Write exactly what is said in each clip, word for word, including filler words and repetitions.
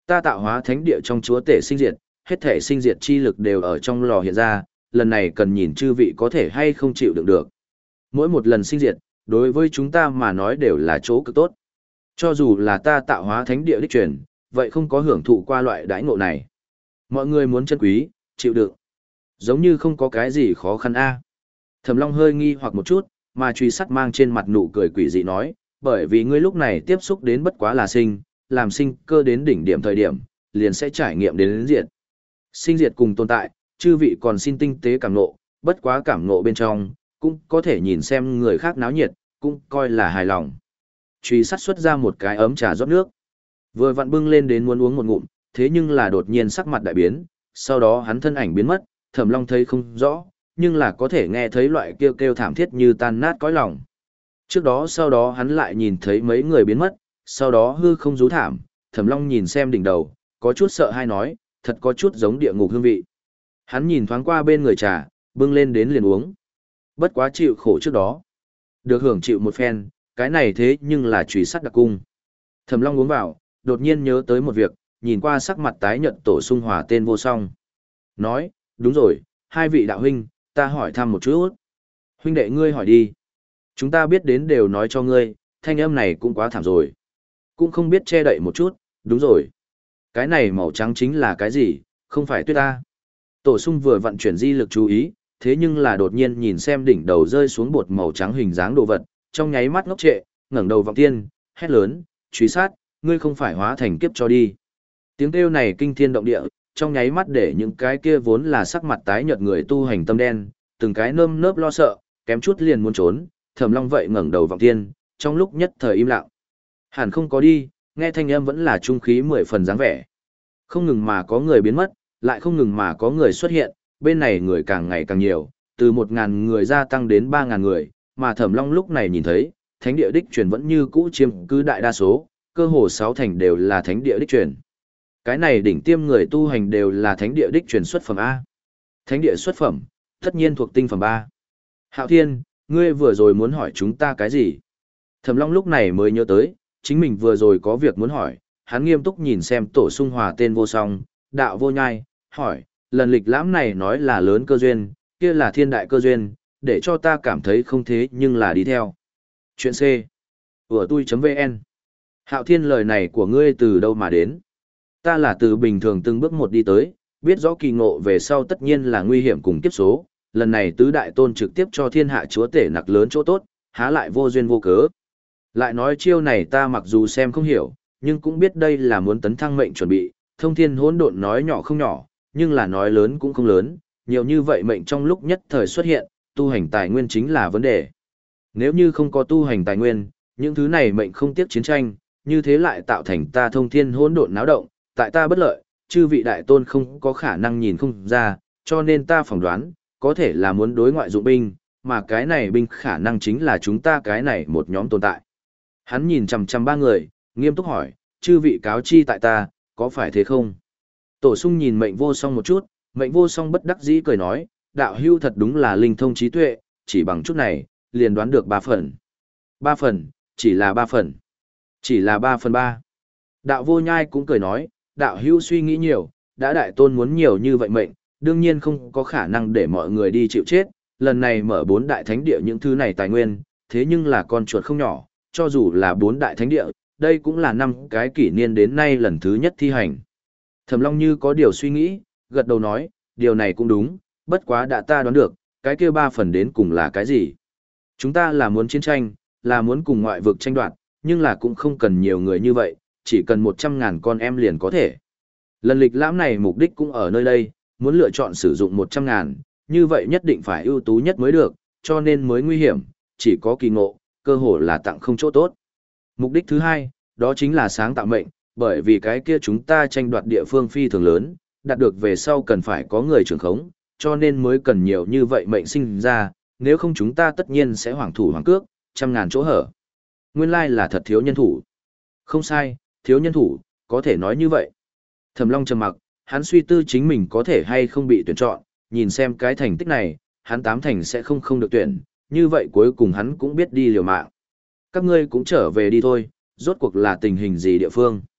Ta tạo hóa thánh địa trong chúa tể sinh diệt, hết thể sinh diệt chi lực đều ở trong lò hiện ra, lần này cần nhìn chư vị có thể hay không chịu đựng được. Mỗi một lần sinh diệt, đối với chúng ta mà nói đều là chỗ cực tốt. Cho dù là ta tạo hóa thánh địa đích truyền, vậy không có hưởng thụ qua loại đãi ngộ này. Mọi người muốn chân quý, chịu đựng. Giống như không có cái gì khó khăn a. Thẩm Long hơi nghi hoặc một chút, mà truy sắt mang trên mặt nụ cười quỷ dị nói, bởi vì ngươi lúc này tiếp xúc đến bất quá là sinh, làm sinh cơ đến đỉnh điểm thời điểm, liền sẽ trải nghiệm đến, đến diệt. Sinh diệt cùng tồn tại, chư vị còn xin tinh tế cảm ngộ, bất quá cảm ngộ bên trong, cũng có thể nhìn xem người khác náo nhiệt, cũng coi là hài lòng. Truy sắt xuất ra một cái ấm trà rót nước. Vừa vặn bưng lên đến muốn uống một ngụm, thế nhưng là đột nhiên sắc mặt đại biến, sau đó hắn thân ảnh biến mất, Thẩm Long thấy không rõ, nhưng là có thể nghe thấy loại kêu kêu thảm thiết như tan nát cõi lòng. Trước đó sau đó hắn lại nhìn thấy mấy người biến mất, sau đó hư không rú thảm, Thẩm Long nhìn xem đỉnh đầu, có chút sợ hay nói, thật có chút giống địa ngục hương vị. Hắn nhìn thoáng qua bên người trà, bưng lên đến liền uống. Bất quá chịu khổ trước đó. Được hưởng chịu một phen, cái này thế nhưng là chùy sắt đặc cung. Thẩm Long uống vào, đột nhiên nhớ tới một việc, nhìn qua sắc mặt tái nhợt Tổ Sung Hòa tên vô song. Nói, đúng rồi, hai vị đạo huynh, ta hỏi thăm một chút. Huynh đệ ngươi hỏi đi. Chúng ta biết đến đều nói cho ngươi, thanh âm này cũng quá thảm rồi. Cũng không biết che đậy một chút, đúng rồi. Cái này màu trắng chính là cái gì, không phải tuyết ta. Tổ Sung vừa vận chuyển di lực chú ý, thế nhưng là đột nhiên nhìn xem đỉnh đầu rơi xuống bột màu trắng hình dáng đồ vật, trong nháy mắt ngốc trệ, ngẩng đầu vọng tiên, hét lớn, truy sát, ngươi không phải hóa thành kiếp cho đi. Tiếng kêu này kinh thiên động địa, trong nháy mắt để những cái kia vốn là sắc mặt tái nhợt người tu hành tâm đen, từng cái nơm nớp lo sợ, kém chút liền muốn trốn, Thẩm Long vậy ngẩng đầu vọng tiên, trong lúc nhất thời im lặng. Hẳn không có đi, nghe thanh âm vẫn là trung khí mười phần dáng vẻ. Không ngừng mà có người biến mất, lại không ngừng mà có người xuất hiện, bên này người càng ngày càng nhiều, từ một ngàn người gia tăng đến ba ngàn người, mà Thẩm Long lúc này nhìn thấy, thánh địa đích truyền vẫn như cũ chiếm cứ đại đa số, cơ hồ sáu thành đều là thánh địa đích truyền. Cái này đỉnh tiêm người tu hành đều là thánh địa đích truyền xuất phẩm A. Thánh địa xuất phẩm, tất nhiên thuộc tinh phẩm ba. Hạo Thiên, ngươi vừa rồi muốn hỏi chúng ta cái gì? Thẩm Long lúc này mới nhớ tới, chính mình vừa rồi có việc muốn hỏi, hắn nghiêm túc nhìn xem Tổ Sung Hòa tên vô song, đạo vô nhai, hỏi, lần lịch lãm này nói là lớn cơ duyên, kia là thiên đại cơ duyên, để cho ta cảm thấy không thế nhưng là đi theo. Chuyện C. Của tôi.vn. Hạo Thiên, lời này của ngươi từ đâu mà đến? Ta là từ bình thường từng bước một đi tới, biết rõ kỳ ngộ về sau tất nhiên là nguy hiểm cùng kiếp số, lần này tứ đại tôn trực tiếp cho thiên hạ chúa tể nặc lớn chỗ tốt, há lại vô duyên vô cớ. Lại nói chiêu này ta mặc dù xem không hiểu, nhưng cũng biết đây là muốn tấn thăng mệnh chuẩn bị, thông thiên hỗn độn nói nhỏ không nhỏ, nhưng là nói lớn cũng không lớn, nhiều như vậy mệnh trong lúc nhất thời xuất hiện, tu hành tài nguyên chính là vấn đề. Nếu như không có tu hành tài nguyên, những thứ này mệnh không tiếc chiến tranh, như thế lại tạo thành ta thông thiên hỗn độn náo động, tại ta bất lợi, chư vị đại tôn không có khả năng nhìn không ra, cho nên ta phỏng đoán, có thể là muốn đối ngoại dụng binh, mà cái này binh khả năng chính là chúng ta cái này một nhóm tồn tại. Hắn nhìn chằm chằm ba người, nghiêm túc hỏi, chư vị cáo chi tại ta, có phải thế không? Tổ Sung nhìn mệnh vô song một chút, mệnh vô song bất đắc dĩ cười nói, đạo hưu thật đúng là linh thông trí tuệ, chỉ bằng chút này, liền đoán được ba phần. Ba phần, chỉ là ba phần. Chỉ là ba phần ba. Đạo vô nhai cũng cười nói, đạo hưu suy nghĩ nhiều, đã đại tôn muốn nhiều như vậy mệnh, đương nhiên không có khả năng để mọi người đi chịu chết, lần này mở bốn đại thánh địa những thứ này tài nguyên, thế nhưng là con chuột không nhỏ, cho dù là bốn đại thánh địa, đây cũng là năm cái kỷ niên đến nay lần thứ nhất thi hành. Thẩm Long như có điều suy nghĩ, gật đầu nói, điều này cũng đúng, bất quá đã ta đoán được, cái kia ba phần đến cùng là cái gì. Chúng ta là muốn chiến tranh, là muốn cùng ngoại vực tranh đoạt, nhưng là cũng không cần nhiều người như vậy, chỉ cần một trăm ngàn con em liền có thể. Lần lịch lãm này mục đích cũng ở nơi đây, muốn lựa chọn sử dụng một trăm ngàn, như vậy nhất định phải ưu tú nhất mới được, cho nên mới nguy hiểm, chỉ có kỳ ngộ, cơ hội là tặng không chỗ tốt. Mục đích thứ hai, đó chính là sáng tạo mệnh, bởi vì cái kia chúng ta tranh đoạt địa phương phi thường lớn, đạt được về sau cần phải có người trưởng khống, cho nên mới cần nhiều như vậy mệnh sinh ra, nếu không chúng ta tất nhiên sẽ hoảng thủ hoảng cước, trăm ngàn chỗ hở. Nguyên lai là thật thiếu nhân thủ. Không sai, thiếu nhân thủ, có thể nói như vậy. Thẩm Long trầm mặc, hắn suy tư chính mình có thể hay không bị tuyển chọn, nhìn xem cái thành tích này, hắn tám thành sẽ không không được tuyển, như vậy cuối cùng hắn cũng biết đi liều mạng. Các ngươi cũng trở về đi thôi, rốt cuộc là tình hình gì địa phương.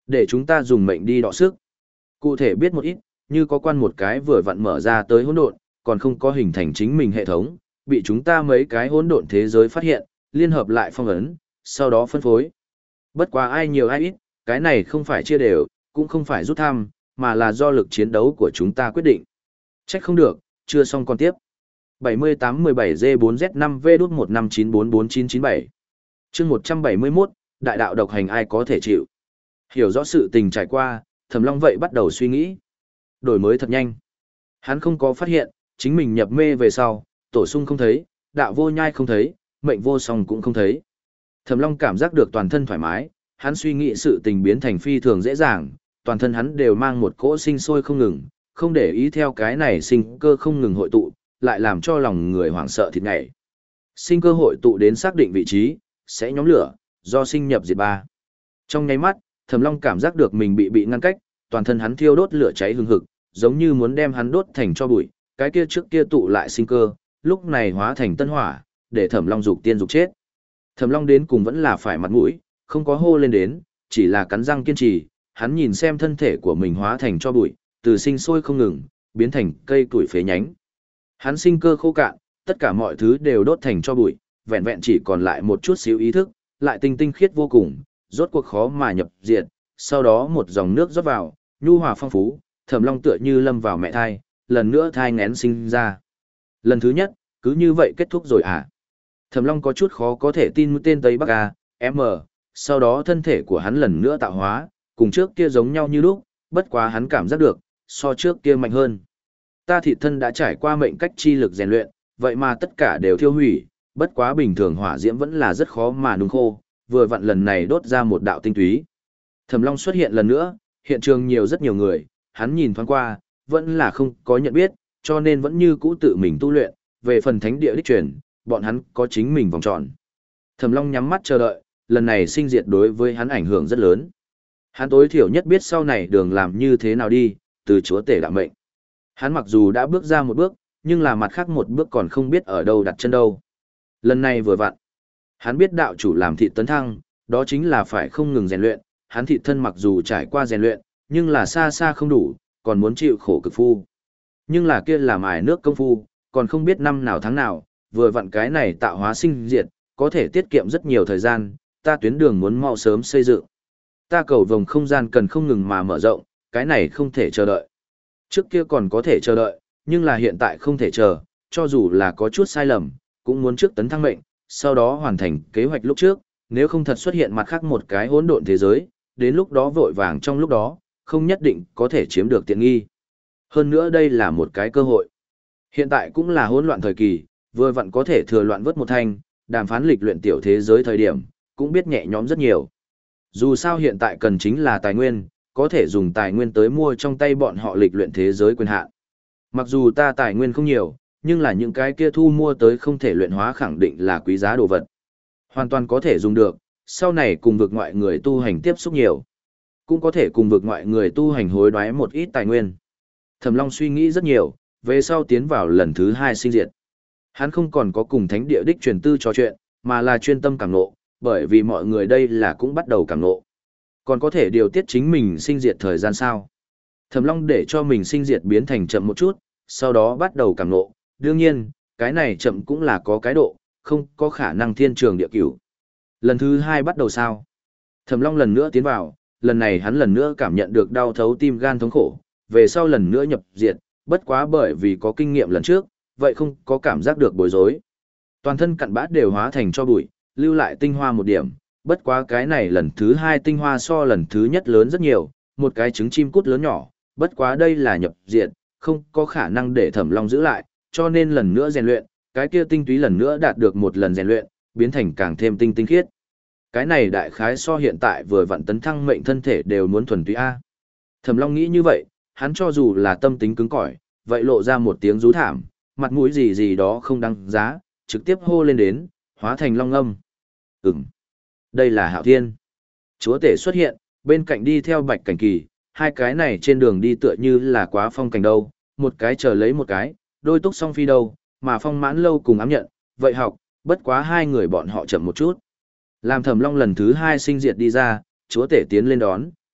Để chúng ta dùng mệnh đi đọ sức. Cụ thể biết một ít, như có quan một cái vừa vặn mở ra tới hỗn độn, còn không có hình thành chính mình hệ thống, bị chúng ta mấy cái hỗn độn thế giới phát hiện, liên hợp lại phong ấn, sau đó phân phối. Bất quá ai nhiều ai ít, cái này không phải chia đều, cũng không phải rút thăm, mà là do lực chiến đấu của chúng ta quyết định. Trách không được, chưa xong còn tiếp. bảy mươi tám mười bảy G bốn Z năm V đút một năm chín bốn bốn chín chín bảy. Chương một trăm bảy mươi mốt, đại đạo độc hành ai có thể chịu. Hiểu rõ sự tình trải qua, Thẩm Long vậy bắt đầu suy nghĩ. Đổi mới thật nhanh. Hắn không có phát hiện, chính mình nhập mê về sau, tổ sung không thấy, đạo vô nhai không thấy, mệnh vô song cũng không thấy. Thẩm Long cảm giác được toàn thân thoải mái, hắn suy nghĩ sự tình biến thành phi thường dễ dàng, toàn thân hắn đều mang một cỗ sinh sôi không ngừng, không để ý theo cái này sinh cơ không ngừng hội tụ, lại làm cho lòng người hoảng sợ thịt nhảy. Sinh cơ hội tụ đến xác định vị trí, sẽ nhóm lửa, do sinh nhập diệt ba. Trong nháy mắt, Thẩm Long cảm giác được mình bị bị ngăn cách, toàn thân hắn thiêu đốt lửa cháy hừng hực, giống như muốn đem hắn đốt thành tro bụi, cái kia trước kia tụ lại sinh cơ, lúc này hóa thành tân hỏa, để Thẩm Long dục tiên dục chết. Thẩm Long đến cùng vẫn là phải mặt mũi, không có hô lên đến, chỉ là cắn răng kiên trì, hắn nhìn xem thân thể của mình hóa thành tro bụi, từ sinh sôi không ngừng, biến thành cây tuổi phế nhánh. Hắn sinh cơ khô cạn, tất cả mọi thứ đều đốt thành tro bụi, vẹn vẹn chỉ còn lại một chút xíu ý thức, lại tinh tinh khiết vô cùng, rốt cuộc khó mà nhập diệt, sau đó một dòng nước rót vào, nhu hòa phong phú, Thẩm Long tựa như lâm vào mẹ thai, lần nữa thai nghén sinh ra. Lần thứ nhất, cứ như vậy kết thúc rồi à? Thẩm Long có chút khó có thể tin tên Tây Bắc A, M, sau đó thân thể của hắn lần nữa tạo hóa, cùng trước kia giống nhau như lúc, bất quá hắn cảm giác được, so trước kia mạnh hơn. Ta thị thân đã trải qua mệnh cách chi lực rèn luyện, vậy mà tất cả đều thiêu hủy, bất quá bình thường hỏa diễm vẫn là rất khó mà nung khô, vừa vặn lần này đốt ra một đạo tinh túy. Thẩm Long xuất hiện lần nữa, hiện trường nhiều rất nhiều người, hắn nhìn thoáng qua, vẫn là không có nhận biết, cho nên vẫn như cũ tự mình tu luyện, về phần thánh địa đích truyền, bọn hắn có chính mình vòng tròn. Thẩm Long nhắm mắt chờ đợi, lần này sinh diệt đối với hắn ảnh hưởng rất lớn. Hắn tối thiểu nhất biết sau này đường làm như thế nào đi, từ chúa tể đạo mệnh. Hắn mặc dù đã bước ra một bước, nhưng là mặt khác một bước còn không biết ở đâu đặt chân đâu. Lần này vừa vặn, hắn biết đạo chủ làm thị tấn thăng, đó chính là phải không ngừng rèn luyện, hắn thị thân mặc dù trải qua rèn luyện, nhưng là xa xa không đủ, còn muốn chịu khổ cực phu. Nhưng là kia là mài nước công phu, còn không biết năm nào tháng nào, vừa vặn cái này tạo hóa sinh diệt, có thể tiết kiệm rất nhiều thời gian, ta tuyến đường muốn mau sớm xây dựng. Ta cầu vòng không gian cần không ngừng mà mở rộng, cái này không thể chờ đợi. Trước kia còn có thể chờ đợi, nhưng là hiện tại không thể chờ, cho dù là có chút sai lầm, cũng muốn trước tấn thăng mệnh, sau đó hoàn thành kế hoạch lúc trước, nếu không thật xuất hiện mặt khác một cái hỗn độn thế giới, đến lúc đó vội vàng trong lúc đó, không nhất định có thể chiếm được tiện nghi. Hơn nữa đây là một cái cơ hội. Hiện tại cũng là hỗn loạn thời kỳ, vừa vặn có thể thừa loạn vớt một thanh, đàm phán lịch luyện tiểu thế giới thời điểm, cũng biết nhẹ nhõm rất nhiều. Dù sao hiện tại cần chính là tài nguyên, có thể dùng tài nguyên tới mua trong tay bọn họ lịch luyện thế giới quyền hạn. Mặc dù ta tài nguyên không nhiều, nhưng là những cái kia thu mua tới không thể luyện hóa khẳng định là quý giá đồ vật. Hoàn toàn có thể dùng được, sau này cùng vực ngoại người tu hành tiếp xúc nhiều. Cũng có thể cùng vực ngoại người tu hành hối đoái một ít tài nguyên. Thẩm Long suy nghĩ rất nhiều, về sau tiến vào lần thứ hai sinh diệt. Hắn không còn có cùng thánh địa đích truyền tư trò chuyện, mà là chuyên tâm cảm ngộ, bởi vì mọi người đây là cũng bắt đầu cảm ngộ. Còn có thể điều tiết chính mình sinh diệt thời gian sao? Thẩm Long để cho mình sinh diệt biến thành chậm một chút, sau đó bắt đầu cảm ngộ. Đương nhiên, cái này chậm cũng là có cái độ, không có khả năng thiên trường địa cửu. Lần thứ hai bắt đầu sao? Thẩm Long lần nữa tiến vào, lần này hắn lần nữa cảm nhận được đau thấu tim gan thống khổ, về sau lần nữa nhập diệt, bất quá bởi vì có kinh nghiệm lần trước, vậy không có cảm giác được bối rối. Toàn thân cặn bã đều hóa thành cho bụi, lưu lại tinh hoa một điểm, bất quá cái này lần thứ hai tinh hoa so lần thứ nhất lớn rất nhiều, một cái trứng chim cút lớn nhỏ, bất quá đây là nhập diệt, không có khả năng để Thẩm Long giữ lại, cho nên lần nữa rèn luyện, cái kia tinh túy lần nữa đạt được một lần rèn luyện, biến thành càng thêm tinh tinh khiết. Cái này đại khái so hiện tại vừa vặn tấn thăng mệnh thân thể đều muốn thuần túy a. Thẩm Long nghĩ như vậy, hắn cho dù là tâm tính cứng cỏi, vậy lộ ra một tiếng rú thảm, mặt mũi gì gì đó không đáng giá, trực tiếp hô lên đến, hóa thành long âm. Ừm, đây là Hạo Thiên. Chúa tể xuất hiện, bên cạnh đi theo Bạch Cảnh Kỳ, hai cái này trên đường đi tựa như là quá phong cảnh đâu, một cái chờ lấy một cái, đôi túc song phi đâu, mà Phong Mãn Lâu cùng ám nhận, vậy học, bất quá hai người bọn họ chậm một chút. Làm Thẩm Long lần thứ hai sinh diệt đi ra, chúa tể tiến lên đón,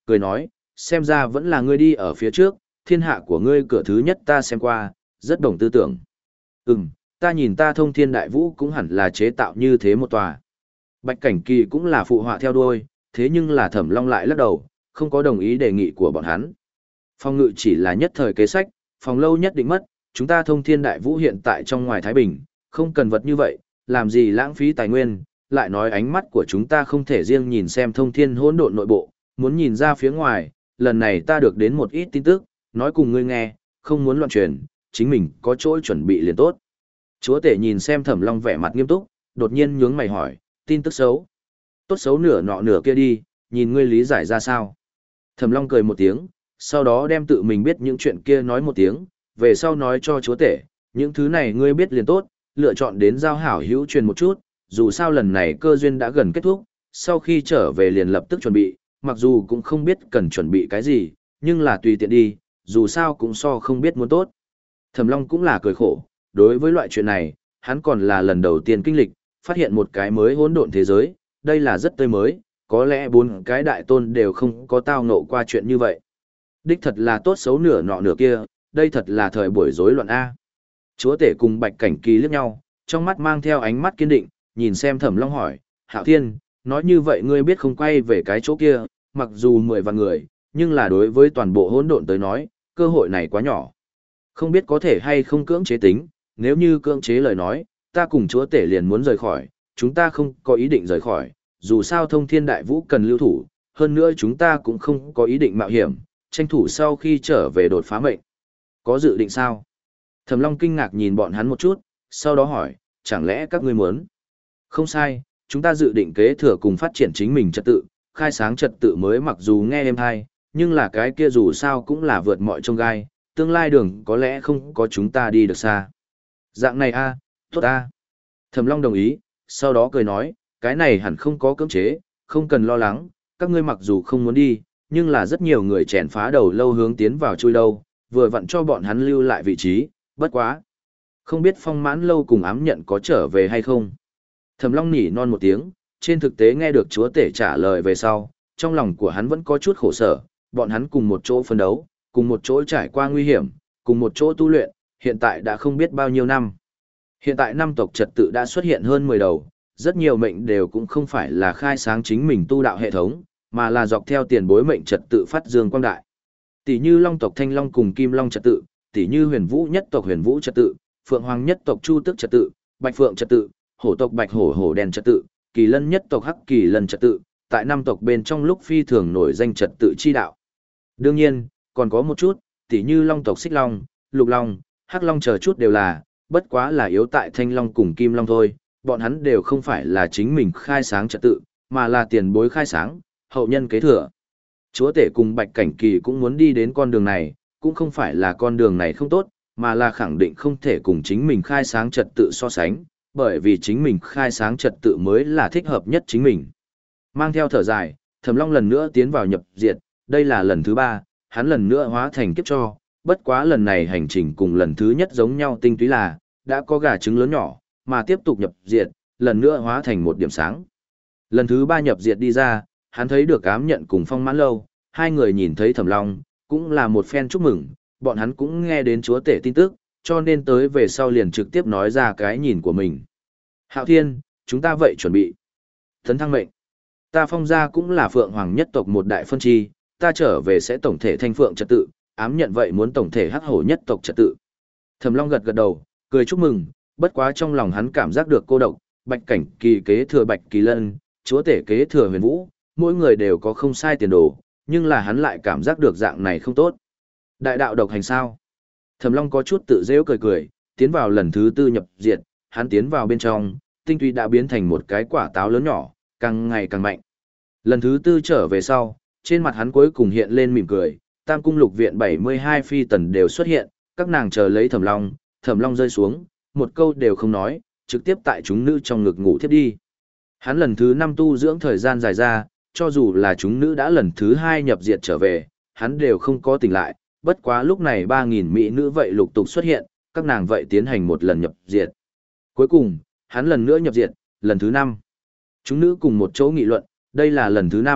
cười nói, xem ra vẫn là ngươi đi ở phía trước, thiên hạ của ngươi cửa thứ nhất ta xem qua, rất đồng tư tưởng. Ừm, ta nhìn ta thông thiên đại vũ cũng hẳn là chế tạo như thế một tòa. Bạch Cảnh Kỳ cũng là phụ họa theo đuôi, thế nhưng là Thẩm Long lại lắc đầu, không có đồng ý đề nghị của bọn hắn. Phòng ngự chỉ là nhất thời kế sách, phòng lâu nhất định mất, chúng ta thông thiên đại vũ hiện tại trong ngoài Thái Bình, không cần vật như vậy, làm gì lãng phí tài nguyên, lại nói ánh mắt của chúng ta không thể riêng nhìn xem thông thiên hỗn độn nội bộ, muốn nhìn ra phía ngoài, lần này ta được đến một ít tin tức, nói cùng ngươi nghe, không muốn loạn truyền, chính mình có chỗ chuẩn bị liền tốt. Chúa tể nhìn xem Thẩm Long vẻ mặt nghiêm túc, đột nhiên nhướng mày hỏi, tin tức xấu. Tốt xấu nửa nọ nửa kia đi, nhìn ngươi lý giải ra sao. Thẩm Long cười một tiếng, sau đó đem tự mình biết những chuyện kia nói một tiếng, về sau nói cho chúa tể, những thứ này ngươi biết liền tốt, lựa chọn đến giao hảo hữu truyền một chút, dù sao lần này cơ duyên đã gần kết thúc, sau khi trở về liền lập tức chuẩn bị, mặc dù cũng không biết cần chuẩn bị cái gì, nhưng là tùy tiện đi, dù sao cũng so không biết muốn tốt. Thẩm Long cũng là cười khổ, đối với loại chuyện này, hắn còn là lần đầu tiên kinh lịch, phát hiện một cái mới hỗn độn thế giới, đây là rất tươi mới, có lẽ bốn cái đại tôn đều không có tao ngộ qua chuyện như vậy. Đích thật là tốt xấu nửa nọ nửa kia, đây thật là thời buổi rối loạn A. Chúa tể cùng Bạch Cảnh Kỳ liếc nhau, trong mắt mang theo ánh mắt kiên định, nhìn xem Thẩm Long hỏi, Hạo Thiên, nói như vậy ngươi biết không quay về cái chỗ kia, mặc dù mười vạn người, nhưng là đối với toàn bộ hỗn độn tới nói, cơ hội này quá nhỏ. Không biết có thể hay không cưỡng chế tính, nếu như cưỡng chế lời nói, ta cùng chúa tể liền muốn rời khỏi, chúng ta không có ý định rời khỏi, dù sao thông thiên đại vũ cần lưu thủ, hơn nữa chúng ta cũng không có ý định mạo hiểm, tranh thủ sau khi trở về đột phá mệnh. Có dự định sao? Thẩm Long kinh ngạc nhìn bọn hắn một chút, sau đó hỏi, chẳng lẽ các ngươi muốn? Không sai, chúng ta dự định kế thừa cùng phát triển chính mình trật tự, khai sáng trật tự mới mặc dù nghe êm hay, nhưng là cái kia dù sao cũng là vượt mọi chông gai, tương lai đường có lẽ không có chúng ta đi được xa. Dạng này a, tốt a. Thẩm Long đồng ý, sau đó cười nói, cái này hẳn không có cưỡng chế, không cần lo lắng, các ngươi mặc dù không muốn đi, nhưng là rất nhiều người chèn phá đầu lâu hướng tiến vào chui đâu, vừa vặn cho bọn hắn lưu lại vị trí, bất quá. Không biết Phong Mãn Lâu cùng ám nhận có trở về hay không? Thẩm Long nỉ non một tiếng, trên thực tế nghe được chúa tể trả lời về sau, trong lòng của hắn vẫn có chút khổ sở, bọn hắn cùng một chỗ phân đấu, cùng một chỗ trải qua nguy hiểm, cùng một chỗ tu luyện, hiện tại đã không biết bao nhiêu năm. Hiện tại năm tộc trật tự đã xuất hiện hơn mười đầu, rất nhiều mệnh đều cũng không phải là khai sáng chính mình tu đạo hệ thống, mà là dọc theo tiền bối mệnh trật tự phát dương quang đại. Tỷ như Long tộc Thanh Long cùng Kim Long trật tự, tỷ như Huyền Vũ nhất tộc Huyền Vũ trật tự, Phượng Hoàng nhất tộc Chu Tước trật tự, Bạch Phượng trật tự, Hổ tộc Bạch Hổ Hổ Đen trật tự, Kỳ Lân nhất tộc Hắc Kỳ Lân trật tự, tại năm tộc bên trong lúc phi thường nổi danh trật tự chi đạo. Đương nhiên, còn có một chút, tỷ như Long tộc Xích Long, Lục Long, Hắc Long chờ chút đều là, bất quá là yếu tại Thanh Long cùng Kim Long thôi, bọn hắn đều không phải là chính mình khai sáng trật tự, mà là tiền bối khai sáng, hậu nhân kế thừa. Chúa tể cùng Bạch Cảnh Kỳ cũng muốn đi đến con đường này, cũng không phải là con đường này không tốt, mà là khẳng định không thể cùng chính mình khai sáng trật tự so sánh, bởi vì chính mình khai sáng trật tự mới là thích hợp nhất chính mình. Mang theo thở dài, Thẩm Long lần nữa tiến vào nhập diệt, đây là lần thứ ba, hắn lần nữa hóa thành kiếp cho, bất quá lần này hành trình cùng lần thứ nhất giống nhau tinh túy là, đã có gà trứng lớn nhỏ, mà tiếp tục nhập diệt, lần nữa hóa thành một điểm sáng. Lần thứ ba nhập diệt đi ra, hắn thấy được ám nhận cùng Phong Mãn Lâu, hai người nhìn thấy Thẩm Long, cũng là một phen chúc mừng, bọn hắn cũng nghe đến chúa tể tin tức, cho nên tới về sau liền trực tiếp nói ra cái nhìn của mình. Hạo Thiên, chúng ta vậy chuẩn bị. Thấn thăng mệnh. Ta Phong gia cũng là Phượng Hoàng nhất tộc một đại phân chi, ta trở về sẽ tổng thể thanh phượng trật tự, ám nhận vậy muốn tổng thể hắc hổ nhất tộc trật tự. Thẩm Long gật gật đầu, cười chúc mừng, bất quá trong lòng hắn cảm giác được cô độc, Bạch Cảnh Kỳ kế thừa Bạch Kỳ Lân, chúa tể kế thừa Huyền Vũ, mỗi người đều có không sai tiền đồ, nhưng là hắn lại cảm giác được dạng này không tốt. Đại đạo độc hành sao? Thẩm Long có chút tự giễu cười cười, tiến vào lần thứ tư nhập diệt, hắn tiến vào bên trong, tinh túy đã biến thành một cái quả táo lớn nhỏ, càng ngày càng mạnh. Lần thứ tư trở về sau, trên mặt hắn cuối cùng hiện lên mỉm cười, Tam cung lục viện bảy mươi hai phi tần đều xuất hiện, các nàng chờ lấy Thẩm Long, Thẩm Long rơi xuống, một câu đều không nói, trực tiếp tại chúng nữ trong ngực ngủ thiếp đi. Hắn lần thứ năm tu dưỡng thời gian dài ra, cho dù là chúng nữ đã lần thứ hai nhập diệt trở về, hắn đều không có tỉnh lại, bất quá lúc này ba nghìn mỹ nữ vậy lục tục xuất hiện, các nàng vậy tiến hành một lần nhập diệt. Cuối cùng, hắn lần nữa nhập diệt, lần thứ năm. Chúng nữ cùng một chỗ nghị luận, đây là lần thứ năm,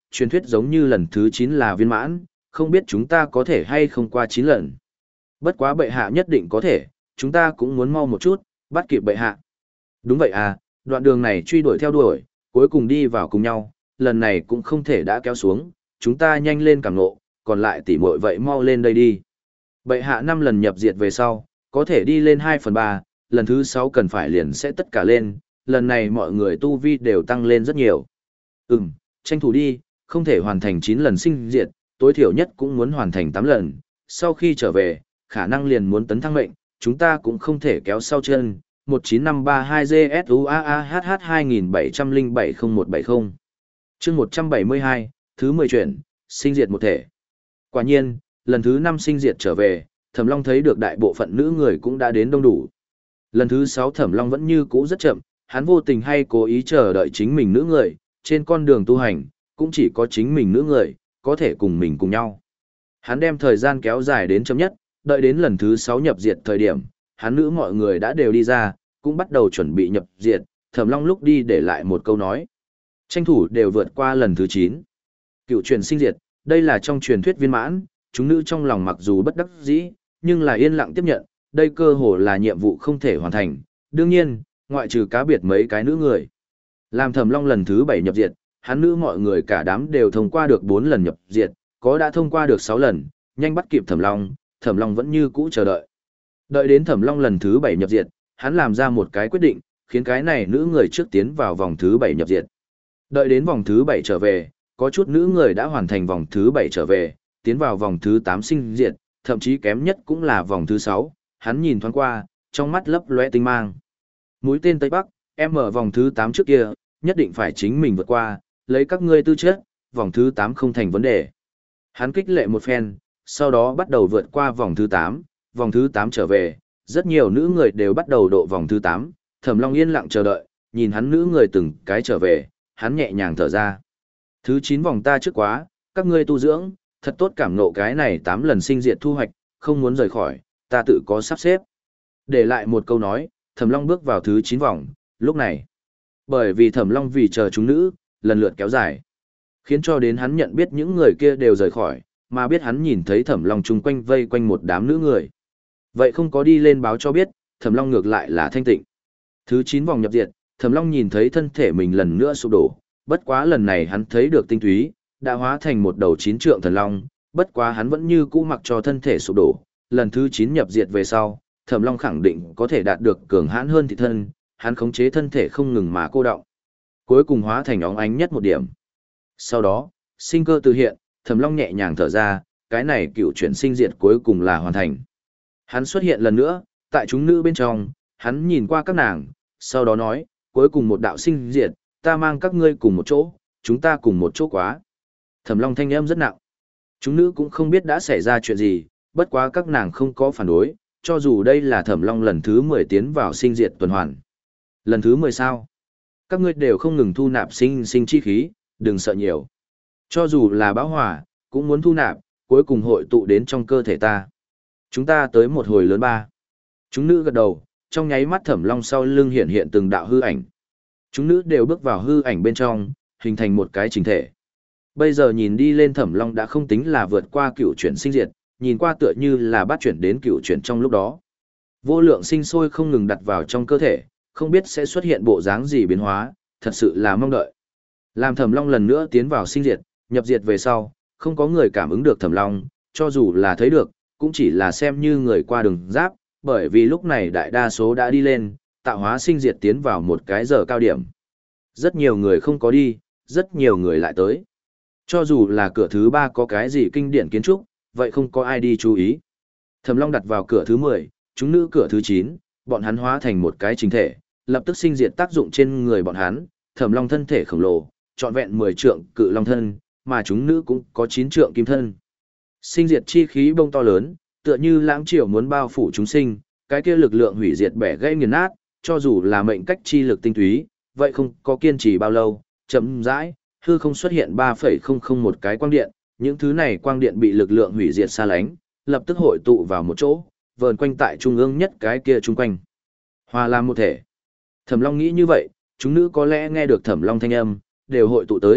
truyền thuyết giống như lần thứ chín là viên mãn, không biết chúng ta có thể hay không qua chín lần. Bất quá bệ hạ nhất định có thể, chúng ta cũng muốn mau một chút, bắt kịp bệ hạ. Đúng vậy à, đoạn đường này truy đuổi theo đuổi, cuối cùng đi vào cùng nhau, lần này cũng không thể đã kéo xuống, chúng ta nhanh lên cảm ngộ, còn lại tỉ muội vậy mau lên đây đi. Bệ hạ năm lần nhập diệt về sau, có thể đi lên hai phần ba, lần thứ sáu cần phải liền sẽ tất cả lên, lần này mọi người tu vi đều tăng lên rất nhiều. Ừm, tranh thủ đi, không thể hoàn thành chín lần sinh diệt, tối thiểu nhất cũng muốn hoàn thành tám lần, sau khi trở về, khả năng liền muốn tấn thăng mệnh, chúng ta cũng không thể kéo sau chân. một chín năm ba hai G S U A A H H hai bảy không bảy không một bảy không. Chương một trăm bảy mươi hai, thứ mười chuyển, sinh diệt một thể. Quả nhiên, lần thứ năm sinh diệt trở về, Thẩm Long thấy được đại bộ phận nữ người cũng đã đến đông đủ. Lần thứ sáu Thẩm Long vẫn như cũ rất chậm, hắn vô tình hay cố ý chờ đợi chính mình nữ người, trên con đường tu hành, cũng chỉ có chính mình nữ người, có thể cùng mình cùng nhau. Hắn đem thời gian kéo dài đến chậm nhất, đợi đến lần thứ sáu nhập diệt thời điểm, hắn nữ mọi người đã đều đi ra, cũng bắt đầu chuẩn bị nhập diệt, Thẩm Long lúc đi để lại một câu nói. Tranh thủ đều vượt qua lần thứ chín. Cựu truyền sinh diệt, đây là trong truyền thuyết viên mãn, chúng nữ trong lòng mặc dù bất đắc dĩ, nhưng là yên lặng tiếp nhận, đây cơ hồ là nhiệm vụ không thể hoàn thành. Đương nhiên, ngoại trừ cá biệt mấy cái nữ người. Làm Thẩm Long lần thứ bảy nhập diệt, hắn nữ mọi người cả đám đều thông qua được bốn lần nhập diệt, có đã thông qua được sáu lần, nhanh bắt kịp Thẩm Long, Thẩm Long vẫn như cũ chờ đợi. Đợi đến Thẩm Long lần thứ bảy nhập diệt, hắn làm ra một cái quyết định, khiến cái này nữ người trước tiến vào vòng thứ bảy nhập diệt. Đợi đến vòng thứ bảy trở về, có chút nữ người đã hoàn thành vòng thứ bảy trở về, tiến vào vòng thứ tám sinh diệt, thậm chí kém nhất cũng là vòng thứ sáu, hắn nhìn thoáng qua, trong mắt lấp lóe tinh mang. Mũi tên Tây Bắc, em ở vòng thứ tám trước kia, nhất định phải chính mình vượt qua, lấy các ngươi tư chất, vòng thứ tám không thành vấn đề. Hắn kích lệ một phen, sau đó bắt đầu vượt qua vòng thứ tám, vòng thứ tám trở về, rất nhiều nữ người đều bắt đầu độ vòng thứ tám, Thẩm Long yên lặng chờ đợi, nhìn hắn nữ người từng cái trở về, hắn nhẹ nhàng thở ra. Thứ chín vòng ta trước quá, các ngươi tu dưỡng, thật tốt cảm nộ cái này tám lần sinh diệt thu hoạch, không muốn rời khỏi, ta tự có sắp xếp. Để lại một câu nói, Thẩm Long bước vào thứ chín vòng, lúc này. Bởi vì Thẩm Long vì chờ chúng nữ, lần lượt kéo dài. Khiến cho đến hắn nhận biết những người kia đều rời khỏi, mà biết hắn nhìn thấy Thẩm Long chung quanh vây quanh một đám nữ người. Vậy không có đi lên báo cho biết, Thẩm Long ngược lại là thanh tịnh. Thứ chín vòng nhập diệt, Thẩm Long nhìn thấy thân thể mình lần nữa sụp đổ, bất quá lần này hắn thấy được tinh túy, đã hóa thành một đầu chín trượng thần long, bất quá hắn vẫn như cũ mặc cho thân thể sụp đổ. Lần thứ chín nhập diệt về sau, Thẩm Long khẳng định có thể đạt được cường hãn hơn thị thân, hắn khống chế thân thể không ngừng mà cô đọng. Cuối cùng hóa thành óng ánh nhất một điểm. Sau đó, sinh cơ từ hiện, Thẩm Long nhẹ nhàng thở ra, cái này cựu chuyển sinh diệt cuối cùng là hoàn thành. Hắn xuất hiện lần nữa, tại chúng nữ bên trong, hắn nhìn qua các nàng, sau đó nói, cuối cùng một đạo sinh diệt, ta mang các ngươi cùng một chỗ, chúng ta cùng một chỗ quá. Thẩm Long thanh âm rất nặng. Chúng nữ cũng không biết đã xảy ra chuyện gì, bất quá các nàng không có phản đối, cho dù đây là Thẩm Long lần thứ mười tiến vào sinh diệt tuần hoàn. Lần thứ mười sao? Các ngươi đều không ngừng thu nạp sinh sinh chi khí, đừng sợ nhiều. Cho dù là bão hỏa, cũng muốn thu nạp, cuối cùng hội tụ đến trong cơ thể ta. Chúng ta tới một hồi lớn ba. Chúng nữ gật đầu, trong nháy mắt Thẩm Long sau lưng hiện hiện từng đạo hư ảnh. Chúng nữ đều bước vào hư ảnh bên trong, hình thành một cái chỉnh thể. Bây giờ nhìn đi lên Thẩm Long đã không tính là vượt qua cựu chuyển sinh diệt, nhìn qua tựa như là bắt chuyển đến cựu chuyển trong lúc đó. Vô lượng sinh sôi không ngừng đặt vào trong cơ thể, không biết sẽ xuất hiện bộ dáng gì biến hóa, thật sự là mong đợi. Làm Thẩm Long lần nữa tiến vào sinh diệt, nhập diệt về sau, không có người cảm ứng được Thẩm Long, cho dù là thấy được, cũng chỉ là xem như người qua đường giáp, bởi vì lúc này đại đa số đã đi lên, tạo hóa sinh diệt tiến vào một cái giờ cao điểm. Rất nhiều người không có đi, rất nhiều người lại tới. Cho dù là cửa thứ ba có cái gì kinh điển kiến trúc, vậy không có ai đi chú ý. Thẩm Long đặt vào cửa thứ mười, chúng nữ cửa thứ chín, bọn hắn hóa thành một cái chính thể, lập tức sinh diệt tác dụng trên người bọn hắn, Thẩm Long thân thể khổng lồ, trọn vẹn mười trượng cự long thân, mà chúng nữ cũng có chín trượng kim thân. Sinh diệt chi khí bông to lớn, tựa như lãng triều muốn bao phủ chúng sinh, cái kia lực lượng hủy diệt bẻ gãy nghiền nát, cho dù là mệnh cách chi lực tinh túy, vậy không có kiên trì bao lâu, chậm rãi, hư không xuất hiện ba phẩy không không một cái quang điện, những thứ này quang điện bị lực lượng hủy diệt xa lánh, lập tức hội tụ vào một chỗ, vờn quanh tại trung ương nhất cái kia chung quanh. Hòa làm một thể. Thẩm Long nghĩ như vậy, chúng nữ có lẽ nghe được Thẩm Long thanh âm, đều hội tụ tới,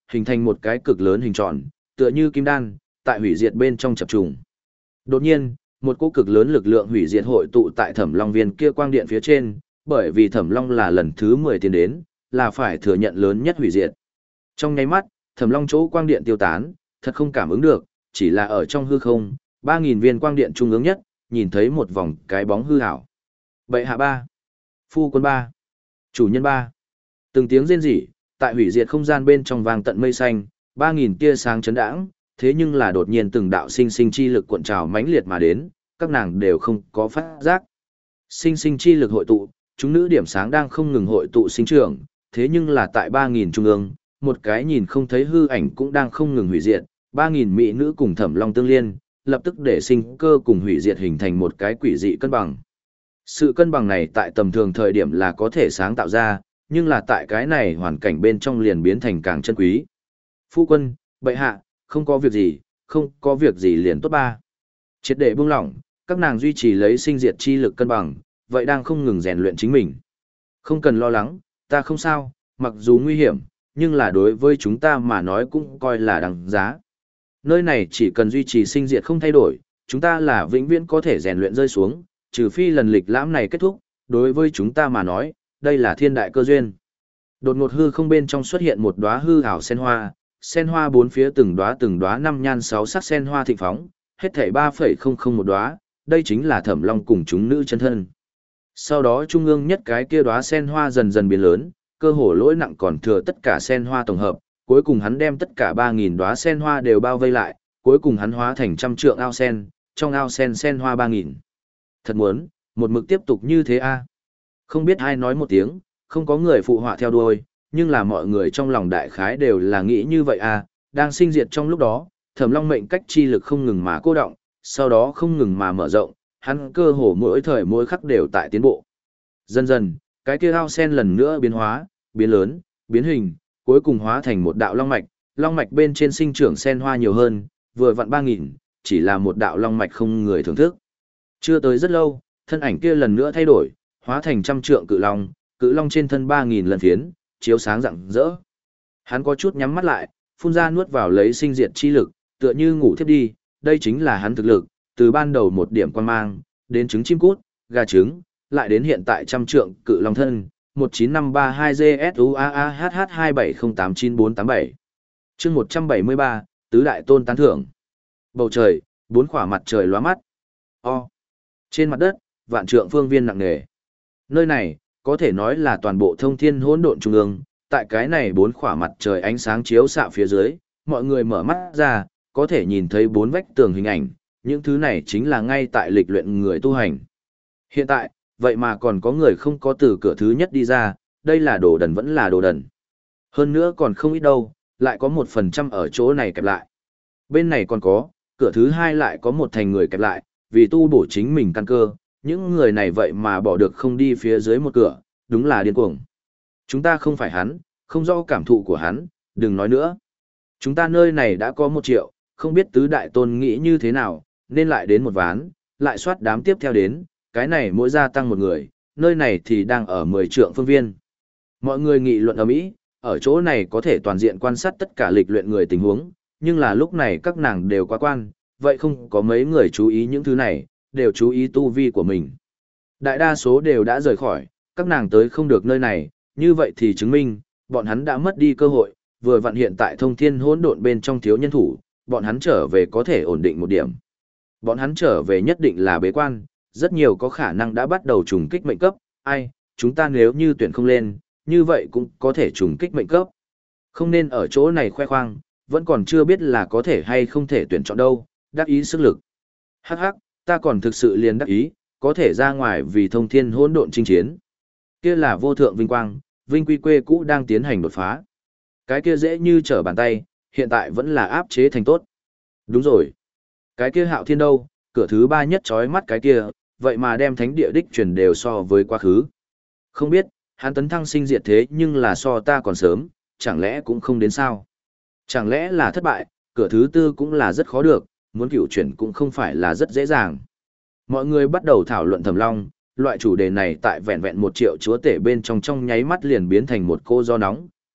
hình thành một cái cực lớn hình tròn, tựa như kim đan, tại hủy diệt bên trong chập trùng. Đột nhiên, một cỗ cực lớn lực lượng hủy diệt hội tụ tại Thẩm Long viên kia quang điện phía trên, bởi vì Thẩm Long là lần thứ mười tiến đến, là phải thừa nhận lớn nhất hủy diệt. Trong nháy mắt, Thẩm Long chỗ quang điện tiêu tán, thật không cảm ứng được, chỉ là ở trong hư không, ba nghìn viên quang điện trung ương nhất, nhìn thấy một vòng cái bóng hư ảo. Bệ hạ ba, phu quân ba, chủ nhân ba. Từng tiếng rên rỉ, tại hủy diệt không gian bên trong vang tận mây xanh, ba nghìn tia sáng chấn đãng, thế nhưng là đột nhiên từng đạo sinh sinh chi lực cuộn trào mãnh liệt mà đến, các nàng đều không có phát giác. Sinh sinh chi lực hội tụ, chúng nữ điểm sáng đang không ngừng hội tụ sinh trưởng, thế nhưng là tại ba nghìn trung ương, một cái nhìn không thấy hư ảnh cũng đang không ngừng hủy diệt, ba nghìn mỹ nữ cùng Thẩm Long tương liên, lập tức để sinh cơ cùng hủy diệt hình thành một cái quỷ dị cân bằng. Sự cân bằng này tại tầm thường thời điểm là có thể sáng tạo ra, nhưng là tại cái này hoàn cảnh bên trong liền biến thành càng chân quý. Phu quân, bệ hạ, không có việc gì, không có việc gì liền tốt ba. Triệt để buông lỏng, các nàng duy trì lấy sinh diệt chi lực cân bằng, vậy đang không ngừng rèn luyện chính mình. Không cần lo lắng, ta không sao, mặc dù nguy hiểm, nhưng là đối với chúng ta mà nói cũng coi là đáng giá. Nơi này chỉ cần duy trì sinh diệt không thay đổi, chúng ta là vĩnh viễn có thể rèn luyện rơi xuống, trừ phi lần lịch lãm này kết thúc, đối với chúng ta mà nói, đây là thiên đại cơ duyên. Đột ngột hư không bên trong xuất hiện một đóa hư ảo sen hoa, sen hoa bốn phía từng đóa từng đóa năm nhan sáu sắc sen hoa thịnh phóng, hết thảy ba phẩy không không một đóa, đây chính là Thẩm Long cùng chúng nữ chân thân. Sau đó trung ương nhất cái kia đóa sen hoa dần dần biến lớn, cơ hồ lỗi nặng còn thừa tất cả sen hoa tổng hợp, cuối cùng hắn đem tất cả ba nghìn đóa sen hoa đều bao vây lại, cuối cùng hắn hóa thành trăm trượng ao sen, trong ao sen sen hoa ba nghìn. Thật muốn, một mực tiếp tục như thế a. Không biết ai nói một tiếng, không có người phụ họa theo đuôi, nhưng là mọi người trong lòng đại khái đều là nghĩ như vậy a, đang sinh diệt trong lúc đó, Thẩm Long mệnh cách chi lực không ngừng mà cô động, sau đó không ngừng mà mở rộng, hắn cơ hồ mỗi thời mỗi khắc đều tại tiến bộ. Dần dần, cái kia ao sen lần nữa biến hóa, biến lớn, biến hình, cuối cùng hóa thành một đạo long mạch, long mạch bên trên sinh trưởng sen hoa nhiều hơn, vừa vặn ba nghìn, chỉ là một đạo long mạch không người thưởng thức. Chưa tới rất lâu, thân ảnh kia lần nữa thay đổi, hóa thành trăm trượng cự long, cự long trên thân ba nghìn lần phiến, chiếu sáng rạng rỡ. Hắn có chút nhắm mắt lại, phun ra nuốt vào lấy sinh diệt chi lực, tựa như ngủ thiếp đi, đây chính là hắn thực lực, từ ban đầu một điểm quan mang, đến trứng chim cút, gà trứng, lại đến hiện tại trăm trượng cự long thân, một chín năm ba hai G S U A A H H hai bảy không tám chín bốn tám bảy. Chương một trăm bảy mươi ba, tứ đại tôn tán thưởng. Bầu trời, bốn khỏa mặt trời lóa mắt. O. Trên mặt đất, vạn trượng phương viên nặng nề. Nơi này, có thể nói là toàn bộ thông thiên hỗn độn trung ương, tại cái này bốn khỏa mặt trời ánh sáng chiếu xạ phía dưới, mọi người mở mắt ra, có thể nhìn thấy bốn vách tường hình ảnh, những thứ này chính là ngay tại lịch luyện người tu hành. Hiện tại, vậy mà còn có người không có từ cửa thứ nhất đi ra, đây là đồ đần vẫn là đồ đần. Hơn nữa còn không ít đâu, lại có một phần trăm ở chỗ này kẹp lại. Bên này còn có, cửa thứ hai lại có một thành người kẹp lại, vì tu bổ chính mình căn cơ, những người này vậy mà bỏ được không đi phía dưới một cửa, đúng là điên cuồng. Chúng ta không phải hắn, không rõ cảm thụ của hắn, đừng nói nữa. Chúng ta nơi này đã có một triệu, không biết tứ đại tôn nghĩ như thế nào, nên lại đến một ván, lại soát đám tiếp theo đến, cái này mỗi gia tăng một người, nơi này thì đang ở mười trượng phương viên. Mọi người nghị luận ở Mỹ, ở chỗ này có thể toàn diện quan sát tất cả lịch luyện người tình huống, nhưng là lúc này các nàng đều quá quan, vậy không có mấy người chú ý những thứ này, đều chú ý tu vi của mình. Đại đa số đều đã rời khỏi, các nàng tới không được nơi này, như vậy thì chứng minh, bọn hắn đã mất đi cơ hội, vừa vặn hiện tại thông thiên hỗn độn bên trong thiếu nhân thủ, bọn hắn trở về có thể ổn định một điểm. Bọn hắn trở về nhất định là bế quan, rất nhiều có khả năng đã bắt đầu trùng kích mệnh cấp, ai, chúng ta nếu như tuyển không lên, như vậy cũng có thể trùng kích mệnh cấp. Không nên ở chỗ này khoe khoang, vẫn còn chưa biết là có thể hay không thể tuyển chọn đâu, đắc ý sức lực. Hắc hắc, ta còn thực sự liền đắc ý, có thể ra ngoài vì thông thiên hỗn độn chinh chiến. Kia là vô thượng vinh quang, vinh quy quê cũ đang tiến hành đột phá. Cái kia dễ như trở bàn tay, hiện tại vẫn là áp chế thành tốt. Đúng rồi. Cái kia Hạo Thiên đâu, cửa thứ ba nhất chói mắt cái kia, vậy mà đem thánh địa đích truyền đều so với quá khứ. Không biết, hắn tấn thăng sinh diệt thế nhưng là so ta còn sớm, chẳng lẽ cũng không đến sao? Chẳng lẽ là thất bại, cửa thứ tư cũng là rất khó được, muốn cựu chuyển cũng không phải là rất dễ dàng. Mọi người bắt đầu thảo luận Thẩm Long, loại chủ đề này tại vẹn vẹn một triệu chúa tể bên trong trong nháy mắt liền biến thành một cô gió nóng,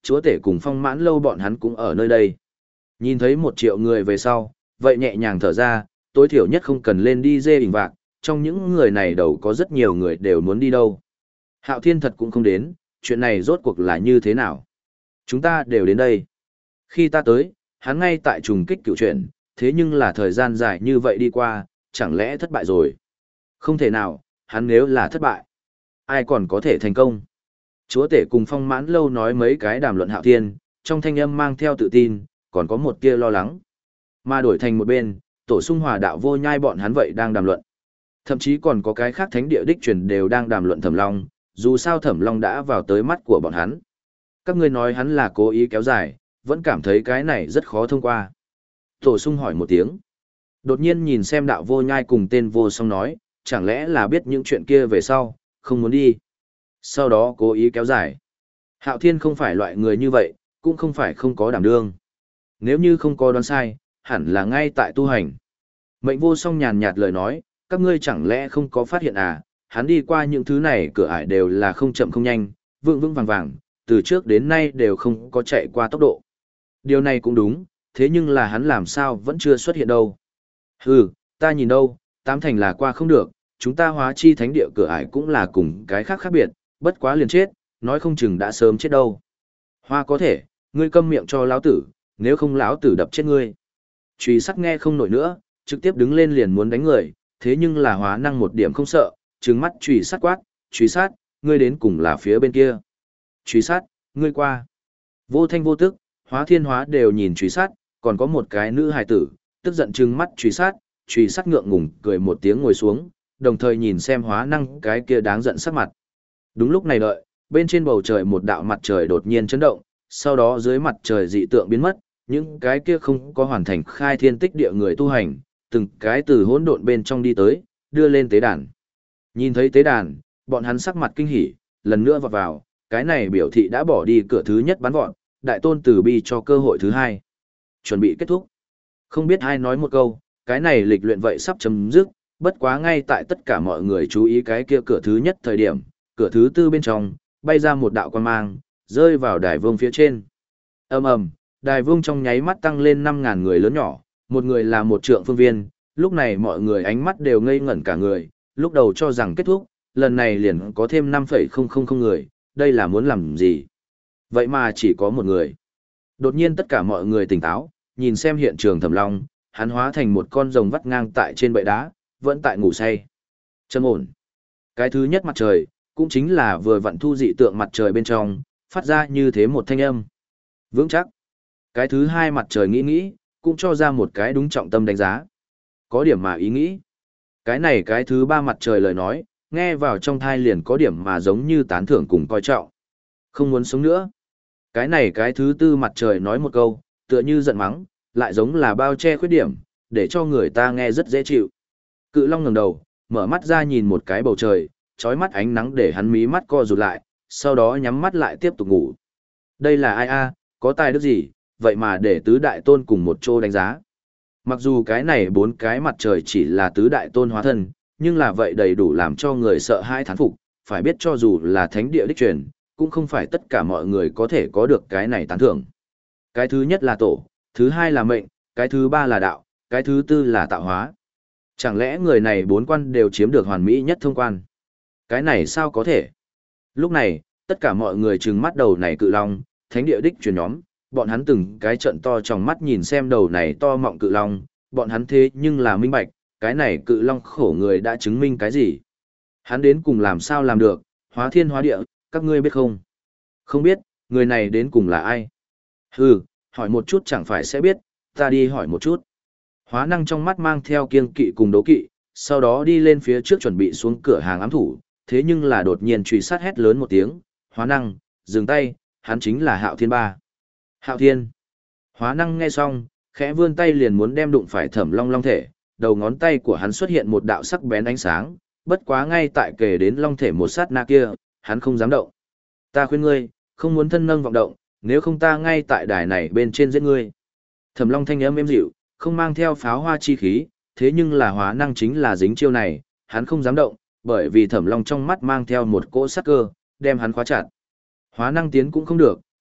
chúa tể cùng phong mãn lâu bọn hắn cũng ở nơi đây. Nhìn thấy một triệu người về sau, vậy nhẹ nhàng thở ra, tối thiểu nhất không cần lên đi dê ỉnh vạc, trong những người này đầu có rất nhiều người đều muốn đi đâu. Hạo Thiên thật cũng không đến, chuyện này rốt cuộc là như thế nào? Chúng ta đều đến đây. Khi ta tới, hắn ngay tại trùng kích cựu chuyện, thế nhưng là thời gian dài như vậy đi qua, chẳng lẽ thất bại rồi? Không thể nào, hắn nếu là thất bại, ai còn có thể thành công? Chúa tể cùng phong mãn lâu nói mấy cái đàm luận Hạo Thiên, trong thanh âm mang theo tự tin, còn có một tia lo lắng. Mà đổi thành một bên, tổ sung hòa đạo vô nhai bọn hắn vậy đang đàm luận. Thậm chí còn có cái khác thánh địa đích truyền đều đang đàm luận Thẩm Long, dù sao Thẩm Long đã vào tới mắt của bọn hắn. Các ngươi nói hắn là cố ý kéo dài, vẫn cảm thấy cái này rất khó thông qua. Tổ sung hỏi một tiếng. Đột nhiên nhìn xem đạo vô nhai cùng tên vô song nói, chẳng lẽ là biết những chuyện kia về sau, không muốn đi. Sau đó cố ý kéo dài. Hạo Thiên không phải loại người như vậy, cũng không phải không có đảm đương. Nếu như không có đoán sai, hẳn là ngay tại tu hành. Mệnh vô song nhàn nhạt lời nói, các ngươi chẳng lẽ không có phát hiện à, hắn đi qua những thứ này cửa ải đều là không chậm không nhanh, vững vững vàng vàng, từ trước đến nay đều không có chạy qua tốc độ. Điều này cũng đúng, thế nhưng là hắn làm sao vẫn chưa xuất hiện đâu. Hừ, ta nhìn đâu, tám thành là qua không được, chúng ta hóa chi thánh địa cửa ải cũng là cùng cái khác khác biệt, bất quá liền chết, nói không chừng đã sớm chết đâu. Hoa có thể, ngươi câm miệng cho lão tử, nếu không lão tử đập chết ngươi. Truy sắc nghe không nổi nữa, trực tiếp đứng lên liền muốn đánh người, thế nhưng là hóa năng một điểm không sợ, trừng mắt truy sát quát, truy sát, ngươi đến cùng là phía bên kia. Truy sát, ngươi qua. Vô thanh vô tức, hóa thiên hóa đều nhìn truy sát, còn có một cái nữ hài tử, tức giận trừng mắt truy sát, truy sát ngượng ngùng cười một tiếng ngồi xuống, đồng thời nhìn xem hóa năng cái kia đáng giận sắc mặt. Đúng lúc này đợi, bên trên bầu trời một đạo mặt trời đột nhiên chấn động, sau đó dưới mặt trời dị tượng biến mất, những cái kia không có hoàn thành khai thiên tích địa người tu hành, từng cái từ hỗn độn bên trong đi tới, đưa lên tế đàn. Nhìn thấy tế đàn, bọn hắn sắc mặt kinh hỉ, lần nữa vọt vào, cái này biểu thị đã bỏ đi cửa thứ nhất bắn vọt, đại tôn từ bi cho cơ hội thứ hai. Chuẩn bị kết thúc. Không biết ai nói một câu, cái này lịch luyện vậy sắp chấm dứt, bất quá ngay tại tất cả mọi người chú ý cái kia cửa thứ nhất thời điểm, cửa thứ tư bên trong, bay ra một đạo quang mang, rơi vào đài vương phía trên. Ầm ầm, đài vương trong nháy mắt tăng lên năm ngàn người lớn nhỏ, một người là một trượng phương viên, lúc này mọi người ánh mắt đều ngây ngẩn cả người, lúc đầu cho rằng kết thúc, lần này liền có thêm năm phẩy không không không người, đây là muốn làm gì? Vậy mà chỉ có một người. Đột nhiên tất cả mọi người tỉnh táo, nhìn xem hiện trường Thẩm Long, hắn hóa thành một con rồng vắt ngang tại trên bệ đá, vẫn tại ngủ say. Trầm ổn. Cái thứ nhất mặt trời, cũng chính là vừa vặn thu dị tượng mặt trời bên trong, phát ra như thế một thanh âm. Vững chắc. Cái thứ hai mặt trời nghĩ nghĩ, cũng cho ra một cái đúng trọng tâm đánh giá. Có điểm mà ý nghĩ. Cái này cái thứ ba mặt trời lời nói, nghe vào trong thai liền có điểm mà giống như tán thưởng cùng coi trọng. Không muốn sống nữa. Cái này cái thứ tư mặt trời nói một câu, tựa như giận mắng, lại giống là bao che khuyết điểm, để cho người ta nghe rất dễ chịu. Cự Long ngẩng đầu, mở mắt ra nhìn một cái bầu trời, chói mắt ánh nắng để hắn mí mắt co rụt lại, sau đó nhắm mắt lại tiếp tục ngủ. Đây là ai a, có tài đức gì, vậy mà để tứ đại tôn cùng một chỗ đánh giá. Mặc dù cái này bốn cái mặt trời chỉ là tứ đại tôn hóa thân, nhưng là vậy đầy đủ làm cho người sợ hãi thán phục, phải biết cho dù là thánh địa đích truyền, cũng không phải tất cả mọi người có thể có được cái này tán thưởng. Cái thứ nhất là tổ, thứ hai là mệnh, cái thứ ba là đạo, cái thứ tư là tạo hóa. Chẳng lẽ người này bốn quan đều chiếm được hoàn mỹ nhất thông quan? Cái này sao có thể? Lúc này, tất cả mọi người trừng mắt đầu này cự long, thánh địa đích truyền nhóm, bọn hắn từng cái trận to trong mắt nhìn xem đầu này to mọng cự long, bọn hắn thế nhưng là minh bạch, cái này cự long khổ người đã chứng minh cái gì? Hắn đến cùng làm sao làm được, hóa thiên hóa địa, các ngươi biết không? Không biết, người này đến cùng là ai? Hừ, hỏi một chút chẳng phải sẽ biết, ta đi hỏi một chút. Hóa năng trong mắt mang theo kiêng kỵ cùng đố kỵ, sau đó đi lên phía trước chuẩn bị xuống cửa hàng ám thủ, thế nhưng là đột nhiên truy sát hét lớn một tiếng, hóa năng, dừng tay, hắn chính là Hạo Thiên ba. Hạo Thiên. Hóa năng nghe xong, khẽ vươn tay liền muốn đem đụng phải Thẩm Long long thể, đầu ngón tay của hắn xuất hiện một đạo sắc bén ánh sáng, bất quá ngay tại kề đến long thể một sát na kia, hắn không dám động. Ta khuyên ngươi, không muốn thân nâng vọng động, nếu không ta ngay tại đài này bên trên giết ngươi. Thẩm Long thanh âm êm dịu, không mang theo pháo hoa chi khí, thế nhưng là hóa năng chính là dính chiêu này, hắn không dám động, bởi vì Thẩm Long trong mắt mang theo một cỗ sát cơ, đem hắn khóa chặt. Hóa năng tiến cũng không được,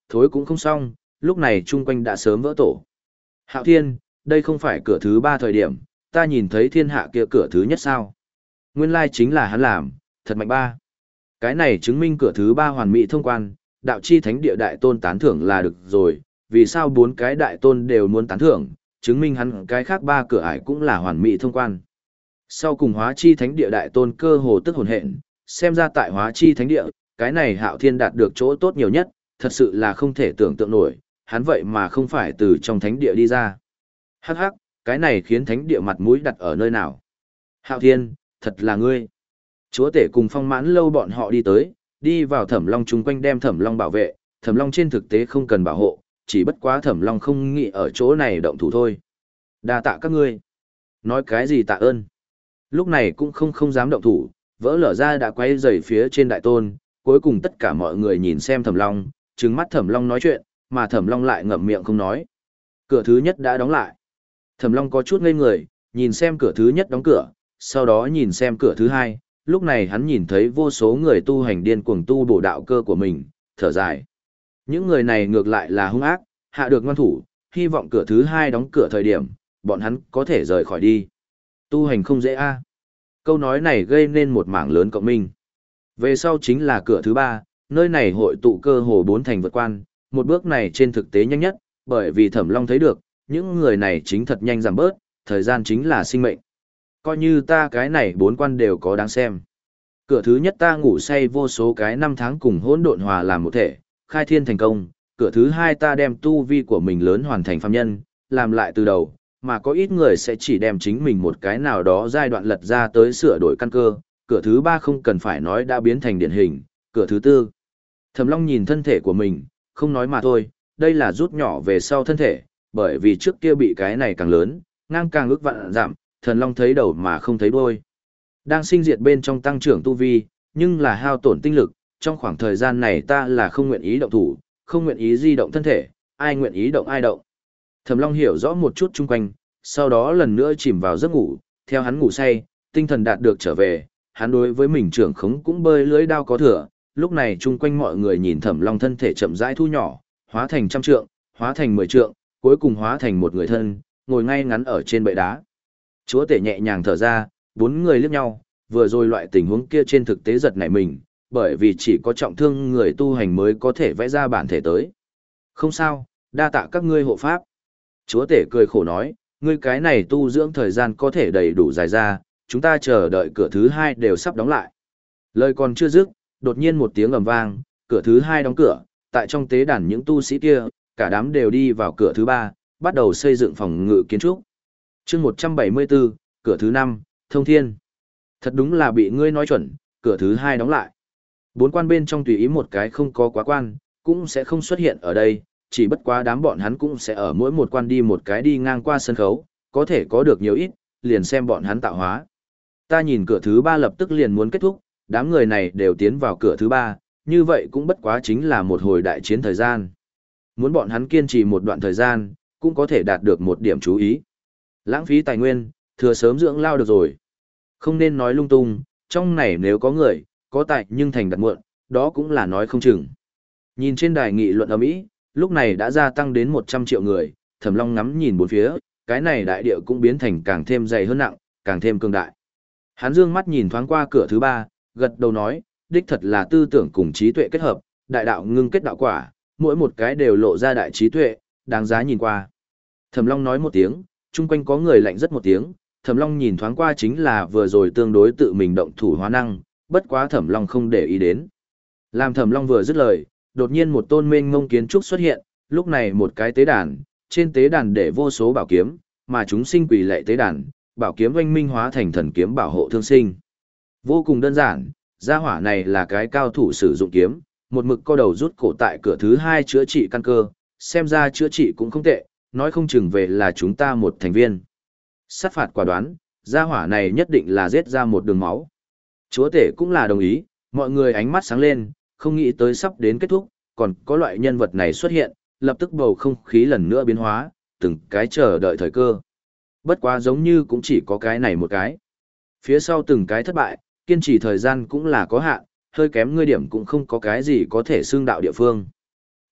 thối cũng không xong, lúc này chung quanh đã sớm vỡ tổ. Hạo Thiên, đây không phải cửa thứ ba thời điểm, ta nhìn thấy thiên hạ kia cửa thứ nhất sao. Nguyên lai chính là hắn làm, thật mạnh ba. Cái này chứng minh cửa thứ ba hoàn mỹ thông quan, đạo chi thánh địa đại tôn tán thưởng là được rồi, vì sao bốn cái đại tôn đều muốn tán thưởng, chứng minh hắn cái khác ba cửa ải cũng là hoàn mỹ thông quan. Sau cùng hóa chi thánh địa đại tôn cơ hồ tức hồn hện, xem ra tại hóa chi thánh địa, cái này Hạo Thiên đạt được chỗ tốt nhiều nhất, thật sự là không thể tưởng tượng nổi, hắn vậy mà không phải từ trong thánh địa đi ra. Hắc hắc, cái này khiến thánh địa mặt mũi đặt ở nơi nào. Hạo Thiên, thật là ngươi. Chúa tể cùng Phong Mãn Lâu bọn họ đi tới, đi vào Thẩm Long chung quanh đem Thẩm Long bảo vệ, Thẩm Long trên thực tế không cần bảo hộ, chỉ bất quá Thẩm Long không nghĩ ở chỗ này động thủ thôi. Đa tạ các ngươi. Nói cái gì tạ ơn. Lúc này cũng không không dám động thủ, vỡ lở ra đã quay rầy phía trên đại tôn, cuối cùng tất cả mọi người nhìn xem Thẩm Long, trừng mắt Thẩm Long nói chuyện, mà Thẩm Long lại ngậm miệng không nói. Cửa thứ nhất đã đóng lại. Thẩm Long có chút ngây người, nhìn xem cửa thứ nhất đóng cửa, sau đó nhìn xem cửa thứ hai, lúc này hắn nhìn thấy vô số người tu hành điên cuồng tu bổ đạo cơ của mình, thở dài. Những người này ngược lại là hung ác, hạ được ngoan thủ, hy vọng cửa thứ hai đóng cửa thời điểm, bọn hắn có thể rời khỏi đi. Tu hành không dễ a. Câu nói này gây nên một mảng lớn cộng minh. Về sau chính là cửa thứ ba, nơi này hội tụ cơ hồ bốn thành vượt quan, một bước này trên thực tế nhanh nhất, bởi vì Thẩm Long thấy được, những người này chính thật nhanh giảm bớt, thời gian chính là sinh mệnh. Coi như ta cái này bốn quan đều có đáng xem. Cửa thứ nhất ta ngủ say vô số cái năm tháng cùng hỗn độn hòa làm một thể, khai thiên thành công. Cửa thứ hai ta đem tu vi của mình lớn hoàn thành phàm nhân, làm lại từ đầu, mà có ít người sẽ chỉ đem chính mình một cái nào đó giai đoạn lật ra tới sửa đổi căn cơ. Cửa thứ ba không cần phải nói đã biến thành điển hình. Cửa thứ tư, Thẩm Long nhìn thân thể của mình, không nói mà thôi, đây là rút nhỏ về sau thân thể, bởi vì trước kia bị cái này càng lớn, ngang càng ước vạn giảm, Thần Long thấy đầu mà không thấy đuôi. Đang sinh diệt bên trong tăng trưởng tu vi, nhưng là hao tổn tinh lực, trong khoảng thời gian này ta là không nguyện ý động thủ, không nguyện ý di động thân thể, ai nguyện ý động ai động. Thẩm Long hiểu rõ một chút chung quanh, sau đó lần nữa chìm vào giấc ngủ, theo hắn ngủ say, tinh thần đạt được trở về, hắn đối với mình trưởng khống cũng bơi lưới đao có thừa, lúc này chung quanh mọi người nhìn Thẩm Long thân thể chậm rãi thu nhỏ, hóa thành trăm trượng, hóa thành mười trượng, cuối cùng hóa thành một người thân, ngồi ngay ngắn ở trên bệ đá. Chúa tể nhẹ nhàng thở ra, bốn người liếc nhau, vừa rồi loại tình huống kia trên thực tế giật nảy mình, bởi vì chỉ có trọng thương người tu hành mới có thể vẽ ra bản thể tới. Không sao, đa tạ các ngươi hộ pháp. Chúa tể cười khổ nói, ngươi cái này tu dưỡng thời gian có thể đầy đủ dài ra, chúng ta chờ đợi cửa thứ hai đều sắp đóng lại. Lời còn chưa dứt, đột nhiên một tiếng ầm vang, cửa thứ hai đóng cửa, tại trong tế đàn những tu sĩ kia, cả đám đều đi vào cửa thứ ba, bắt đầu xây dựng phòng ngự kiến trúc. Chương một trăm bảy mươi bốn, cửa thứ năm, thông thiên. Thật đúng là bị ngươi nói chuẩn, cửa thứ hai đóng lại. Bốn quan bên trong tùy ý một cái không có quá quan, cũng sẽ không xuất hiện ở đây, chỉ bất quá đám bọn hắn cũng sẽ ở mỗi một quan đi một cái đi ngang qua sân khấu, có thể có được nhiều ít, liền xem bọn hắn tạo hóa. Ta nhìn cửa thứ ba lập tức liền muốn kết thúc, đám người này đều tiến vào cửa thứ ba, như vậy cũng bất quá chính là một hồi đại chiến thời gian. Muốn bọn hắn kiên trì một đoạn thời gian, cũng có thể đạt được một điểm chú ý. Lãng phí tài nguyên, thừa sớm dưỡng lao được rồi. Không nên nói lung tung, trong này nếu có người, có tài nhưng thành đặt muộn, đó cũng là nói không chừng. Nhìn trên đài nghị luận ầm ĩ, lúc này đã gia tăng đến một trăm triệu người, Thẩm Long ngắm nhìn bốn phía, cái này đại địa cũng biến thành càng thêm dày hơn nặng, càng thêm cường đại. Hắn dương mắt nhìn thoáng qua cửa thứ ba, gật đầu nói, đích thật là tư tưởng cùng trí tuệ kết hợp, đại đạo ngưng kết đạo quả, mỗi một cái đều lộ ra đại trí tuệ, đáng giá nhìn qua. Thẩm Long nói một tiếng, chung quanh có người lạnh rất một tiếng, Thẩm Long nhìn thoáng qua chính là vừa rồi tương đối tự mình động thủ hóa năng, bất quá Thẩm Long không để ý đến. Làm Thẩm Long vừa dứt lời, đột nhiên một tôn mênh mông kiến trúc xuất hiện, lúc này một cái tế đàn, trên tế đàn để vô số bảo kiếm, mà chúng sinh quỳ lạy tế đàn, bảo kiếm oanh minh hóa thành thần kiếm bảo hộ thương sinh. Vô cùng đơn giản, gia hỏa này là cái cao thủ sử dụng kiếm, một mực co đầu rút cổ tại cửa thứ hai chữa trị căn cơ, xem ra chữa trị cũng không tệ, nói không chừng về là chúng ta một thành viên. Sát phạt quả đoán, gia hỏa này nhất định là giết ra một đường máu. Chúa tể cũng là đồng ý, mọi người ánh mắt sáng lên, không nghĩ tới sắp đến kết thúc, còn có loại nhân vật này xuất hiện, lập tức bầu không khí lần nữa biến hóa, từng cái chờ đợi thời cơ. Bất quá giống như cũng chỉ có cái này một cái. Phía sau từng cái thất bại, kiên trì thời gian cũng là có hạn, hơi kém ngươi điểm cũng không có cái gì có thể xương đạo địa phương.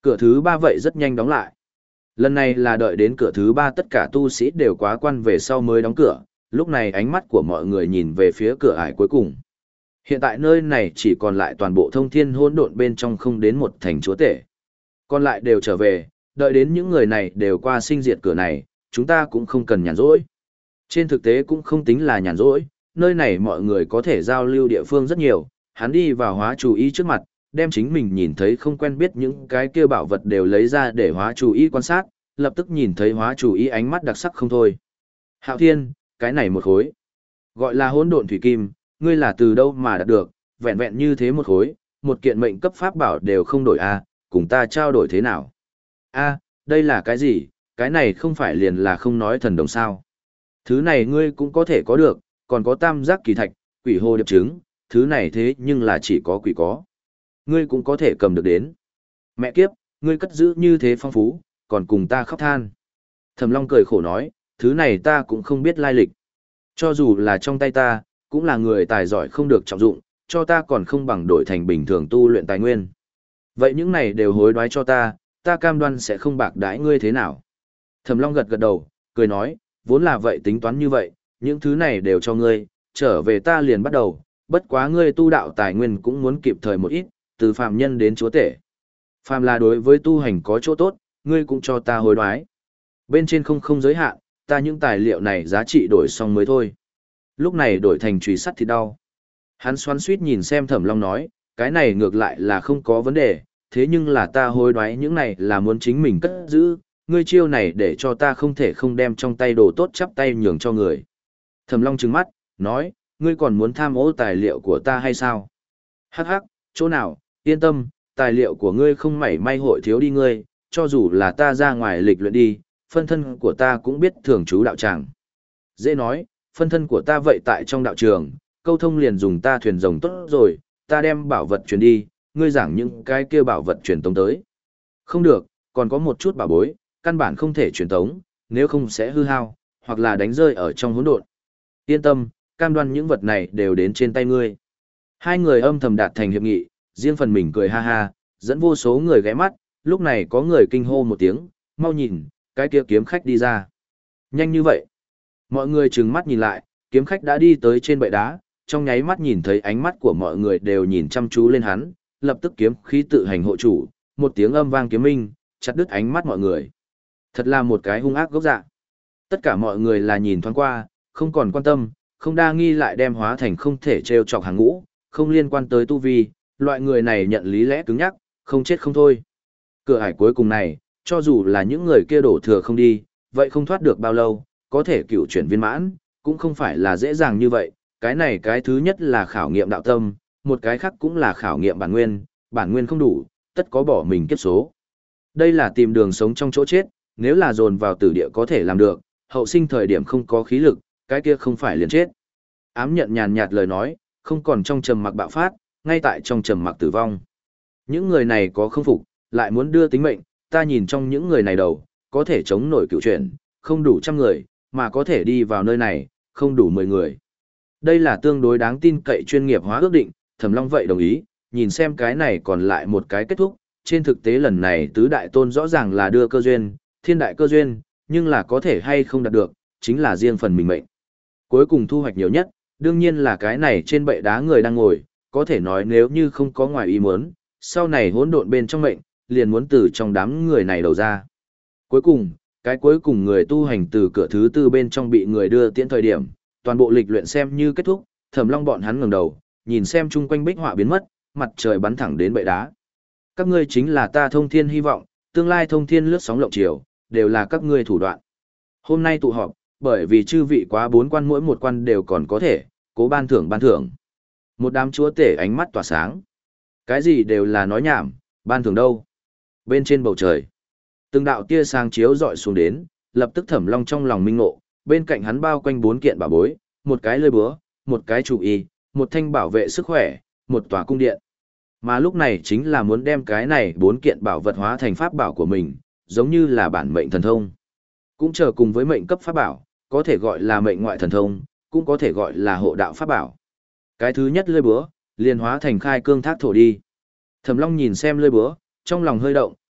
Cửa thứ ba vậy rất nhanh đóng lại. Lần này là đợi đến cửa thứ ba tất cả tu sĩ đều quá quan về sau mới đóng cửa, lúc này ánh mắt của mọi người nhìn về phía cửa ải cuối cùng. Hiện tại nơi này chỉ còn lại toàn bộ thông thiên hỗn độn bên trong không đến một thành chúa tể. Còn lại đều trở về, đợi đến những người này đều qua sinh diệt cửa này, chúng ta cũng không cần nhàn rỗi. Trên thực tế cũng không tính là nhàn rỗi, nơi này mọi người có thể giao lưu địa phương rất nhiều, hắn đi vào hóa chủ ý trước mặt, đem chính mình nhìn thấy không quen biết những cái kia bảo vật đều lấy ra để hóa chủ ý quan sát, lập tức nhìn thấy hóa chủ ý ánh mắt đặc sắc không thôi. Hạo Thiên, cái này một khối, gọi là hỗn độn thủy kim, ngươi là từ đâu mà đạt được, vẹn vẹn như thế một khối, một kiện mệnh cấp pháp bảo đều không đổi a, cùng ta trao đổi thế nào? A, đây là cái gì? Cái này không phải liền là không nói thần đồng sao? Thứ này ngươi cũng có thể có được, còn có tam giác kỳ thạch, quỷ hồ điệp trứng, thứ này thế nhưng là chỉ có quỷ có. Ngươi cũng có thể cầm được đến. Mẹ kiếp, ngươi cất giữ như thế phong phú, còn cùng ta khóc than. Thẩm Long cười khổ nói, thứ này ta cũng không biết lai lịch. Cho dù là trong tay ta, cũng là người tài giỏi không được trọng dụng, cho ta còn không bằng đổi thành bình thường tu luyện tài nguyên. Vậy những này đều hối đoái cho ta, ta cam đoan sẽ không bạc đãi ngươi thế nào. Thẩm Long gật gật đầu, cười nói, vốn là vậy tính toán như vậy, những thứ này đều cho ngươi, trở về ta liền bắt đầu, bất quá ngươi tu đạo tài nguyên cũng muốn kịp thời một ít, từ phàm nhân đến chúa tể. Phàm là đối với tu hành có chỗ tốt, ngươi cũng cho ta hối đoái. Bên trên không không giới hạn, ta những tài liệu này giá trị đổi xong mới thôi. Lúc này đổi thành chùy sắt thì đau. Hắn xoắn suýt nhìn xem Thẩm Long nói, cái này ngược lại là không có vấn đề, thế nhưng là ta hối đoái những này là muốn chính mình cất giữ, ngươi chiêu này để cho ta không thể không đem trong tay đồ tốt chắp tay nhường cho người. Thẩm Long trừng mắt, nói, ngươi còn muốn tham ô tài liệu của ta hay sao? Hắc hắc, chỗ nào, yên tâm, tài liệu của ngươi không mảy may hội thiếu đi ngươi, cho dù là ta ra ngoài lịch luyện đi, phân thân của ta cũng biết thường trú đạo tràng. Dễ nói, phân thân của ta vậy tại trong đạo trường, câu thông liền dùng ta thuyền rồng tốt rồi, ta đem bảo vật truyền đi, ngươi giảng những cái kia bảo vật truyền tống tới. Không được, còn có một chút bảo bối, căn bản không thể truyền tống, nếu không sẽ hư hao, hoặc là đánh rơi ở trong hỗn độn. Yên tâm, cam đoan những vật này đều đến trên tay ngươi. Hai người âm thầm đạt thành hiệp nghị, riêng phần mình cười ha ha, dẫn vô số người ghé mắt, lúc này có người kinh hô một tiếng, mau nhìn, cái kia kiếm khách đi ra. Nhanh như vậy. Mọi người trừng mắt nhìn lại, kiếm khách đã đi tới trên bệ đá, trong nháy mắt nhìn thấy ánh mắt của mọi người đều nhìn chăm chú lên hắn, lập tức kiếm khí tự hành hộ chủ, một tiếng âm vang kiếm minh, chặt đứt ánh mắt mọi người. Thật là một cái hung ác gốc dạ. Tất cả mọi người là nhìn thoáng qua, không còn quan tâm, không đa nghi lại đem hóa thành không thể trêu chọc hàng ngũ, không liên quan tới tu vi, loại người này nhận lý lẽ cứng nhắc, không chết không thôi. Cửa ải cuối cùng này, cho dù là những người kia đổ thừa không đi, vậy không thoát được bao lâu, có thể cựu chuyển viên mãn, cũng không phải là dễ dàng như vậy, cái này cái thứ nhất là khảo nghiệm đạo tâm, một cái khác cũng là khảo nghiệm bản nguyên, bản nguyên không đủ, tất có bỏ mình kiếp số. Đây là tìm đường sống trong chỗ chết, nếu là dồn vào tử địa có thể làm được, hậu sinh thời điểm không có khí lực, cái kia không phải liền chết. Ám nhận nhàn nhạt lời nói, không còn trong trầm mặc bạo phát, ngay tại trong trầm mặc tử vong. Những người này có không phục, lại muốn đưa tính mệnh, ta nhìn trong những người này đầu, có thể chống nổi cựu chuyển, không đủ trăm người, mà có thể đi vào nơi này, không đủ mười người. Đây là tương đối đáng tin cậy chuyên nghiệp hóa ước định, Thẩm Long vậy đồng ý, nhìn xem cái này còn lại một cái kết thúc, trên thực tế lần này tứ đại tôn rõ ràng là đưa cơ duyên, thiên đại cơ duyên, nhưng là có thể hay không đạt được, chính là riêng phần mình mệnh. Cuối cùng thu hoạch nhiều nhất, đương nhiên là cái này trên bệ đá người đang ngồi, có thể nói nếu như không có ngoài ý muốn, sau này hỗn độn bên trong mệnh, liền muốn từ trong đám người này đầu ra. Cuối cùng, cái cuối cùng người tu hành từ cửa thứ tư bên trong bị người đưa tiễn thời điểm, toàn bộ lịch luyện xem như kết thúc, Thẩm Long bọn hắn ngẩng đầu, nhìn xem chung quanh bích họa biến mất, mặt trời bắn thẳng đến bệ đá. Các ngươi chính là ta thông thiên hy vọng, tương lai thông thiên lướt sóng lộng chiều, đều là các ngươi thủ đoạn. Hôm nay tụ họp, bởi vì chư vị quá bốn quan mỗi một quan đều còn có thể, cố ban thưởng ban thưởng. Một đám chúa tể ánh mắt tỏa sáng. Cái gì đều là nói nhảm, ban thưởng đâu? Bên trên bầu trời, từng đạo tia sáng chiếu dọi xuống đến, lập tức Thẩm Long trong lòng minh ngộ, bên cạnh hắn bao quanh bốn kiện bảo bối, một cái lưỡi búa, một cái chủ y, một thanh bảo vệ sức khỏe, một tòa cung điện. Mà lúc này chính là muốn đem cái này bốn kiện bảo vật hóa thành pháp bảo của mình, giống như là bản mệnh thần thông. Cũng chờ cùng với mệnh cấp pháp bảo, có thể gọi là mệnh ngoại thần thông, cũng có thể gọi là hộ đạo pháp bảo. Cái thứ nhất lưỡi búa, liền hóa thành khai cương thác thổ đi. Thẩm Long nhìn xem lưỡi búa, trong lòng hơi động,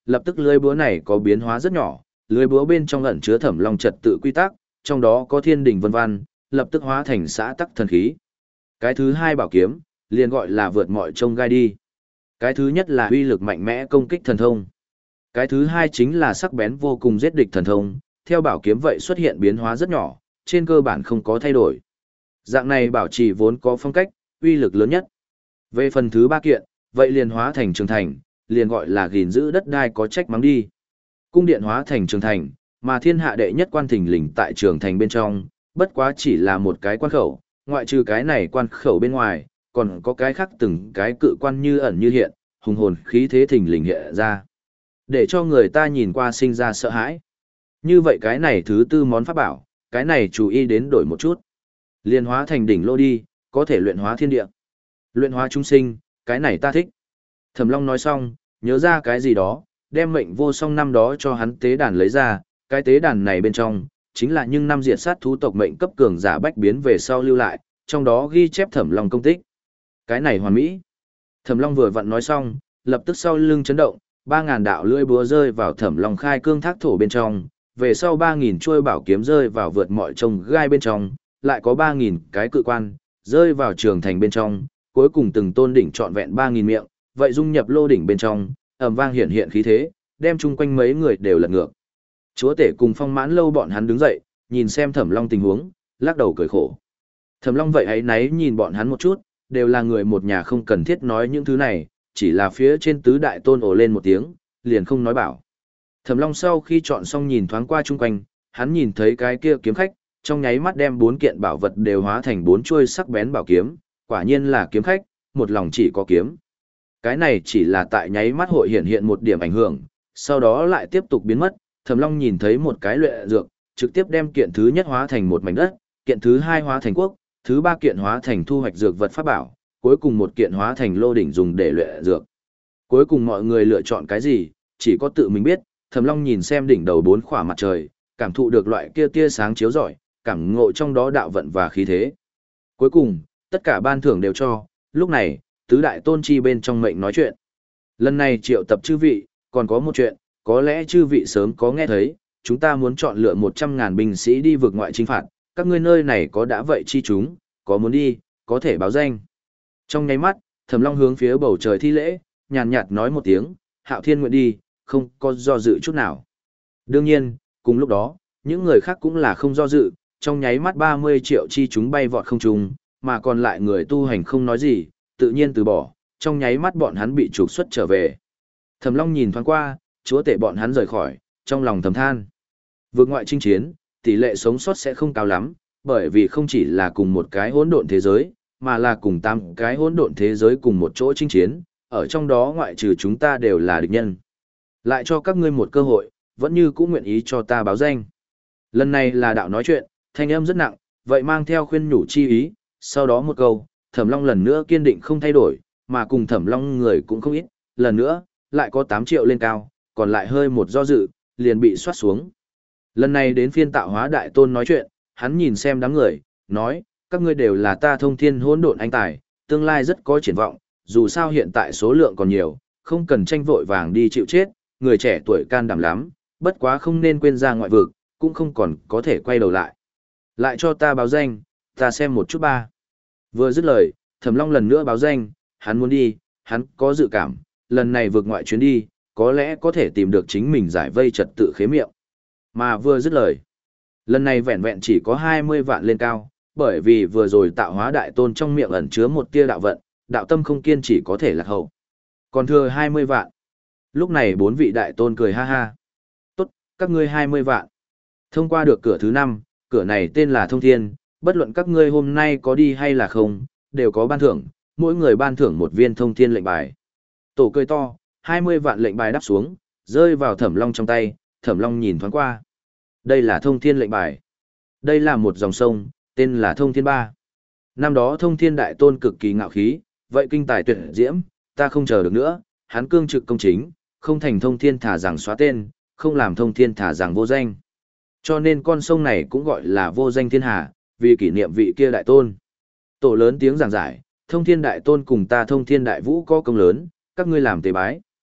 lập tức lưới búa này có biến hóa rất nhỏ, lưới búa bên trong ẩn chứa Thẩm Long trật tự quy tắc, trong đó có thiên đình vân văn, lập tức hóa thành xã tắc thần khí. Cái thứ hai bảo kiếm, liền gọi là vượt mọi trông gai đi. Cái thứ nhất là uy lực mạnh mẽ công kích thần thông. Cái thứ hai chính là sắc bén vô cùng giết địch thần thông, theo bảo kiếm vậy xuất hiện biến hóa rất nhỏ, trên cơ bản không có thay đổi. Dạng này bảo trì vốn có phong cách, uy lực lớn nhất. Về phần thứ ba kiện, vậy liền hóa thành trường thành, liền gọi là gìn giữ đất đai có trách mắng đi. Cung điện hóa thành trường thành, mà thiên hạ đệ nhất quan thình lình tại trường thành bên trong, bất quá chỉ là một cái quan khẩu, ngoại trừ cái này quan khẩu bên ngoài, còn có cái khác từng cái cự quan như ẩn như hiện, hùng hồn khí thế thình lình hiện ra. Để cho người ta nhìn qua sinh ra sợ hãi. Như vậy cái này thứ tư món pháp bảo, cái này chú ý đến đổi một chút. Liên hóa thành đỉnh lô đi, có thể luyện hóa thiên địa. Luyện hóa chúng sinh, cái này ta thích. Thẩm Long nói xong, nhớ ra cái gì đó, đem mệnh vô song năm đó cho hắn tế đàn lấy ra, cái tế đàn này bên trong, chính là những năm diệt sát thú tộc mệnh cấp cường giả bách biến về sau lưu lại, trong đó ghi chép Thẩm Long công tích. Cái này hoàn mỹ. Thẩm Long vừa vặn nói xong, lập tức sau lưng chấn động, ba ngàn đạo lưỡi búa rơi vào Thẩm Long khai cương thác thổ bên trong, về sau ba nghìn chuôi bảo kiếm rơi vào vượt mọi trông gai bên trong, lại có ba nghìn cái cự quan, rơi vào trường thành bên trong, cuối cùng từng tôn đỉnh trọn vẹn ba nghìn miệng, vậy dung nhập lô đỉnh bên trong, ầm vang hiện hiện khí thế, đem chung quanh mấy người đều lật ngược. Chúa tể cùng Phong Mãn Lâu bọn hắn đứng dậy, nhìn xem Thẩm Long tình huống, lắc đầu cười khổ. Thẩm Long vậy ấy náy nhìn bọn hắn một chút, đều là người một nhà không cần thiết nói những thứ này, chỉ là phía trên tứ đại tôn ồ lên một tiếng, liền không nói bảo. Thẩm Long sau khi chọn xong nhìn thoáng qua chung quanh, hắn nhìn thấy cái kia kiếm khách, trong nháy mắt đem bốn kiện bảo vật đều hóa thành bốn chuôi sắc bén bảo kiếm, quả nhiên là kiếm khách, một lòng chỉ có kiếm. Cái này chỉ là tại nháy mắt hội hiện hiện một điểm ảnh hưởng, sau đó lại tiếp tục biến mất, Thẩm Long nhìn thấy một cái luyện dược, trực tiếp đem kiện thứ nhất hóa thành một mảnh đất, kiện thứ hai hóa thành quốc, thứ ba kiện hóa thành thu hoạch dược vật pháp bảo, cuối cùng một kiện hóa thành lô đỉnh dùng để luyện dược. Cuối cùng mọi người lựa chọn cái gì, chỉ có tự mình biết. Thẩm Long nhìn xem đỉnh đầu bốn khỏa mặt trời, cảm thụ được loại kia tia sáng chiếu rọi, cảm ngộ trong đó đạo vận và khí thế. Cuối cùng, tất cả ban thưởng đều cho, lúc này, tứ đại tôn chi bên trong mệnh nói chuyện. Lần này triệu tập chư vị, còn có một chuyện, có lẽ chư vị sớm có nghe thấy, chúng ta muốn chọn lựa một trăm ngàn binh sĩ đi vượt ngoại chinh phạt, các ngươi nơi này có đã vậy chi chúng, có muốn đi, có thể báo danh. Trong nháy mắt, Thẩm Long hướng phía bầu trời thi lễ, nhàn nhạt nói một tiếng, Hạo Thiên nguyện đi, không có do dự chút nào. Đương nhiên, cùng lúc đó, những người khác cũng là không do dự, trong nháy mắt ba mươi triệu chi chúng bay vọt không trung, mà còn lại người tu hành không nói gì, tự nhiên từ bỏ, trong nháy mắt bọn hắn bị trục xuất trở về. Thẩm Long nhìn thoáng qua, chúa tể bọn hắn rời khỏi, trong lòng thầm than. Vượt ngoại chinh chiến, tỷ lệ sống sót sẽ không cao lắm, bởi vì không chỉ là cùng một cái hỗn độn thế giới, mà là cùng tám cái hỗn độn thế giới cùng một chỗ chinh chiến, ở trong đó ngoại trừ chúng ta đều là địch nhân. Lại cho các ngươi một cơ hội, vẫn như cũng nguyện ý cho ta báo danh. Lần này là đạo nói chuyện, thanh âm rất nặng, vậy mang theo khuyên nhủ chi ý, sau đó một câu, Thẩm Long lần nữa kiên định không thay đổi, mà cùng Thẩm Long người cũng không ít, lần nữa, lại có tám triệu lên cao, còn lại hơi một do dự, liền bị soát xuống. Lần này đến phiên Tạo Hóa Đại Tôn nói chuyện, hắn nhìn xem đám người, nói, các ngươi đều là ta thông thiên hỗn độn anh tài, tương lai rất có triển vọng, dù sao hiện tại số lượng còn nhiều, không cần tranh vội vàng đi chịu chết, người trẻ tuổi can đảm lắm, bất quá không nên quên ra ngoại vực, cũng không còn có thể quay đầu lại. Lại cho ta báo danh, ta xem một chút ba. Vừa dứt lời, Thẩm Long lần nữa báo danh, hắn muốn đi, hắn có dự cảm, lần này vượt ngoại chuyến đi, có lẽ có thể tìm được chính mình giải vây trật tự khế miệng. Mà vừa dứt lời, lần này vẹn vẹn chỉ có hai mươi vạn lên cao, bởi vì vừa rồi Tạo Hóa Đại Tôn trong miệng ẩn chứa một tia đạo vận, đạo tâm không kiên chỉ có thể lạc hậu. Còn thừa hai mươi vạn. Lúc này bốn vị đại tôn cười ha ha. Tốt, các ngươi hai mươi vạn. Thông qua được cửa thứ năm, cửa này tên là Thông Thiên, bất luận các ngươi hôm nay có đi hay là không, đều có ban thưởng, mỗi người ban thưởng một viên Thông Thiên lệnh bài. Tổ cười to, hai mươi vạn lệnh bài đắp xuống, rơi vào Thẩm Long trong tay, Thẩm Long nhìn thoáng qua. Đây là Thông Thiên lệnh bài. Đây là một dòng sông, tên là Thông Thiên Ba. Năm đó Thông Thiên Đại Tôn cực kỳ ngạo khí, vậy kinh tài tuyệt diễm, ta không chờ được nữa, hắn cương trực công chính, không thành Thông Thiên thả rằng xóa tên, không làm Thông Thiên thả rằng vô danh. Cho nên con sông này cũng gọi là vô danh thiên hà, vì kỷ niệm vị kia đại tôn. Tổ lớn tiếng giảng giải, Thông Thiên Đại Tôn cùng ta Thông Thiên Đại Vũ có công lớn, các ngươi làm tế bái.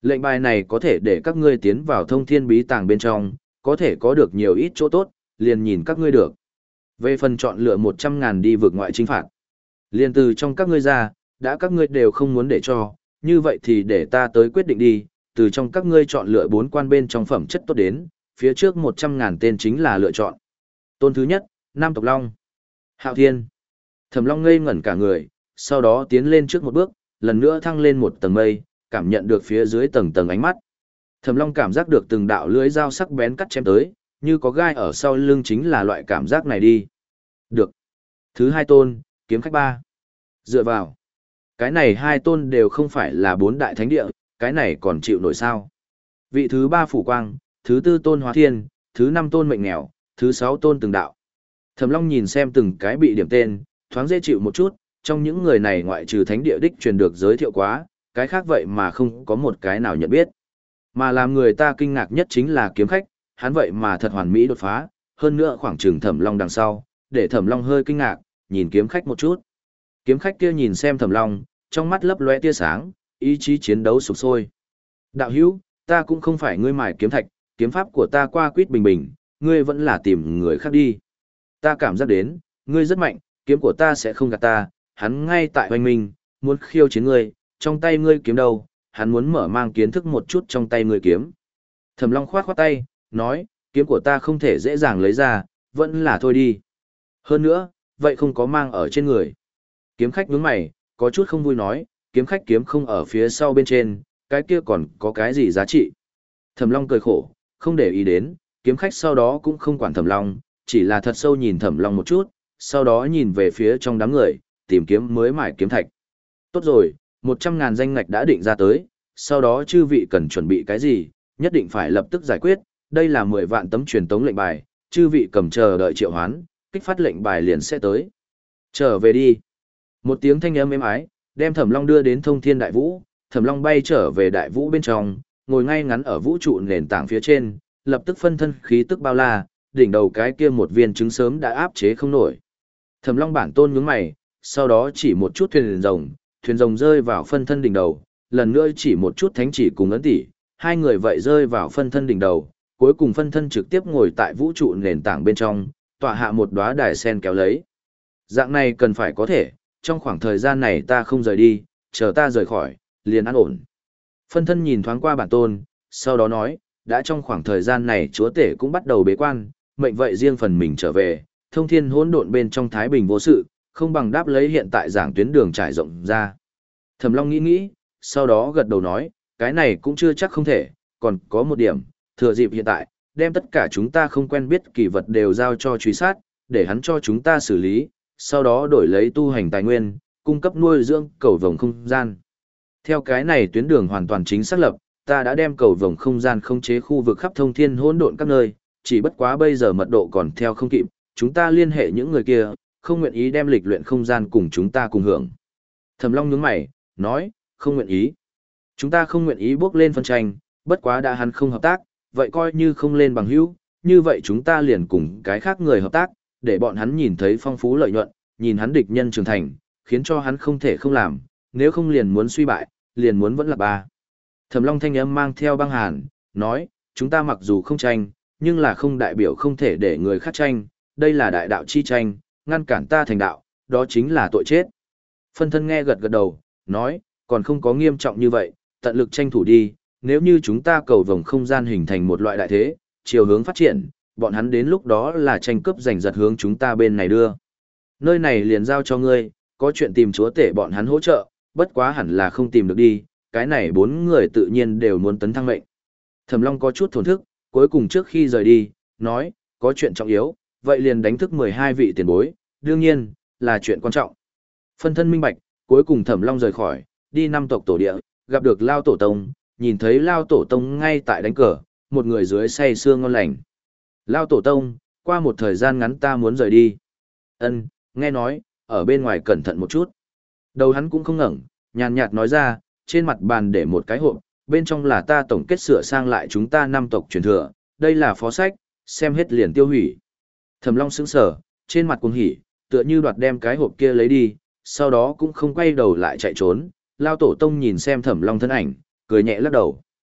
Lệnh bài này có thể để các ngươi tiến vào thông thiên bí tàng bên trong, có thể có được nhiều ít chỗ tốt, liền nhìn các ngươi được. Về phần chọn lựa một trăm ngàn đi vượt ngoại chinh phạt, liền từ trong các ngươi ra, đã các ngươi đều không muốn để cho, như vậy thì để ta tới quyết định đi, từ trong các ngươi chọn lựa bốn quan bên trong phẩm chất tốt đến, phía trước một trăm ngàn tên chính là lựa chọn. Tôn thứ nhất, Nam Tộc Long. Hạo Thiên. Thẩm Long ngây ngẩn cả người, sau đó tiến lên trước một bước, lần nữa thăng lên một tầng mây, cảm nhận được phía dưới tầng tầng ánh mắt. Thẩm Long cảm giác được từng đạo lưỡi dao sắc bén cắt chém tới, như có gai ở sau lưng chính là loại cảm giác này đi. Được. Thứ hai tôn, Kiếm Khách ba. Dựa vào. Cái này hai tôn đều không phải là bốn đại thánh địa, cái này còn chịu nổi sao. Vị thứ ba Phủ Quang, thứ tư tôn Hóa Thiên, thứ năm tôn Mệnh Nghèo, thứ sáu tôn Từng Đạo. Thẩm Long nhìn xem từng cái bị điểm tên, thoáng dễ chịu một chút, trong những người này ngoại trừ thánh địa đích truyền được giới thiệu quá, cái khác vậy mà không có một cái nào nhận biết. Mà làm người ta kinh ngạc nhất chính là Kiếm Khách, hắn vậy mà thật hoàn mỹ đột phá, hơn nữa khoảng chừng Thẩm Long đằng sau, để Thẩm Long hơi kinh ngạc, nhìn Kiếm Khách một chút. Kiếm Khách kia nhìn xem Thẩm Long, trong mắt lấp lóe tia sáng, ý chí chiến đấu sục sôi. Đạo hữu, ta cũng không phải ngươi mài kiếm thạch, kiếm pháp của ta qua quýt bình bình, ngươi vẫn là tìm người khác đi. Ta cảm giác đến, ngươi rất mạnh, kiếm của ta sẽ không gạt ta, hắn ngay tại hoành minh, muốn khiêu chiến ngươi, trong tay ngươi kiếm đâu, hắn muốn mở mang kiến thức một chút trong tay ngươi kiếm. Thẩm Long khoát khoát tay, nói, kiếm của ta không thể dễ dàng lấy ra, vẫn là thôi đi. Hơn nữa, vậy không có mang ở trên người. Kiếm Khách nhướng mày, có chút không vui nói, kiếm khách kiếm không ở phía sau bên trên, cái kia còn có cái gì giá trị. Thẩm Long cười khổ, không để ý đến, kiếm khách sau đó cũng không quản Thẩm Long, chỉ là thật sâu nhìn Thẩm Long một chút, sau đó nhìn về phía trong đám người, tìm kiếm mới mải kiếm thạch. Tốt rồi, một trăm ngàn danh ngạch đã định ra tới, sau đó chư vị cần chuẩn bị cái gì, nhất định phải lập tức giải quyết, đây là mười vạn tấm truyền tống lệnh bài, chư vị cầm chờ đợi triệu hoán, kích phát lệnh bài liền sẽ tới. Trở về đi. Một tiếng thanh âm êm ái, đem Thẩm Long đưa đến Thông Thiên Đại Vũ, Thẩm Long bay trở về Đại Vũ bên trong, ngồi ngay ngắn ở vũ trụ nền tảng phía trên, lập tức phân thân khí tức bao la, đỉnh đầu cái kia một viên trứng sớm đã áp chế không nổi. Thẩm Long bản tôn nhướng mày, sau đó chỉ một chút thuyền rồng, thuyền rồng rơi vào phân thân đỉnh đầu, lần nữa chỉ một chút thánh chỉ cùng ấn tỷ, hai người vậy rơi vào phân thân đỉnh đầu, cuối cùng phân thân trực tiếp ngồi tại vũ trụ nền tảng bên trong, tọa hạ một đóa đài sen kéo lấy. Dạng này cần phải có thể, trong khoảng thời gian này ta không rời đi, chờ ta rời khỏi, liền an ổn. Phân thân nhìn thoáng qua bản tôn, sau đó nói, đã trong khoảng thời gian này chúa tể cũng bắt đầu bế quan, mệnh vậy riêng phần mình trở về, thông thiên hỗn độn bên trong thái bình vô sự, không bằng đáp lấy hiện tại giảng tuyến đường trải rộng ra. Thẩm Long nghĩ nghĩ, sau đó gật đầu nói, cái này cũng chưa chắc không thể, còn có một điểm, thừa dịp hiện tại, đem tất cả chúng ta không quen biết kỳ vật đều giao cho truy sát, để hắn cho chúng ta xử lý, sau đó đổi lấy tu hành tài nguyên, cung cấp nuôi dưỡng cầu vồng không gian. Theo cái này tuyến đường hoàn toàn chính xác lập, ta đã đem cầu vồng không gian khống chế khu vực khắp thông thiên hỗn độn các nơi, chỉ bất quá bây giờ mật độ còn theo không kịp, chúng ta liên hệ những người kia, không nguyện ý đem lịch luyện không gian cùng chúng ta cùng hưởng. Thẩm Long nhướng mày, nói, không nguyện ý. Chúng ta không nguyện ý bước lên phân tranh, bất quá đã hắn không hợp tác, vậy coi như không lên bằng hữu, như vậy chúng ta liền cùng cái khác người hợp tác, để bọn hắn nhìn thấy phong phú lợi nhuận, nhìn hắn địch nhân trưởng thành, khiến cho hắn không thể không làm, nếu không liền muốn suy bại, liền muốn vẫn là ba. Thẩm Long thanh âm mang theo băng hàn, nói, chúng ta mặc dù không tranh, nhưng là không đại biểu không thể để người khác tranh, đây là đại đạo chi tranh, ngăn cản ta thành đạo, đó chính là tội chết. Phân thân nghe gật gật đầu, nói, còn không có nghiêm trọng như vậy, tận lực tranh thủ đi, nếu như chúng ta cầu vồng không gian hình thành một loại đại thế, chiều hướng phát triển, bọn hắn đến lúc đó là tranh cướp giành giật hướng chúng ta bên này đưa. Nơi này liền giao cho ngươi, có chuyện tìm chúa tể bọn hắn hỗ trợ, bất quá hẳn là không tìm được đi, cái này bốn người tự nhiên đều muốn tấn thăng mệnh. Thẩm Long có chút thổn thức, cuối cùng trước khi rời đi, nói, có chuyện trọng yếu, vậy liền đánh thức mười hai vị tiền bối, đương nhiên, là chuyện quan trọng. Phân thân minh bạch, cuối cùng Thẩm Long rời khỏi, đi năm tộc tổ địa, gặp được Lao Tổ Tông, nhìn thấy Lao Tổ Tông ngay tại đánh cờ, một người dưới say sưa ngon lành. Lao Tổ Tông, qua một thời gian ngắn ta muốn rời đi. Ân, nghe nói, ở bên ngoài cẩn thận một chút. Đầu hắn cũng không ngẩng, nhàn nhạt nói ra, trên mặt bàn để một cái hộp, bên trong là ta tổng kết sửa sang lại chúng ta năm tộc truyền thừa, đây là phó sách, xem hết liền tiêu hủy. Thẩm Long sững sờ, trên mặt cuồng hỉ, tựa như đoạt đem cái hộp kia lấy đi, sau đó cũng không quay đầu lại chạy trốn. Lao Tổ Tông nhìn xem Thẩm Long thân ảnh, cười nhẹ lắc đầu.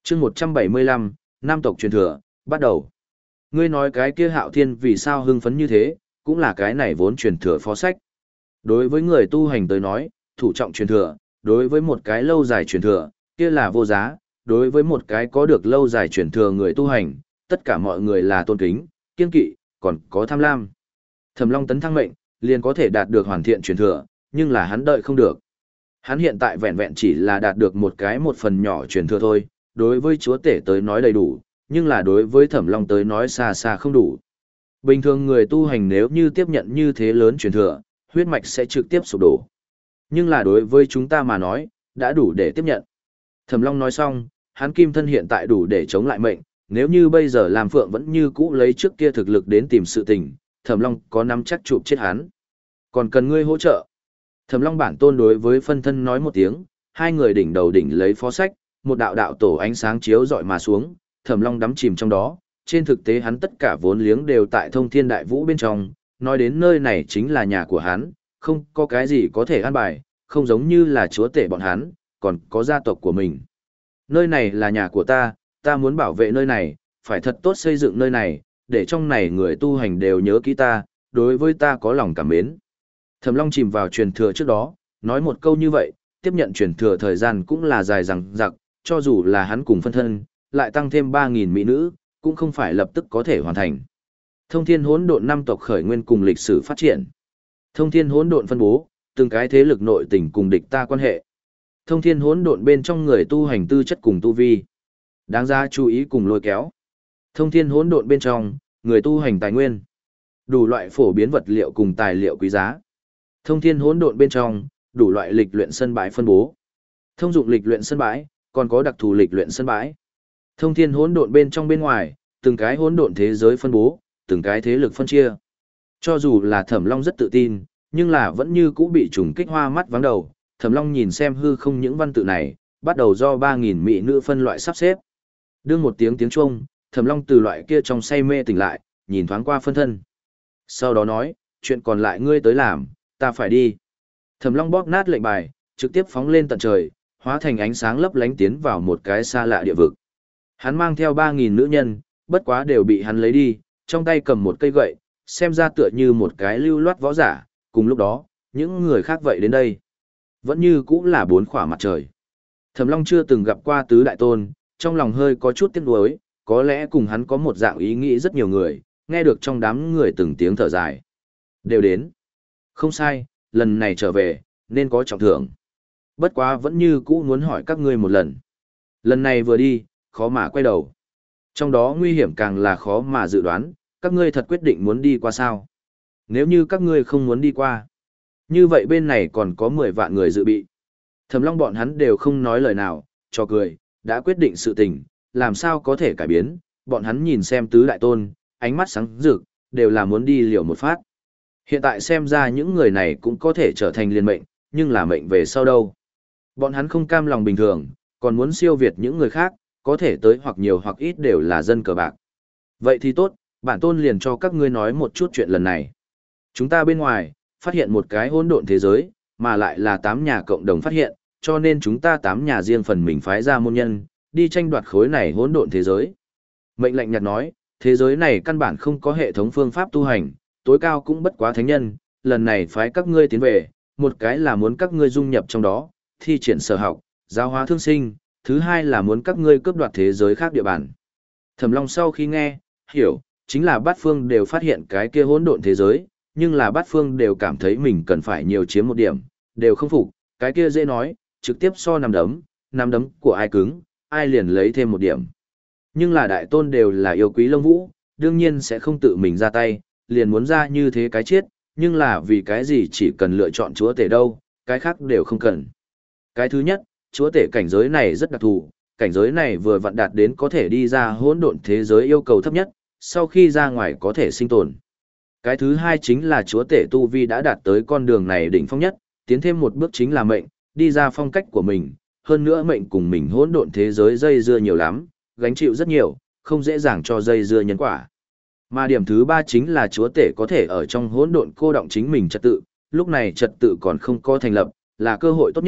chương một trăm bảy mươi lăm, Nam tộc truyền thừa, bắt đầu. Ngươi nói cái kia Hạo Thiên vì sao hưng phấn như thế, cũng là cái này vốn truyền thừa phó sách. Đối với người tu hành tới nói, thủ trọng truyền thừa, đối với một cái lâu dài truyền thừa, kia là vô giá, đối với một cái có được lâu dài truyền thừa người tu hành, tất cả mọi người là tôn kính, kiên kỵ, còn có tham lam. Thẩm Long tấn thăng mệnh, liền có thể đạt được hoàn thiện truyền thừa, nhưng là hắn đợi không được. Hắn hiện tại vẹn vẹn chỉ là đạt được một cái một phần nhỏ truyền thừa thôi, đối với chúa tể tới nói đầy đủ, nhưng là đối với Thẩm Long tới nói xa xa không đủ. Bình thường người tu hành nếu như tiếp nhận như thế lớn truyền thừa, huyết mạch sẽ trực tiếp sụp đổ. Nhưng là đối với chúng ta mà nói, đã đủ để tiếp nhận. Thẩm Long nói xong, hắn kim thân hiện tại đủ để chống lại mệnh, nếu như bây giờ Lam Phượng vẫn như cũ lấy trước kia thực lực đến tìm sự tình, Thẩm Long có nắm chắc chụp chết hắn. Còn cần ngươi hỗ trợ. Thẩm Long bản tôn đối với phân thân nói một tiếng, hai người đỉnh đầu đỉnh lấy phó sách, một đạo đạo tổ ánh sáng chiếu rọi mà xuống, Thẩm Long đắm chìm trong đó, trên thực tế hắn tất cả vốn liếng đều tại Thông Thiên Đại Vũ bên trong, nói đến nơi này chính là nhà của hắn, không có cái gì có thể an bài, không giống như là chúa tể bọn hắn, còn có gia tộc của mình. Nơi này là nhà của ta, ta muốn bảo vệ nơi này, phải thật tốt xây dựng nơi này, để trong này người tu hành đều nhớ kỹ ta, đối với ta có lòng cảm mến. Thẩm Long chìm vào truyền thừa trước đó, nói một câu như vậy, tiếp nhận truyền thừa thời gian cũng là dài dằng dặc, cho dù là hắn cùng phân thân, lại tăng thêm ba nghìn mỹ nữ, cũng không phải lập tức có thể hoàn thành. Thông Thiên Hỗn Độn năm tộc khởi nguyên cùng lịch sử phát triển. Thông Thiên Hỗn Độn phân bố, từng cái thế lực nội tình cùng địch ta quan hệ. Thông Thiên Hỗn Độn bên trong người tu hành tư chất cùng tu vi. Đáng ra chú ý cùng lôi kéo. Thông Thiên Hỗn Độn bên trong, người tu hành tài nguyên. Đủ loại phổ biến vật liệu cùng tài liệu quý giá. Thông Thiên Hỗn Độn bên trong, đủ loại lịch luyện sân bãi phân bố. Thông dụng lịch luyện sân bãi, còn có đặc thù lịch luyện sân bãi. Thông Thiên Hỗn Độn bên trong bên ngoài, từng cái hỗn độn thế giới phân bố, từng cái thế lực phân chia. Cho dù là Thẩm Long rất tự tin, nhưng là vẫn như cũ bị trùng kích hoa mắt vắng đầu. Thẩm Long nhìn xem hư không những văn tự này, bắt đầu do ba nghìn mỹ nữ phân loại sắp xếp. Đương một tiếng tiếng chuông, Thẩm Long từ loại kia trong say mê tỉnh lại, nhìn thoáng qua phân thân. Sau đó nói, chuyện còn lại ngươi tới làm, ta phải đi. Thẩm Long bóp nát lệnh bài, trực tiếp phóng lên tận trời, hóa thành ánh sáng lấp lánh tiến vào một cái xa lạ địa vực. Hắn mang theo ba nghìn nữ nhân, bất quá đều bị hắn lấy đi, trong tay cầm một cây gậy, xem ra tựa như một cái lưu loát võ giả, cùng lúc đó, những người khác vậy đến đây. Vẫn như cũng là bốn khỏa mặt trời. Thẩm Long chưa từng gặp qua tứ đại tôn, trong lòng hơi có chút tiếc nuối, có lẽ cùng hắn có một dạng ý nghĩ rất nhiều người, nghe được trong đám người từng tiếng thở dài. Đều đến. Không sai, lần này trở về, nên có trọng thưởng. Bất quá vẫn như cũ muốn hỏi các ngươi một lần. Lần này vừa đi, khó mà quay đầu. Trong đó nguy hiểm càng là khó mà dự đoán, các ngươi thật quyết định muốn đi qua sao? Nếu như các ngươi không muốn đi qua, như vậy bên này còn có mười vạn người dự bị. Thẩm Long bọn hắn đều không nói lời nào, cho cười, đã quyết định sự tình, làm sao có thể cải biến, bọn hắn nhìn xem tứ đại tôn, ánh mắt sáng rực, đều là muốn đi liều một phát. Hiện tại xem ra những người này cũng có thể trở thành liên mệnh, nhưng là mệnh về sau đâu. Bọn hắn không cam lòng bình thường, còn muốn siêu việt những người khác, có thể tới hoặc nhiều hoặc ít đều là dân cờ bạc. Vậy thì tốt, bản tôn liền cho các ngươi nói một chút chuyện lần này. Chúng ta bên ngoài, phát hiện một cái hỗn độn thế giới, mà lại là tám nhà cộng đồng phát hiện, cho nên chúng ta tám nhà riêng phần mình phái ra môn nhân, đi tranh đoạt khối này hỗn độn thế giới. Mệnh lệnh nhạt nói, thế giới này căn bản không có hệ thống phương pháp tu hành, tối cao cũng bất quá thánh nhân, lần này phái các ngươi tiến về, một cái là muốn các ngươi dung nhập trong đó, thi triển sở học, giáo hóa thương sinh, thứ hai là muốn các ngươi cướp đoạt thế giới khác địa bàn. Thẩm Long sau khi nghe, hiểu, chính là bát phương đều phát hiện cái kia hỗn độn thế giới, nhưng là bát phương đều cảm thấy mình cần phải nhiều chiếm một điểm, đều không phục, cái kia dễ nói, trực tiếp so nằm đấm, nằm đấm của ai cứng, ai liền lấy thêm một điểm. Nhưng là đại tôn đều là yêu quý Lông Vũ, đương nhiên sẽ không tự mình ra tay, liền muốn ra như thế cái chết, nhưng là vì cái gì chỉ cần lựa chọn chúa tể đâu, cái khác đều không cần. Cái thứ nhất, chúa tể cảnh giới này rất đặc thù, cảnh giới này vừa vặn đạt đến có thể đi ra hỗn độn thế giới yêu cầu thấp nhất, sau khi ra ngoài có thể sinh tồn. Cái thứ hai chính là chúa tể tu vi đã đạt tới con đường này đỉnh phong nhất, tiến thêm một bước chính là mệnh, đi ra phong cách của mình, hơn nữa mệnh cùng mình hỗn độn thế giới dây dưa nhiều lắm, gánh chịu rất nhiều, không dễ dàng cho dây dưa nhân quả. Mà điểm thứ ba chính là chúa tể có thể ở trong hỗn độn cô động chính mình trật tự, lúc này trật tự còn không có thành lập, là cơ hội tốt nhất,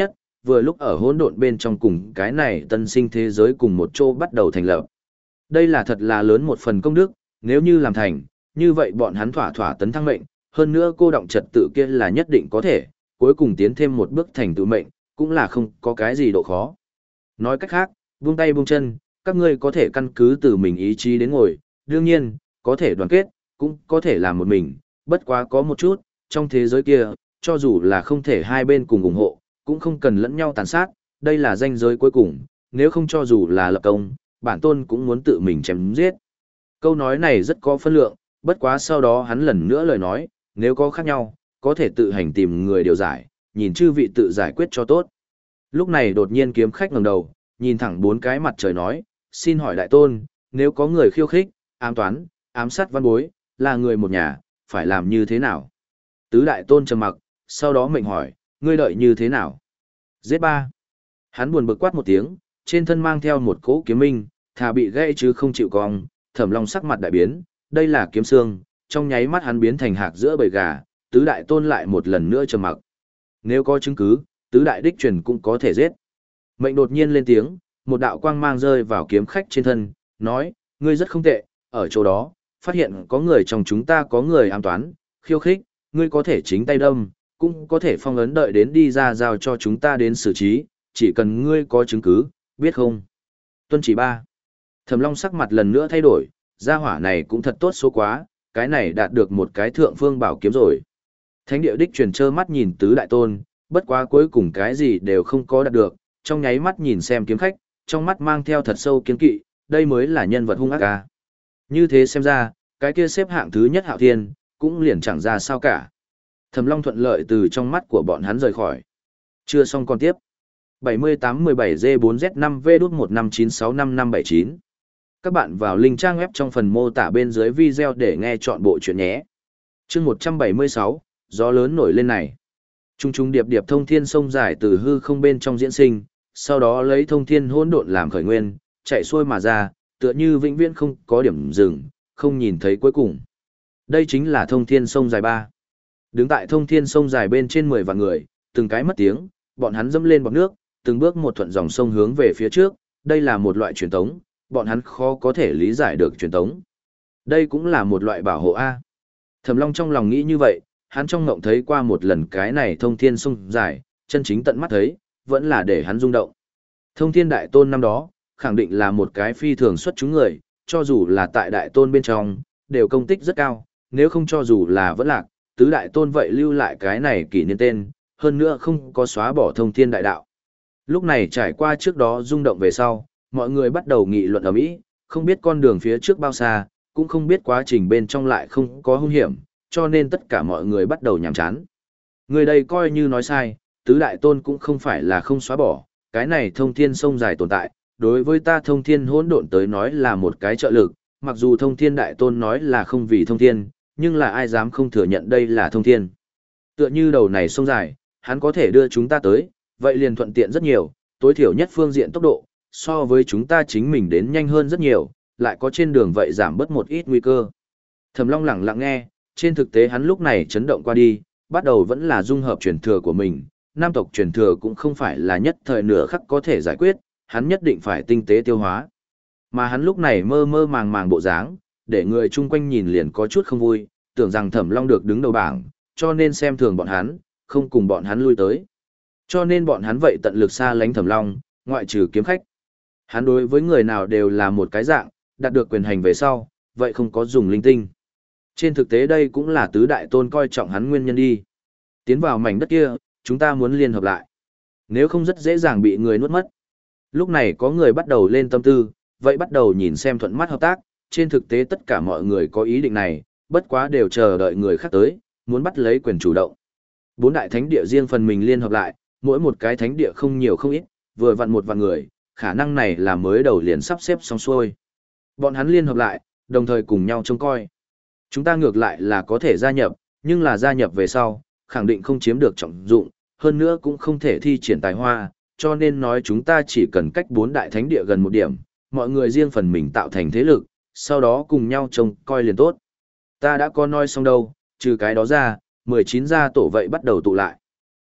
vừa lúc ở hỗn độn bên trong cùng cái này tân sinh thế giới cùng một chỗ bắt đầu thành lập. Đây là thật là lớn một phần công đức, nếu như làm thành, như vậy bọn hắn thỏa thỏa tấn thăng mệnh, hơn nữa cô động trật tự kia là nhất định có thể, cuối cùng tiến thêm một bước thành tự mệnh, cũng là không có cái gì độ khó. Nói cách khác, buông tay buông chân, các ngươi có thể căn cứ từ mình ý chí đến ngồi, đương nhiên, có thể đoàn kết, cũng có thể làm một mình, bất quá có một chút, trong thế giới kia, cho dù là không thể hai bên cùng ủng hộ, cũng không cần lẫn nhau tàn sát, đây là ranh giới cuối cùng, nếu không cho dù là lập công, bản tôn cũng muốn tự mình chém giết. Câu nói này rất có phân lượng, bất quá sau đó hắn lần nữa lời nói, nếu có khác nhau, có thể tự hành tìm người điều giải, nhìn chư vị tự giải quyết cho tốt. Lúc này đột nhiên kiếm khách ngẩng đầu, nhìn thẳng bốn cái mặt trời nói, xin hỏi đại tôn, nếu có người khiêu khích, ám toán, ám sát văn bối, là người một nhà, phải làm như thế nào? Tứ đại tôn trầm mặc, sau đó mệnh hỏi, ngươi đợi như thế nào? Giết ba. Hắn buồn bực quát một tiếng, trên thân mang theo một cỗ kiếm minh, thà bị gãy chứ không chịu cong, Thẩm Long sắc mặt đại biến, đây là kiếm xương, trong nháy mắt hắn biến thành hạc giữa bầy gà, tứ đại tôn lại một lần nữa trầm mặc. Nếu có chứng cứ, tứ đại đích truyền cũng có thể giết. Mệnh đột nhiên lên tiếng, một đạo quang mang rơi vào kiếm khách trên thân, nói, ngươi rất không tệ, ở chỗ đó, phát hiện có người trong chúng ta có người ám toán, khiêu khích, ngươi có thể chính tay đâm, cũng có thể phong ấn đợi đến đi ra giao cho chúng ta đến xử trí, chỉ cần ngươi có chứng cứ, biết không? Tuân chỉ ba. Thẩm Long sắc mặt lần nữa thay đổi, gia hỏa này cũng thật tốt số quá, cái này đạt được một cái thượng phương bảo kiếm rồi. Thánh địa đích truyền trơ mắt nhìn tứ đại tôn, bất quá cuối cùng cái gì đều không có đạt được, trong nháy mắt nhìn xem kiếm khách, trong mắt mang theo thật sâu kiến kỵ, đây mới là nhân vật hung ác ca. Như thế xem ra, cái kia xếp hạng thứ nhất Hạo Thiên, cũng liền chẳng ra sao cả. Thẩm Long thuận lợi từ trong mắt của bọn hắn rời khỏi. Chưa xong còn tiếp. bảy mươi tám mười bảy G bốn Z năm V đút một năm chín sáu năm năm bảy chín. Các bạn vào link trang web trong phần mô tả bên dưới video để nghe chọn bộ chuyện nhé. Chương một trăm bảy mươi sáu, gió lớn nổi lên này. Trung trung điệp điệp thông thiên sông dài từ hư không bên trong diễn sinh, sau đó lấy thông thiên hỗn độn làm khởi nguyên, chạy xuôi mà ra, tựa như vĩnh viễn không có điểm dừng, không nhìn thấy cuối cùng. Đây chính là thông thiên sông dài ba. Đứng tại thông thiên sông dài bên trên mười vạn người, từng cái mất tiếng, bọn hắn dẫm lên bọt nước, từng bước một thuận dòng sông hướng về phía trước, đây là một loại truyền tống, bọn hắn khó có thể lý giải được truyền tống. Đây cũng là một loại bảo hộ A. Thẩm Long trong lòng nghĩ như vậy, hắn trong ngộng thấy qua một lần cái này thông thiên sông dài, chân chính tận mắt thấy, vẫn là để hắn rung động. Thông thiên đại tôn năm đó, khẳng định là một cái phi thường xuất chúng người, cho dù là tại đại tôn bên trong, đều công tích rất cao, nếu không cho dù là vẫn lạc, tứ đại tôn vậy lưu lại cái này kỷ niên tên, hơn nữa không có xóa bỏ thông thiên đại đạo. Lúc này trải qua trước đó rung động về sau, mọi người bắt đầu nghị luận ầm ĩ, không biết con đường phía trước bao xa, cũng không biết quá trình bên trong lại không có hung hiểm, cho nên tất cả mọi người bắt đầu nhàm chán. Người đây coi như nói sai, tứ đại tôn cũng không phải là không xóa bỏ, cái này thông thiên sông dài tồn tại, đối với ta thông thiên hỗn độn tới nói là một cái trợ lực, mặc dù thông thiên đại tôn nói là không vì thông thiên, nhưng là ai dám không thừa nhận đây là thông thiên. Tựa như đầu này sông dài, hắn có thể đưa chúng ta tới, vậy liền thuận tiện rất nhiều, tối thiểu nhất phương diện tốc độ, so với chúng ta chính mình đến nhanh hơn rất nhiều, lại có trên đường vậy giảm bớt một ít nguy cơ. Thẩm Long lặng lặng nghe, trên thực tế hắn lúc này chấn động qua đi, bắt đầu vẫn là dung hợp truyền thừa của mình, nam tộc truyền thừa cũng không phải là nhất thời nửa khắc có thể giải quyết, hắn nhất định phải tinh tế tiêu hóa. Mà hắn lúc này mơ mơ màng màng bộ dáng, để người chung quanh nhìn liền có chút không vui, tưởng rằng Thẩm Long được đứng đầu bảng, cho nên xem thường bọn hắn, không cùng bọn hắn lui tới. Cho nên bọn hắn vậy tận lực xa lánh Thẩm Long, ngoại trừ kiếm khách. Hắn đối với người nào đều là một cái dạng, đạt được quyền hành về sau, vậy không có dùng linh tinh. Trên thực tế đây cũng là tứ đại tôn coi trọng hắn nguyên nhân đi. Tiến vào mảnh đất kia, chúng ta muốn liên hợp lại. Nếu không rất dễ dàng bị người nuốt mất. Lúc này có người bắt đầu lên tâm tư, vậy bắt đầu nhìn xem thuận mắt hợp tác. Trên thực tế tất cả mọi người có ý định này, bất quá đều chờ đợi người khác tới, muốn bắt lấy quyền chủ động. Bốn đại thánh địa riêng phần mình liên hợp lại, mỗi một cái thánh địa không nhiều không ít, vừa vặn một vạn người, khả năng này là mới đầu liền sắp xếp xong xuôi. Bọn hắn liên hợp lại, đồng thời cùng nhau trông coi. Chúng ta ngược lại là có thể gia nhập, nhưng là gia nhập về sau, khẳng định không chiếm được trọng dụng, hơn nữa cũng không thể thi triển tài hoa, cho nên nói chúng ta chỉ cần cách bốn đại thánh địa gần một điểm, mọi người riêng phần mình tạo thành thế lực, sau đó cùng nhau trông coi liền tốt. Ta đã có nói xong đâu, trừ cái đó ra, mười chín gia tổ vậy bắt đầu tụ lại.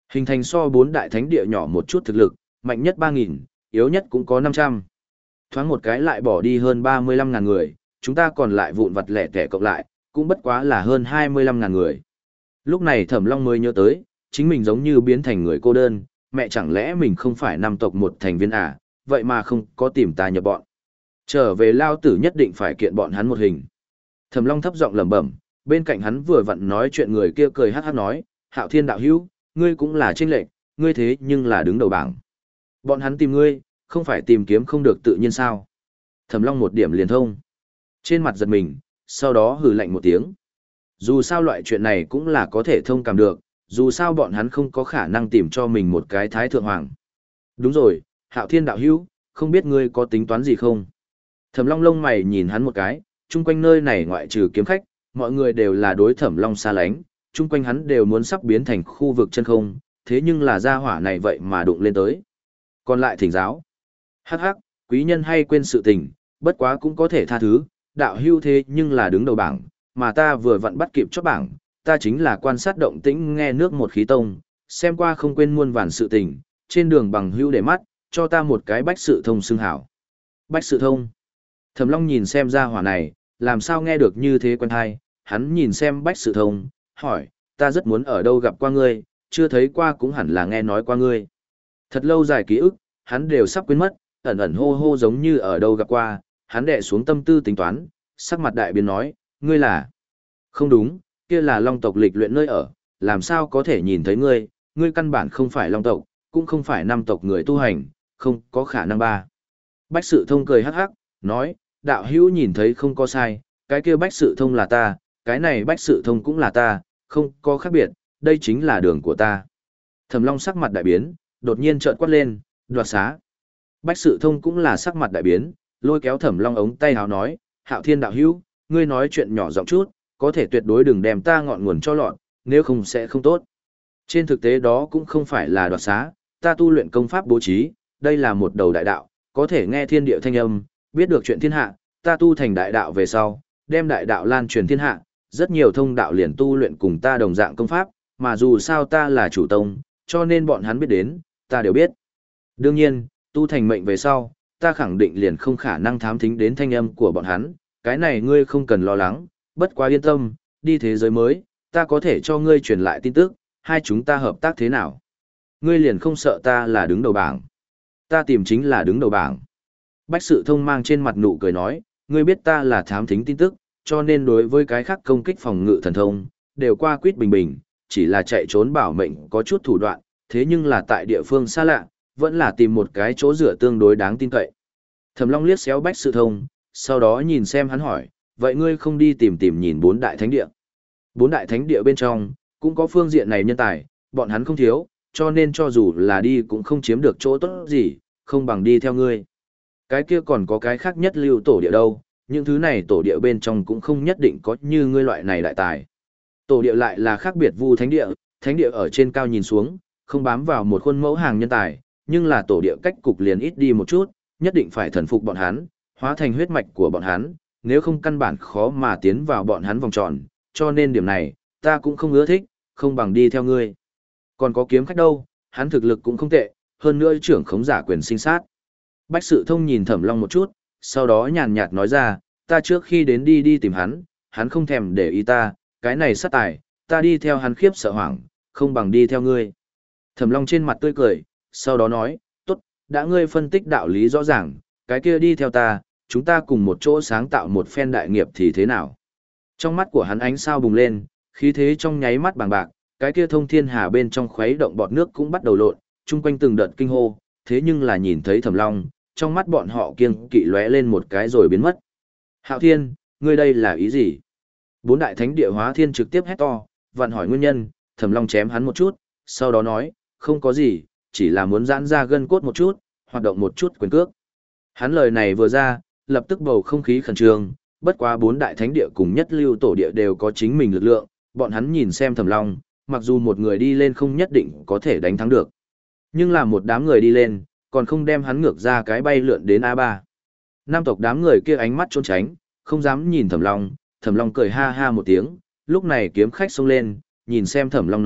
Hình thành so bốn đại thánh địa nhỏ một chút thực lực, mạnh nhất ba nghìn, yếu nhất cũng có năm trăm. Thoáng một cái lại bỏ đi hơn ba mươi lăm ngàn người, chúng ta còn lại vụn vặt lẻ tẻ cộng lại, cũng bất quá là hơn hai mươi lăm ngàn người. Lúc này Thẩm Long mới nhớ tới, chính mình giống như biến thành người cô đơn, mẹ chẳng lẽ mình không phải năm tộc một thành viên à, vậy mà không có tìm ta nhập bọn. Trở về lao tử nhất định phải kiện bọn hắn một hình. Thẩm Long thấp giọng lẩm bẩm, bên cạnh hắn vừa vặn nói chuyện người kia cười hát hát nói, Hạo Thiên đạo hữu, ngươi cũng là chênh lệch, ngươi thế nhưng là đứng đầu bảng. Bọn hắn tìm ngươi, không phải tìm kiếm không được tự nhiên sao. Thẩm Long một điểm liền thông. Trên mặt giật mình, sau đó hừ lạnh một tiếng. Dù sao loại chuyện này cũng là có thể thông cảm được, dù sao bọn hắn không có khả năng tìm cho mình một cái thái thượng hoàng. Đúng rồi, Hạo Thiên đạo hữu, không biết ngươi có tính toán gì không? Thẩm Long lông mày nhìn hắn một cái, chung quanh nơi này ngoại trừ kiếm khách, mọi người đều là đối Thẩm Long xa lánh, chung quanh hắn đều muốn sắp biến thành khu vực chân không, thế nhưng là gia hỏa này vậy mà đụng lên tới. Còn lại thỉnh giáo. Hắc hắc, quý nhân hay quên sự tình, bất quá cũng có thể tha thứ, đạo hưu thế nhưng là đứng đầu bảng, mà ta vừa vặn bắt kịp chót bảng, ta chính là quan sát động tĩnh nghe nước một khí tông, xem qua không quên muôn vàn sự tình, trên đường bằng hưu để mắt, cho ta một cái bách sự thông xưng hảo. Bách sự thông. Thẩm Long nhìn xem gia hỏa này, làm sao nghe được như thế quen hay, hắn nhìn xem bách sự thông, hỏi, ta rất muốn ở đâu gặp qua ngươi, chưa thấy qua cũng hẳn là nghe nói qua ngươi. Thật lâu dài ký ức, hắn đều sắp quên mất, ẩn ẩn hô hô giống như ở đâu gặp qua, hắn đệ xuống tâm tư tính toán, sắc mặt đại biến nói, ngươi là... Không đúng, kia là long tộc lịch luyện nơi ở, làm sao có thể nhìn thấy ngươi, ngươi căn bản không phải long tộc, cũng không phải năm tộc người tu hành, không có khả năng ba. Bách sự thông cười hắc hắc, nói, đạo hữu nhìn thấy không có sai, cái kia bách sự thông là ta, cái này bách sự thông cũng là ta, không có khác biệt, đây chính là đường của ta. Thẩm Long sắc mặt đại biến, đột nhiên trợn quát lên, đoạt xá. Bách sự thông cũng là sắc mặt đại biến, lôi kéo Thẩm Long ống tay háo nói, Hạo Thiên đạo hữu, ngươi nói chuyện nhỏ giọng chút, có thể tuyệt đối đừng đem ta ngọn nguồn cho lọt, nếu không sẽ không tốt. Trên thực tế đó cũng không phải là đoạt xá, ta tu luyện công pháp bố trí, đây là một đầu đại đạo, có thể nghe thiên địa thanh âm, biết được chuyện thiên hạ, ta tu thành đại đạo về sau, đem đại đạo lan truyền thiên hạ, rất nhiều thông đạo liền tu luyện cùng ta đồng dạng công pháp, mà dù sao ta là chủ tông, cho nên bọn hắn biết đến, ta đều biết. Đương nhiên, tu thành mệnh về sau, ta khẳng định liền không khả năng thám thính đến thanh âm của bọn hắn, cái này ngươi không cần lo lắng, bất quá yên tâm, đi thế giới mới, ta có thể cho ngươi truyền lại tin tức, hai chúng ta hợp tác thế nào. Ngươi liền không sợ ta là đứng đầu bảng. Ta tìm chính là đứng đầu bảng. Bách sự thông mang trên mặt nụ cười nói, ngươi biết ta là thám thính tin tức, cho nên đối với cái khác công kích phòng ngự thần thông, đều qua quýt bình bình, chỉ là chạy trốn bảo mệnh có chút thủ đoạn, thế nhưng là tại địa phương xa lạ, vẫn là tìm một cái chỗ dựa tương đối đáng tin cậy. Thẩm Long liếc xéo Bách sự thông, sau đó nhìn xem hắn hỏi, vậy ngươi không đi tìm tìm nhìn bốn đại thánh địa. Bốn đại thánh địa bên trong, cũng có phương diện này nhân tài, bọn hắn không thiếu, cho nên cho dù là đi cũng không chiếm được chỗ tốt gì, không bằng đi theo ngươi. Cái kia còn có cái khác nhất lưu tổ địa đâu, những thứ này tổ địa bên trong cũng không nhất định có như ngươi loại này đại tài. Tổ địa lại là khác biệt vu thánh địa, thánh địa ở trên cao nhìn xuống, không bám vào một khuôn mẫu hàng nhân tài, nhưng là tổ địa cách cục liền ít đi một chút, nhất định phải thần phục bọn hắn, hóa thành huyết mạch của bọn hắn, nếu không căn bản khó mà tiến vào bọn hắn vòng tròn, cho nên điểm này, ta cũng không ưa thích, không bằng đi theo ngươi. Còn có kiếm khách đâu, hắn thực lực cũng không tệ, hơn nữa trưởng khống giả quyền sinh sát. Bách sự thông nhìn Thẩm Long một chút, sau đó nhàn nhạt nói ra, ta trước khi đến đi đi tìm hắn, hắn không thèm để ý ta, cái này sát tài, ta đi theo hắn khiếp sợ hoảng, không bằng đi theo ngươi. Thẩm Long trên mặt tươi cười, sau đó nói, tốt, đã ngươi phân tích đạo lý rõ ràng, cái kia đi theo ta, chúng ta cùng một chỗ sáng tạo một phen đại nghiệp thì thế nào. Trong mắt của hắn ánh sao bùng lên, khí thế trong nháy mắt bàng bạc, cái kia thông thiên hà bên trong khuấy động bọt nước cũng bắt đầu lộn, chung quanh từng đợt kinh hô, thế nhưng là nhìn thấy Thẩm Long, trong mắt bọn họ kiêng kỵ lóe lên một cái rồi biến mất. Hạo Thiên, ngươi đây là ý gì? Bốn đại thánh địa hóa thiên trực tiếp hét to, vặn hỏi nguyên nhân, Thẩm Long chém hắn một chút, sau đó nói, không có gì, chỉ là muốn giãn ra gân cốt một chút, hoạt động một chút quyền cước. Hắn lời này vừa ra, lập tức bầu không khí khẩn trương, bất quá bốn đại thánh địa cùng nhất lưu tổ địa đều có chính mình lực lượng, bọn hắn nhìn xem Thẩm Long, mặc dù một người đi lên không nhất định có thể đánh thắng được. Nhưng là một đám người đi lên, còn không đem hắn ngược ra cái bay lượn đến a ba. Nam tộc đám người kia ánh mắt trốn tránh, không dám nhìn Thẩm Long, Thẩm Long cười ha ha một tiếng, lúc này kiếm khách xông lên, nhìn xem Thẩm Long nói,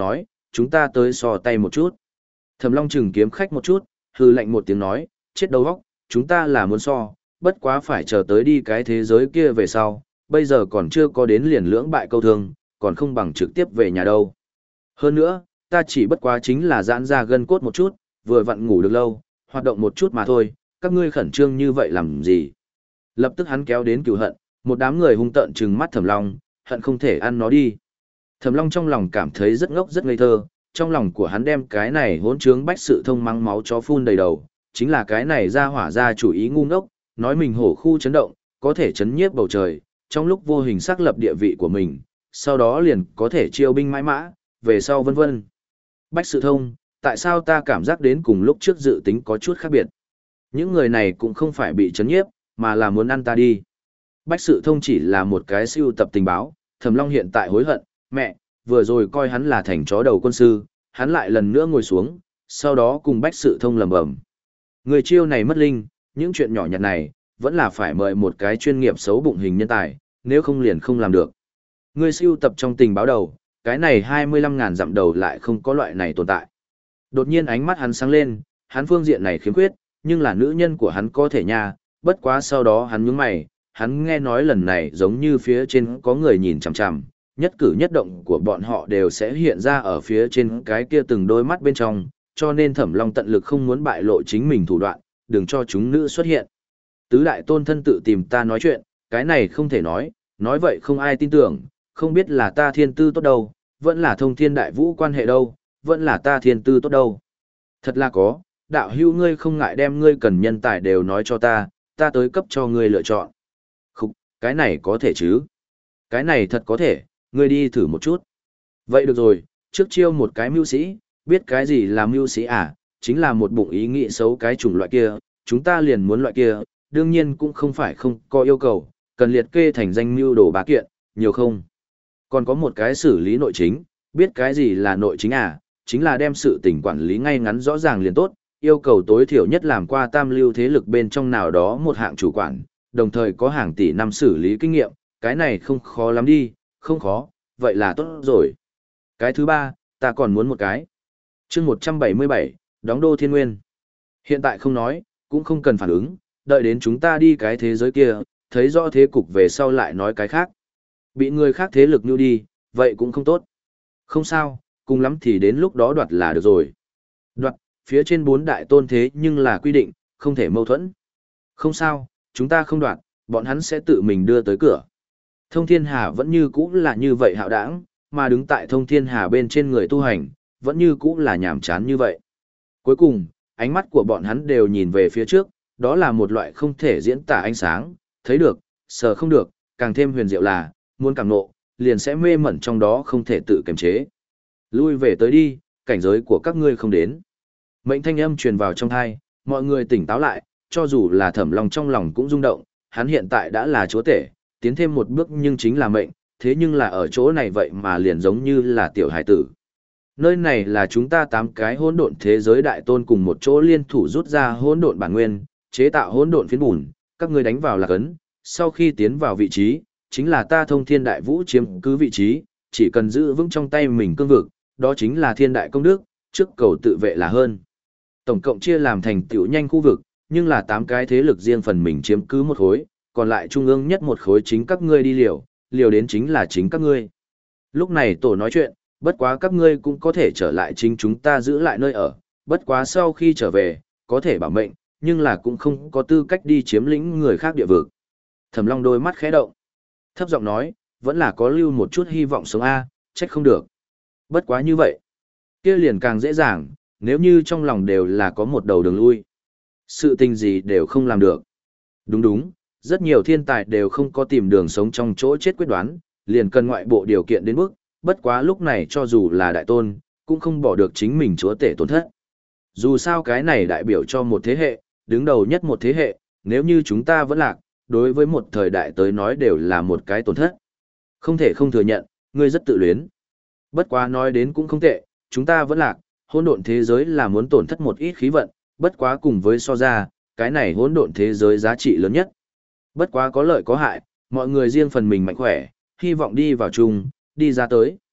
chúng ta tới so tay một chút. Thẩm Long chừng kiếm khách một chút, hư lạnh một tiếng nói, chết đầu óc, chúng ta là muốn so, bất quá phải chờ tới đi cái thế giới kia về sau, bây giờ còn chưa có đến liền lưỡng bại câu thương, còn không bằng trực tiếp về nhà đâu. Hơn nữa, ta chỉ bất quá chính là giãn ra gân cốt một chút, vừa vặn ngủ được lâu, hoạt động một chút mà thôi, các ngươi khẩn trương như vậy làm gì? Lập tức hắn kéo đến cửu hận, một đám người hung tợn trừng mắt Thẩm Long, hận không thể ăn nó đi. Thẩm Long trong lòng cảm thấy rất ngốc rất ngây thơ, trong lòng của hắn đem cái này hỗn trướng Bách Sự Thông mắng máu chó phun đầy đầu, chính là cái này ra hỏa ra chủ ý ngu ngốc, nói mình hổ khu chấn động, có thể chấn nhiếp bầu trời, trong lúc vô hình xác lập địa vị của mình, sau đó liền có thể chiêu binh mãi mã, về sau vân vân. Bách Sự Thông, tại sao ta cảm giác đến cùng lúc trước dự tính có chút khác biệt? Những người này cũng không phải bị chấn nhiếp, mà là muốn ăn ta đi. Bách Sự Thông chỉ là một cái siêu tập tình báo, Thẩm Long hiện tại hối hận, mẹ, vừa rồi coi hắn là thành chó đầu quân sư, hắn lại lần nữa ngồi xuống, sau đó cùng Bách Sự Thông lẩm bẩm. Người chiêu này mất linh, những chuyện nhỏ nhặt này, vẫn là phải mời một cái chuyên nghiệp xấu bụng hình nhân tài, nếu không liền không làm được. Người siêu tập trong tình báo đầu, cái này hai mươi lăm ngàn dặm đầu lại không có loại này tồn tại. Đột nhiên ánh mắt hắn sáng lên, hắn phương diện này khiếm khuyết, nhưng là nữ nhân của hắn có thể nha, bất quá sau đó hắn nhướng mày, hắn nghe nói lần này giống như phía trên có người nhìn chằm chằm, nhất cử nhất động của bọn họ đều sẽ hiện ra ở phía trên cái kia từng đôi mắt bên trong, cho nên Thẩm Long tận lực không muốn bại lộ chính mình thủ đoạn, đừng cho chúng nữ xuất hiện. Tứ đại tôn thân tự tìm ta nói chuyện, cái này không thể nói, nói vậy không ai tin tưởng, không biết là ta thiên tư tốt đâu, vẫn là thông thiên đại vũ quan hệ đâu, vẫn là ta thiên tư tốt đâu. Thật là có, đạo hữu ngươi không ngại đem ngươi cần nhân tài đều nói cho ta, ta tới cấp cho ngươi lựa chọn. Khúc, cái này có thể chứ? Cái này thật có thể, ngươi đi thử một chút. Vậy được rồi, trước chiêu một cái mưu sĩ, biết cái gì là mưu sĩ à, chính là một bụng ý nghĩ xấu cái chủng loại kia, chúng ta liền muốn loại kia, đương nhiên cũng không phải không có yêu cầu, cần liệt kê thành danh mưu đồ bá kiện, nhiều không. Còn có một cái xử lý nội chính, biết cái gì là nội chính à, chính là đem sự tình quản lý ngay ngắn rõ ràng liền tốt, yêu cầu tối thiểu nhất làm qua tam lưu thế lực bên trong nào đó một hạng chủ quản, đồng thời có hàng tỷ năm xử lý kinh nghiệm, cái này không khó lắm đi, không khó, vậy là tốt rồi. Cái thứ ba, ta còn muốn một cái. chương một trăm bảy mươi bảy, đóng đô thiên nguyên. Hiện tại không nói, cũng không cần phản ứng, đợi đến chúng ta đi cái thế giới kia, thấy rõ thế cục về sau lại nói cái khác. Bị người khác thế lực nưu đi, vậy cũng không tốt. Không sao, cùng lắm thì đến lúc đó đoạt là được rồi. Đoạt, phía trên bốn đại tôn thế nhưng là quy định, không thể mâu thuẫn. Không sao, chúng ta không đoạt, bọn hắn sẽ tự mình đưa tới cửa. Thông Thiên Hà vẫn như cũ là như vậy hạo đảng, mà đứng tại Thông Thiên Hà bên trên người tu hành, vẫn như cũ là nhàm chán như vậy. Cuối cùng, ánh mắt của bọn hắn đều nhìn về phía trước, đó là một loại không thể diễn tả ánh sáng, thấy được, sờ không được, càng thêm huyền diệu là, muốn càng nộ, liền sẽ mê mẩn trong đó không thể tự kiềm chế. Lui về tới đi, cảnh giới của các ngươi không đến. Mệnh thanh âm truyền vào trong thai, mọi người tỉnh táo lại, cho dù là Thẩm Long trong lòng cũng rung động, hắn hiện tại đã là chúa tể, tiến thêm một bước nhưng chính là mệnh, thế nhưng là ở chỗ này vậy mà liền giống như là tiểu hải tử. Nơi này là chúng ta tám cái hỗn độn thế giới đại tôn cùng một chỗ liên thủ rút ra hỗn độn bản nguyên, chế tạo hỗn độn phiến bùn, các ngươi đánh vào là cấn, sau khi tiến vào vị trí, chính là ta Thông Thiên Đại Vũ chiếm cứ vị trí, chỉ cần giữ vững trong tay mình cương vực, đó chính là thiên đại công đức, trước cầu tự vệ là hơn. Tổng cộng chia làm thành tiểu nhanh khu vực, nhưng là tám cái thế lực riêng phần mình chiếm cứ một khối, còn lại trung ương nhất một khối chính các ngươi đi liều, liều đến chính là chính các ngươi. Lúc này tổ nói chuyện, bất quá các ngươi cũng có thể trở lại chính chúng ta giữ lại nơi ở, bất quá sau khi trở về, có thể bảo mệnh, nhưng là cũng không có tư cách đi chiếm lĩnh người khác địa vực. Thẩm Long đôi mắt khẽ động, thấp giọng nói, vẫn là có lưu một chút hy vọng sống A, trách không được. Bất quá như vậy, kia liền càng dễ dàng, nếu như trong lòng đều là có một đầu đường lui. Sự tình gì đều không làm được. Đúng đúng, rất nhiều thiên tài đều không có tìm đường sống trong chỗ chết quyết đoán, liền cần ngoại bộ điều kiện đến mức, bất quá lúc này cho dù là đại tôn, cũng không bỏ được chính mình chúa tể tổn thất. Dù sao cái này đại biểu cho một thế hệ, đứng đầu nhất một thế hệ, nếu như chúng ta vẫn lạc, đối với một thời đại tới nói đều là một cái tổn thất. Không thể không thừa nhận, ngươi rất tự luyến. Bất quá nói đến cũng không tệ, chúng ta vẫn lạc, hỗn độn thế giới là muốn tổn thất một ít khí vận, bất quá cùng với so ra, cái này hỗn độn thế giới giá trị lớn nhất. Bất quá có lợi có hại, mọi người riêng phần mình mạnh khỏe, hy vọng đi vào chung, đi ra tới.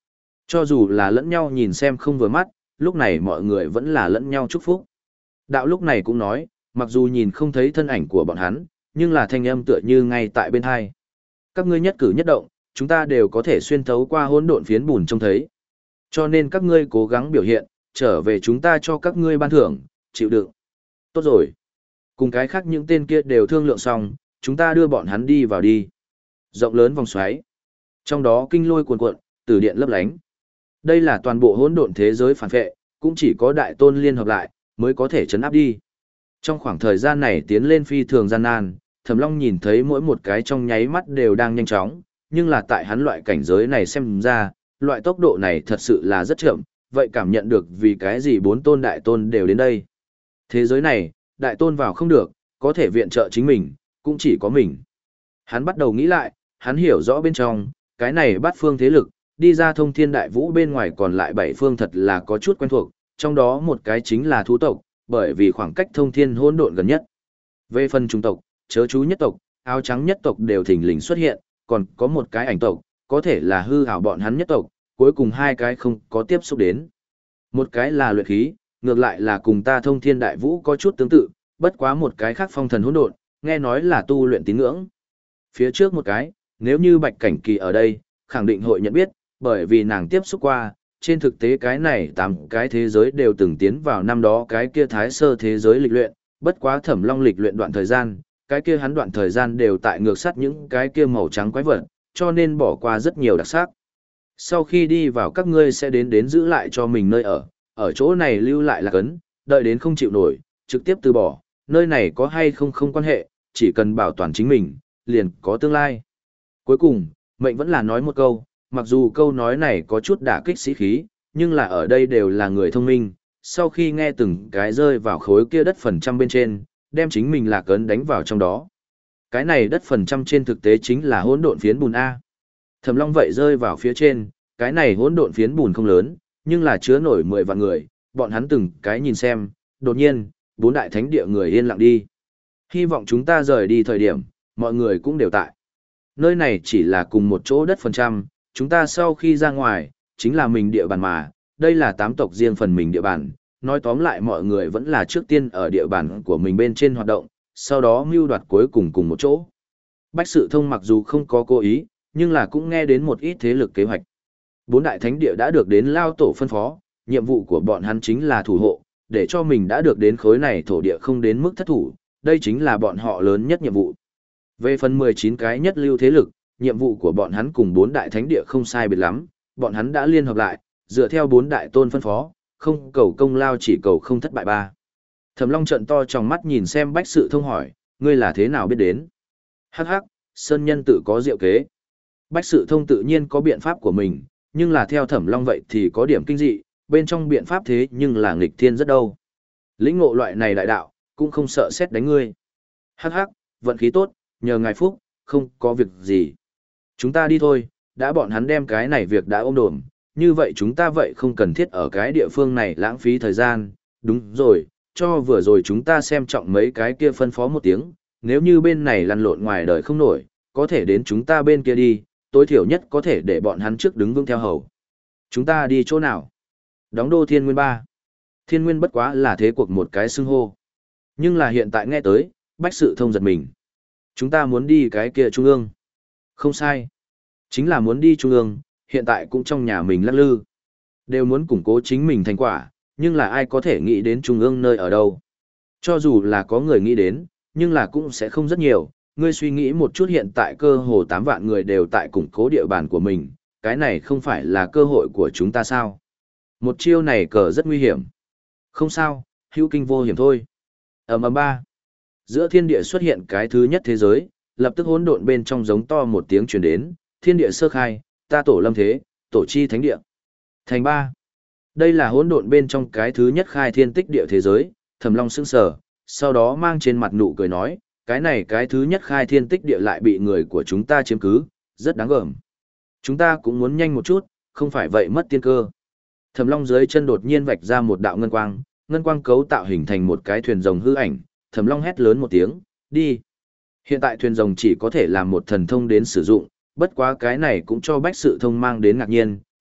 Cho dù là lẫn nhau nhìn xem không vừa mắt, lúc này mọi người vẫn là lẫn nhau chúc phúc. Đạo lúc này cũng nói, mặc dù nhìn không thấy thân ảnh của bọn hắn, nhưng là thanh âm tựa như ngay tại bên hai. Các ngươi nhất cử nhất động, chúng ta đều có thể xuyên thấu qua hỗn độn phiến bùn trông thấy. Cho nên các ngươi cố gắng biểu hiện, trở về chúng ta cho các ngươi ban thưởng, chịu đựng. Tốt rồi. Cùng cái khác những tên kia đều thương lượng xong, chúng ta đưa bọn hắn đi vào đi. Rộng lớn vòng xoáy. Trong đó kinh lôi cuồn cuộn, tử điện lấp lánh. Đây là toàn bộ hỗn độn thế giới phản vệ, cũng chỉ có đại tôn liên hợp lại, mới có thể chấn áp đi. Trong khoảng thời gian này tiến lên phi thường gian nan, Thẩm Long nhìn thấy mỗi một cái trong nháy mắt đều đang nhanh chóng, nhưng là tại hắn loại cảnh giới này xem ra, loại tốc độ này thật sự là rất chậm, vậy cảm nhận được vì cái gì bốn tôn đại tôn đều đến đây. Thế giới này, đại tôn vào không được, có thể viện trợ chính mình, cũng chỉ có mình. Hắn bắt đầu nghĩ lại, hắn hiểu rõ bên trong, cái này bát phương thế lực, đi ra thông thiên đại vũ bên ngoài còn lại bảy phương thật là có chút quen thuộc, trong đó một cái chính là thú tộc, bởi vì khoảng cách thông thiên hỗn độn gần nhất. Về phần trung tộc, chớ chú nhất tộc, áo trắng nhất tộc đều thình lình xuất hiện, còn có một cái ảnh tộc, có thể là hư ảo bọn hắn nhất tộc, cuối cùng hai cái không có tiếp xúc đến. Một cái là luyện khí, ngược lại là cùng ta thông thiên đại vũ có chút tương tự, bất quá một cái khác phong thần hỗn độn, nghe nói là tu luyện tín ngưỡng. Phía trước một cái, nếu như Bạch Cảnh Kỳ ở đây, khẳng định hội nhận biết, bởi vì nàng tiếp xúc qua, trên thực tế cái này tám cái thế giới đều từng tiến vào năm đó cái kia thái sơ thế giới lịch luyện, bất quá Thẩm Long lịch luyện đoạn thời gian, cái kia hắn đoạn thời gian đều tại ngược sát những cái kia màu trắng quái vật, cho nên bỏ qua rất nhiều đặc sắc. Sau khi đi vào các ngươi sẽ đến đến giữ lại cho mình nơi ở, ở chỗ này lưu lại là cấn, đợi đến không chịu nổi, trực tiếp từ bỏ, nơi này có hay không không quan hệ, chỉ cần bảo toàn chính mình, liền có tương lai. Cuối cùng, mệnh vẫn là nói một câu, mặc dù câu nói này có chút đả kích sĩ khí, nhưng là ở đây đều là người thông minh, sau khi nghe từng cái rơi vào khối kia đất phần trăm bên trên, đem chính mình lạc ấn đánh vào trong đó. Cái này đất phần trăm trên thực tế chính là hỗn độn phiến bùn A. Thẩm Long vậy rơi vào phía trên, cái này hỗn độn phiến bùn không lớn, nhưng là chứa nổi mười vạn người, bọn hắn từng cái nhìn xem, đột nhiên, bốn đại thánh địa người yên lặng đi. Hy vọng chúng ta rời đi thời điểm, mọi người cũng đều tại. Nơi này chỉ là cùng một chỗ đất phần trăm, chúng ta sau khi ra ngoài, chính là mình địa bàn mà, đây là tám tộc riêng phần mình địa bàn, nói tóm lại mọi người vẫn là trước tiên ở địa bàn của mình bên trên hoạt động, sau đó mưu đoạt cuối cùng cùng một chỗ. Bách Sự Thông mặc dù không có cố ý, nhưng là cũng nghe đến một ít thế lực kế hoạch. Bốn đại thánh địa đã được đến lao tổ phân phó, nhiệm vụ của bọn hắn chính là thủ hộ, để cho mình đã được đến khối này thổ địa không đến mức thất thủ, đây chính là bọn họ lớn nhất nhiệm vụ. Về phần mười chín cái nhất lưu thế lực, nhiệm vụ của bọn hắn cùng bốn đại thánh địa không sai biệt lắm, bọn hắn đã liên hợp lại, dựa theo bốn đại tôn phân phó, không cầu công lao chỉ cầu không thất bại ba. Thẩm Long trợn to trong mắt nhìn xem Bách Sự Thông hỏi, ngươi là thế nào biết đến? Hắc hắc, sơn nhân tự có diệu kế. Bách Sự Thông tự nhiên có biện pháp của mình, nhưng là theo Thẩm Long vậy thì có điểm kinh dị, bên trong biện pháp thế nhưng là nghịch thiên rất đâu. Lĩnh ngộ loại này đại đạo, cũng không sợ xét đánh ngươi. Hắc hắc, vận khí tốt, nhờ ngài phúc, không có việc gì. Chúng ta đi thôi, đã bọn hắn đem cái này việc đã ôm đồm, như vậy chúng ta vậy không cần thiết ở cái địa phương này lãng phí thời gian, đúng rồi, cho vừa rồi chúng ta xem trọng mấy cái kia phân phó một tiếng, nếu như bên này lăn lộn ngoài đời không nổi, có thể đến chúng ta bên kia đi, tối thiểu nhất có thể để bọn hắn trước đứng vững theo hầu. Chúng ta đi chỗ nào? Đóng đô Thiên Nguyên ba. Thiên Nguyên bất quá là thế cuộc một cái xưng hô. Nhưng là hiện tại nghe tới, Bách Sự Thông giật mình. Chúng ta muốn đi cái kia trung ương. Không sai. Chính là muốn đi trung ương, hiện tại cũng trong nhà mình lắc lư. Đều muốn củng cố chính mình thành quả, nhưng là ai có thể nghĩ đến trung ương nơi ở đâu. Cho dù là có người nghĩ đến, nhưng là cũng sẽ không rất nhiều. Ngươi suy nghĩ một chút hiện tại cơ hồ tám vạn người đều tại củng cố địa bàn của mình, cái này không phải là cơ hội của chúng ta sao? Một chiêu này cờ rất nguy hiểm. Không sao, hữu kinh vô hiểm thôi. Ầm ầm ba. Giữa thiên địa xuất hiện cái thứ nhất thế giới, lập tức hỗn độn bên trong giống to một tiếng truyền đến, thiên địa sơ khai, ta tổ lâm thế, tổ chi thánh địa. Thành ba. Đây là hỗn độn bên trong cái thứ nhất khai thiên tích địa thế giới, Thẩm Long sững sờ, sau đó mang trên mặt nụ cười nói, cái này cái thứ nhất khai thiên tích địa lại bị người của chúng ta chiếm cứ, rất đáng gờm. Chúng ta cũng muốn nhanh một chút, không phải vậy mất tiên cơ. Thẩm Long dưới chân đột nhiên vạch ra một đạo ngân quang, ngân quang cấu tạo hình thành một cái thuyền rồng hư ảnh, Thẩm Long hét lớn một tiếng, đi. Hiện tại thuyền rồng chỉ có thể làm một thần thông đến sử dụng, bất quá cái này cũng cho Bách Sự Thông mang đến ngạc nhiên,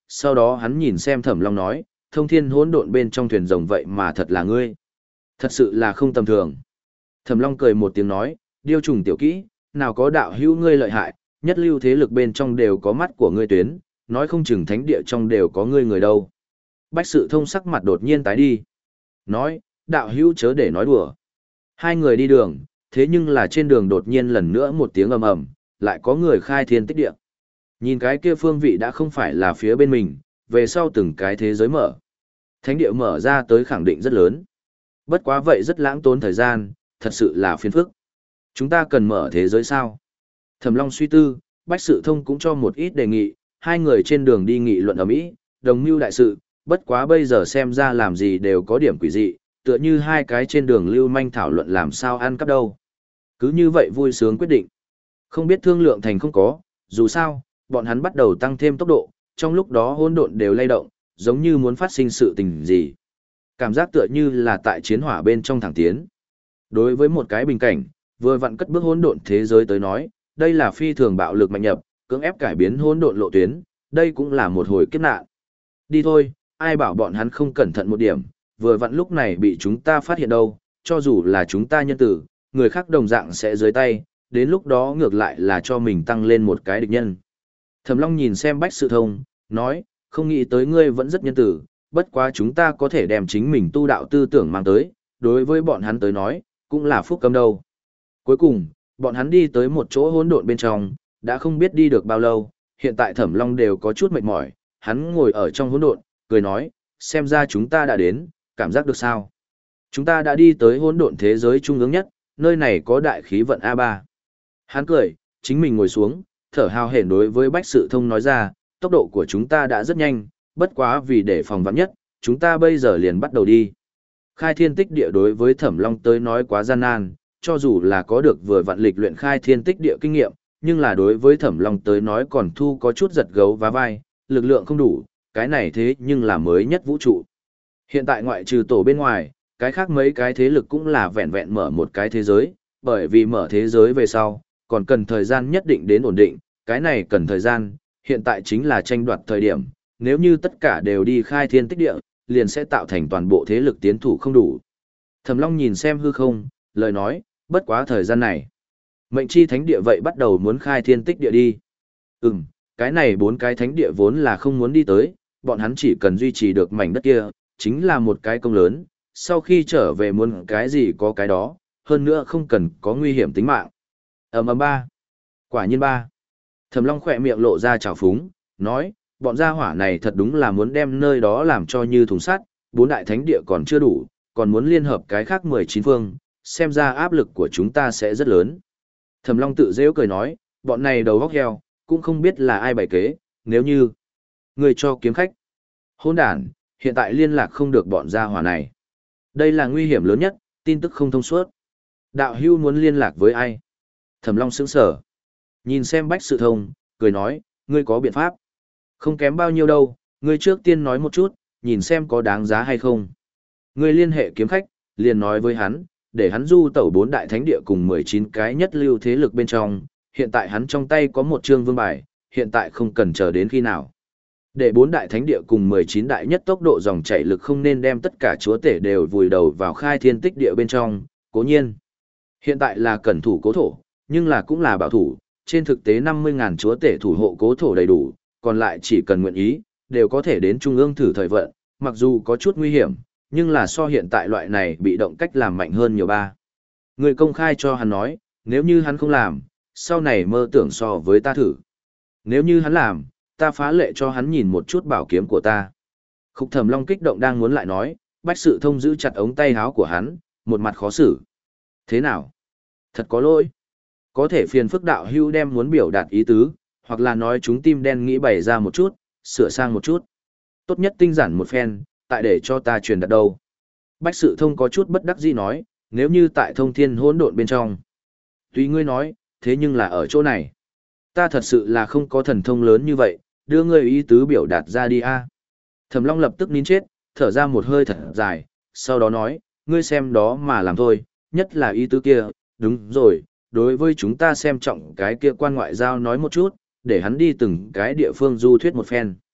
sau đó hắn nhìn xem Thẩm Long nói, thông thiên hỗn độn bên trong thuyền rồng vậy mà thật là ngươi. Thật sự là không tầm thường. Thẩm Long cười một tiếng nói, điêu trùng tiểu kỹ, nào có đạo hữu ngươi lợi hại, nhất lưu thế lực bên trong đều có mắt của ngươi tuyến, nói không chừng thánh địa trong đều có ngươi người đâu. Bách Sự Thông sắc mặt đột nhiên tái đi. Nói, đạo hữu chớ để nói đùa. Hai người đi đường, thế nhưng là trên đường đột nhiên lần nữa một tiếng ầm ầm, lại có người khai thiên tích địa. Nhìn cái kia phương vị đã không phải là phía bên mình, về sau từng cái thế giới mở. Thánh địa mở ra tới khẳng định rất lớn. Bất quá vậy rất lãng tốn thời gian, thật sự là phiền phức. Chúng ta cần mở thế giới sao? Thẩm Long suy tư, Bách Sự Thông cũng cho một ít đề nghị, hai người trên đường đi nghị luận ầm ĩ, đồng mưu đại sự, bất quá bây giờ xem ra làm gì đều có điểm quỷ dị, tựa như hai cái trên đường lưu manh thảo luận làm sao ăn cắp đâu. Cứ như vậy vui sướng quyết định. Không biết thương lượng thành không có, dù sao, bọn hắn bắt đầu tăng thêm tốc độ, trong lúc đó hỗn độn đều lay động, giống như muốn phát sinh sự tình gì. Cảm giác tựa như là tại chiến hỏa bên trong thẳng tiến. Đối với một cái bình cảnh, vừa vặn cất bước hỗn độn thế giới tới nói, đây là phi thường bạo lực mạnh nhập, cưỡng ép cải biến hỗn độn lộ tuyến, đây cũng là một hồi kiếp nạn. Đi thôi, ai bảo bọn hắn không cẩn thận một điểm, vừa vặn lúc này bị chúng ta phát hiện đâu, cho dù là chúng ta nhân tử, người khác đồng dạng sẽ dưới tay, đến lúc đó ngược lại là cho mình tăng lên một cái địch nhân. Thẩm Long nhìn xem Bách Sự Thông, nói, không nghĩ tới ngươi vẫn rất nhân tử, bất quá chúng ta có thể đem chính mình tu đạo tư tưởng mang tới, đối với bọn hắn tới nói, cũng là phúc cấm đâu. Cuối cùng, bọn hắn đi tới một chỗ hỗn độn bên trong, đã không biết đi được bao lâu, hiện tại Thẩm Long đều có chút mệt mỏi, hắn ngồi ở trong hỗn độn, cười nói, xem ra chúng ta đã đến, cảm giác được sao? Chúng ta đã đi tới hỗn độn thế giới trung ương nhất, nơi này có đại khí vận a ba. Hắn cười, chính mình ngồi xuống, thở hào hển đối với Bách Sự Thông nói ra, tốc độ của chúng ta đã rất nhanh, bất quá vì để phòng vạn nhất, chúng ta bây giờ liền bắt đầu đi. Khai thiên tích địa đối với Thẩm Long tới nói quá gian nan, cho dù là có được vừa vạn lịch luyện khai thiên tích địa kinh nghiệm, nhưng là đối với Thẩm Long tới nói còn thu có chút giật gấu vá vai, lực lượng không đủ, cái này thế nhưng là mới nhất vũ trụ. Hiện tại ngoại trừ tổ bên ngoài, cái khác mấy cái thế lực cũng là vẹn vẹn mở một cái thế giới, bởi vì mở thế giới về sau, còn cần thời gian nhất định đến ổn định, cái này cần thời gian, hiện tại chính là tranh đoạt thời điểm, nếu như tất cả đều đi khai thiên tích địa, liền sẽ tạo thành toàn bộ thế lực tiến thủ không đủ. Thẩm Long nhìn xem hư không, lời nói, bất quá thời gian này. Mệnh chi thánh địa vậy bắt đầu muốn khai thiên tích địa đi. Ừm, cái này bốn cái thánh địa vốn là không muốn đi tới, bọn hắn chỉ cần duy trì được mảnh đất kia, chính là một cái công lớn, sau khi trở về muốn cái gì có cái đó, hơn nữa không cần có nguy hiểm tính mạng. Ầm ầm ba. Quả nhiên ba. Thẩm Long khỏe miệng lộ ra trào phúng, nói, bọn gia hỏa này thật đúng là muốn đem nơi đó làm cho như thùng sắt, bốn đại thánh địa còn chưa đủ, còn muốn liên hợp cái khác mười chín phương, xem ra áp lực của chúng ta sẽ rất lớn. Thẩm Long tự dễ cười nói, bọn này đầu góc heo, cũng không biết là ai bày kế, nếu như người cho kiếm khách. Hỗn đản, hiện tại liên lạc không được bọn gia hỏa này. Đây là nguy hiểm lớn nhất, tin tức không thông suốt. Đạo hưu muốn liên lạc với ai? Thẩm Long sững sờ. Nhìn xem Bách Sự Thông, cười nói, ngươi có biện pháp. Không kém bao nhiêu đâu, ngươi trước tiên nói một chút, nhìn xem có đáng giá hay không. Ngươi liên hệ kiếm khách, liền nói với hắn, để hắn du tẩu bốn đại thánh địa cùng mười chín cái nhất lưu thế lực bên trong, hiện tại hắn trong tay có một chương vương bài, hiện tại không cần chờ đến khi nào. Để bốn đại thánh địa cùng mười chín đại nhất tốc độ dòng chảy lực không nên đem tất cả chúa tể đều vùi đầu vào khai thiên tích địa bên trong, cố nhiên. Hiện tại là cẩn thủ cố thổ, nhưng là cũng là bảo thủ, trên thực tế năm mươi ngàn chúa tể thủ hộ cố thổ đầy đủ, còn lại chỉ cần nguyện ý, đều có thể đến trung ương thử thời vận, mặc dù có chút nguy hiểm, nhưng là so hiện tại loại này bị động cách làm mạnh hơn nhiều ba. Người công khai cho hắn nói, nếu như hắn không làm, sau này mơ tưởng so với ta thử. Nếu như hắn làm, ta phá lệ cho hắn nhìn một chút bảo kiếm của ta. Khúc Thẩm Long kích động đang muốn lại nói, Bách Sự Thông giữ chặt ống tay áo của hắn, một mặt khó xử. Thế nào? Thật có lỗi. Có thể phiền phức đạo hưu đem muốn biểu đạt ý tứ, hoặc là nói chúng tim đen nghĩ bày ra một chút, sửa sang một chút. Tốt nhất tinh giản một phen, tại để cho ta truyền đạt đâu. Bách Sự Thông có chút bất đắc dĩ nói, nếu như tại thông thiên hỗn độn bên trong. Tuy ngươi nói, thế nhưng là ở chỗ này. Ta thật sự là không có thần thông lớn như vậy, đưa ngươi ý tứ biểu đạt ra đi a. Thẩm Long lập tức nín chết, thở ra một hơi thật dài, sau đó nói, ngươi xem đó mà làm thôi, nhất là ý tứ kia, đúng rồi, đối với chúng ta xem trọng cái kia quan ngoại giao nói một chút, để hắn đi từng cái địa phương du thuyết một phen.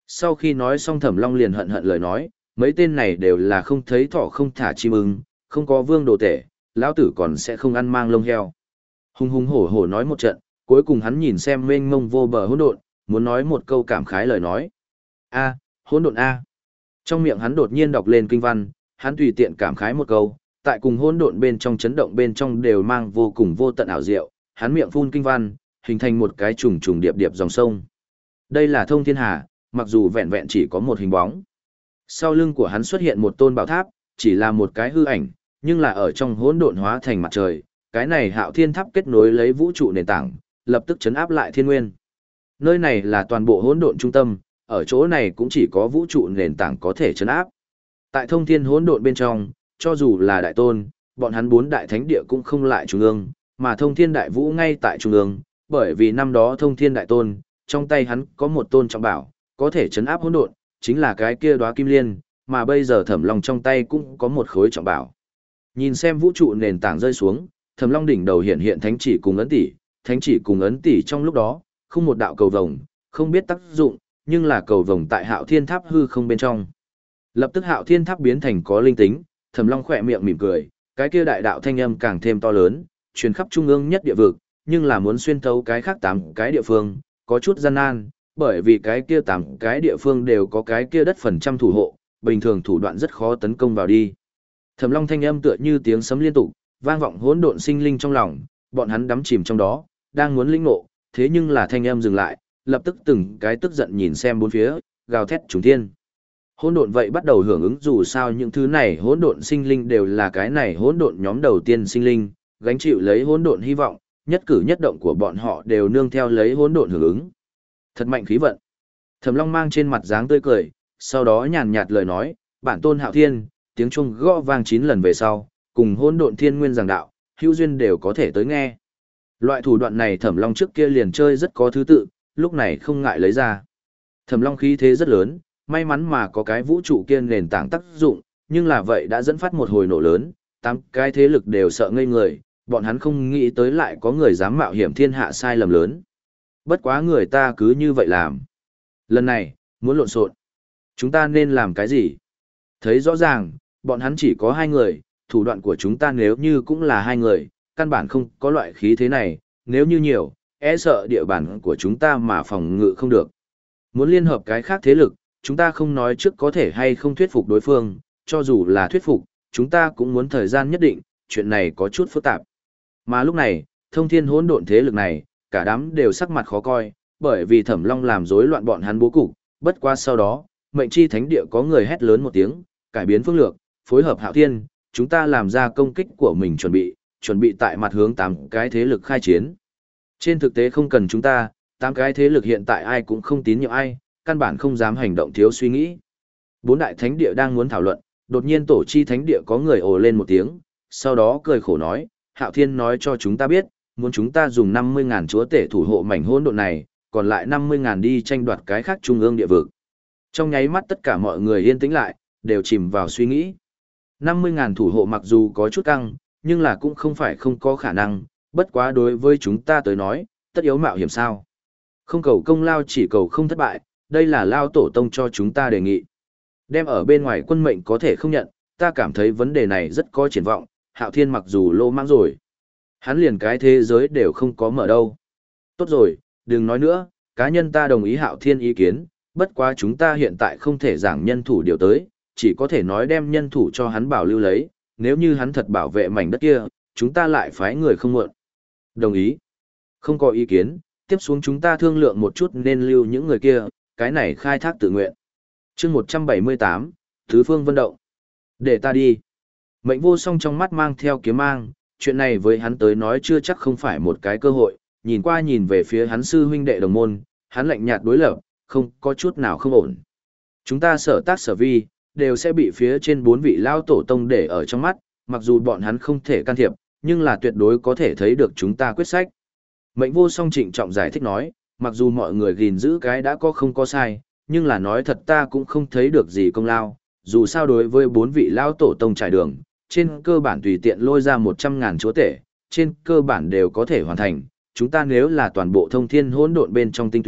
Sau khi nói xong Thẩm Long liền hận hận lời nói, mấy tên này đều là không thấy thỏ không thả chim ưng, không có vương đồ tể, lão tử còn sẽ không ăn mang lông heo. Hùng hùng hổ hổ nói một trận, cuối cùng hắn nhìn xem mênh mông vô bờ hỗn độn, muốn nói một câu cảm khái lời nói. A, hỗn độn a. Trong miệng hắn đột nhiên đọc lên kinh văn, hắn tùy tiện cảm khái một câu, tại cùng hỗn độn bên trong chấn động bên trong đều mang vô cùng vô tận ảo diệu, hắn miệng phun kinh văn, hình thành một cái trùng trùng điệp điệp dòng sông. Đây là thông thiên hà, mặc dù vẹn vẹn chỉ có một hình bóng. Sau lưng của hắn xuất hiện một tôn bảo tháp, chỉ là một cái hư ảnh, nhưng là ở trong hỗn độn hóa thành mặt trời, cái này Hạo Thiên Tháp kết nối lấy vũ trụ nền tảng, lập tức chấn áp lại thiên nguyên. Nơi này là toàn bộ hỗn độn trung tâm, ở chỗ này cũng chỉ có vũ trụ nền tảng có thể chấn áp. Tại thông thiên hỗn độn bên trong, cho dù là đại tôn, bọn hắn bốn đại thánh địa cũng không lại trung ương, mà thông thiên đại vũ ngay tại trung ương, bởi vì năm đó thông thiên đại tôn, trong tay hắn có một tôn trọng bảo, có thể chấn áp hỗn độn, chính là cái kia đóa kim liên, mà bây giờ Thẩm Long trong tay cũng có một khối trọng bảo. Nhìn xem vũ trụ nền tảng rơi xuống, Thẩm Long đỉnh đầu hiện hiện thánh chỉ cùng ấn tỷ, thánh chỉ cùng ấn tỷ trong lúc đó, không một đạo cầu vồng, không biết tác dụng, nhưng là cầu vồng tại Hạo Thiên Tháp hư không bên trong. Lập tức Hạo Thiên Tháp biến thành có linh tính, Thẩm Long khỏe miệng mỉm cười, cái kia đại đạo thanh âm càng thêm to lớn, truyền khắp trung ương nhất địa vực, nhưng là muốn xuyên thấu cái khác tám cái địa phương, có chút gian nan, bởi vì cái kia tám cái địa phương đều có cái kia đất phần trăm thủ hộ, bình thường thủ đoạn rất khó tấn công vào đi. Thẩm Long thanh âm tựa như tiếng sấm liên tục, vang vọng hỗn độn sinh linh trong lòng, bọn hắn đắm chìm trong đó, đang muốn lĩnh ngộ, thế nhưng là thanh âm dừng lại, lập tức từng cái tức giận nhìn xem bốn phía, gào thét trùng thiên. Hỗn độn vậy bắt đầu hưởng ứng, dù sao những thứ này hỗn độn sinh linh đều là cái này hỗn độn nhóm đầu tiên sinh linh, gánh chịu lấy hỗn độn hy vọng, nhất cử nhất động của bọn họ đều nương theo lấy hỗn độn hưởng ứng. Thật mạnh khí vận. Thẩm Long mang trên mặt dáng tươi cười, sau đó nhàn nhạt lời nói, bản tôn Hạo Thiên, tiếng chuông gõ vang chín lần về sau, cùng hỗn độn thiên nguyên giảng đạo, hữu duyên đều có thể tới nghe. Loại thủ đoạn này Thẩm Long trước kia liền chơi rất có thứ tự, lúc này không ngại lấy ra. Thẩm Long khí thế rất lớn, may mắn mà có cái vũ trụ kia nền tảng tác dụng, nhưng là vậy đã dẫn phát một hồi nổ lớn, tám cái thế lực đều sợ ngây người, bọn hắn không nghĩ tới lại có người dám mạo hiểm thiên hạ sai lầm lớn. Bất quá người ta cứ như vậy làm. Lần này, muốn lộn xộn, chúng ta nên làm cái gì? Thấy rõ ràng, bọn hắn chỉ có hai người, thủ đoạn của chúng ta nếu như cũng là hai người, căn bản không có loại khí thế này, nếu như nhiều, e sợ địa bàn của chúng ta mà phòng ngự không được. Muốn liên hợp cái khác thế lực, chúng ta không nói trước có thể hay không thuyết phục đối phương, cho dù là thuyết phục, chúng ta cũng muốn thời gian nhất định, chuyện này có chút phức tạp. Mà lúc này, thông thiên hỗn độn thế lực này, cả đám đều sắc mặt khó coi, bởi vì Thẩm Long làm rối loạn bọn hắn bố cục, bất qua sau đó, mệnh chi thánh địa có người hét lớn một tiếng, cải biến phương lược, phối hợp Hạo Thiên, chúng ta làm ra công kích của mình chuẩn bị, chuẩn bị tại mặt hướng tám cái thế lực khai chiến. Trên thực tế không cần chúng ta, tám cái thế lực hiện tại ai cũng không tín nhiệm ai, căn bản không dám hành động thiếu suy nghĩ. Bốn đại thánh địa đang muốn thảo luận, đột nhiên tổ chi thánh địa có người ồ lên một tiếng, sau đó cười khổ nói, Hạo Thiên nói cho chúng ta biết, muốn chúng ta dùng năm mươi ngàn chúa tể thủ hộ mảnh hỗn độn này, còn lại năm mươi ngàn đi tranh đoạt cái khác trung ương địa vực. Trong nháy mắt tất cả mọi người yên tĩnh lại, đều chìm vào suy nghĩ. năm mươi ngàn thủ hộ mặc dù có chút căng, nhưng là cũng không phải không có khả năng, bất quá đối với chúng ta tới nói, tất yếu mạo hiểm sao. Không cầu công lao chỉ cầu không thất bại, đây là Lao Tổ Tông cho chúng ta đề nghị. Đem ở bên ngoài quân mệnh có thể không nhận, ta cảm thấy vấn đề này rất có triển vọng, Hạo Thiên mặc dù lô mãng rồi. Hắn liền cái thế giới đều không có mở đâu. Tốt rồi, đừng nói nữa, cá nhân ta đồng ý Hạo Thiên ý kiến, bất quá chúng ta hiện tại không thể giảng nhân thủ điều tới, chỉ có thể nói đem nhân thủ cho hắn bảo lưu lấy, nếu như hắn thật bảo vệ mảnh đất kia, chúng ta lại phái người không muộn. Đồng ý. Không có ý kiến, tiếp xuống chúng ta thương lượng một chút nên lưu những người kia, cái này khai thác tự nguyện. chương một trăm bảy mươi tám, Thứ Phương Vân Động. Để ta đi. Mệnh Vô Song trong mắt mang theo kiếm mang, chuyện này với hắn tới nói chưa chắc không phải một cái cơ hội, nhìn qua nhìn về phía hắn sư huynh đệ đồng môn, hắn lạnh nhạt đối lập, không có chút nào không ổn. Chúng ta sở tác sở vi, đều sẽ bị phía trên bốn vị lao tổ tông để ở trong mắt, mặc dù bọn hắn không thể can thiệp, nhưng là tuyệt đối có thể thấy được chúng ta quyết sách. Mệnh Vô Song trịnh trọng giải thích nói, mặc dù mọi người gìn giữ cái đã có không có sai, nhưng là nói thật ta cũng không thấy được gì công lao, dù sao đối với bốn vị lao tổ tông trải đường, trên cơ bản tùy tiện lôi ra một trăm ngàn chúa tể, trên cơ bản đều có thể hoàn thành, chúng ta nếu là toàn bộ thông thiên hỗn độn bên trong tinh túy,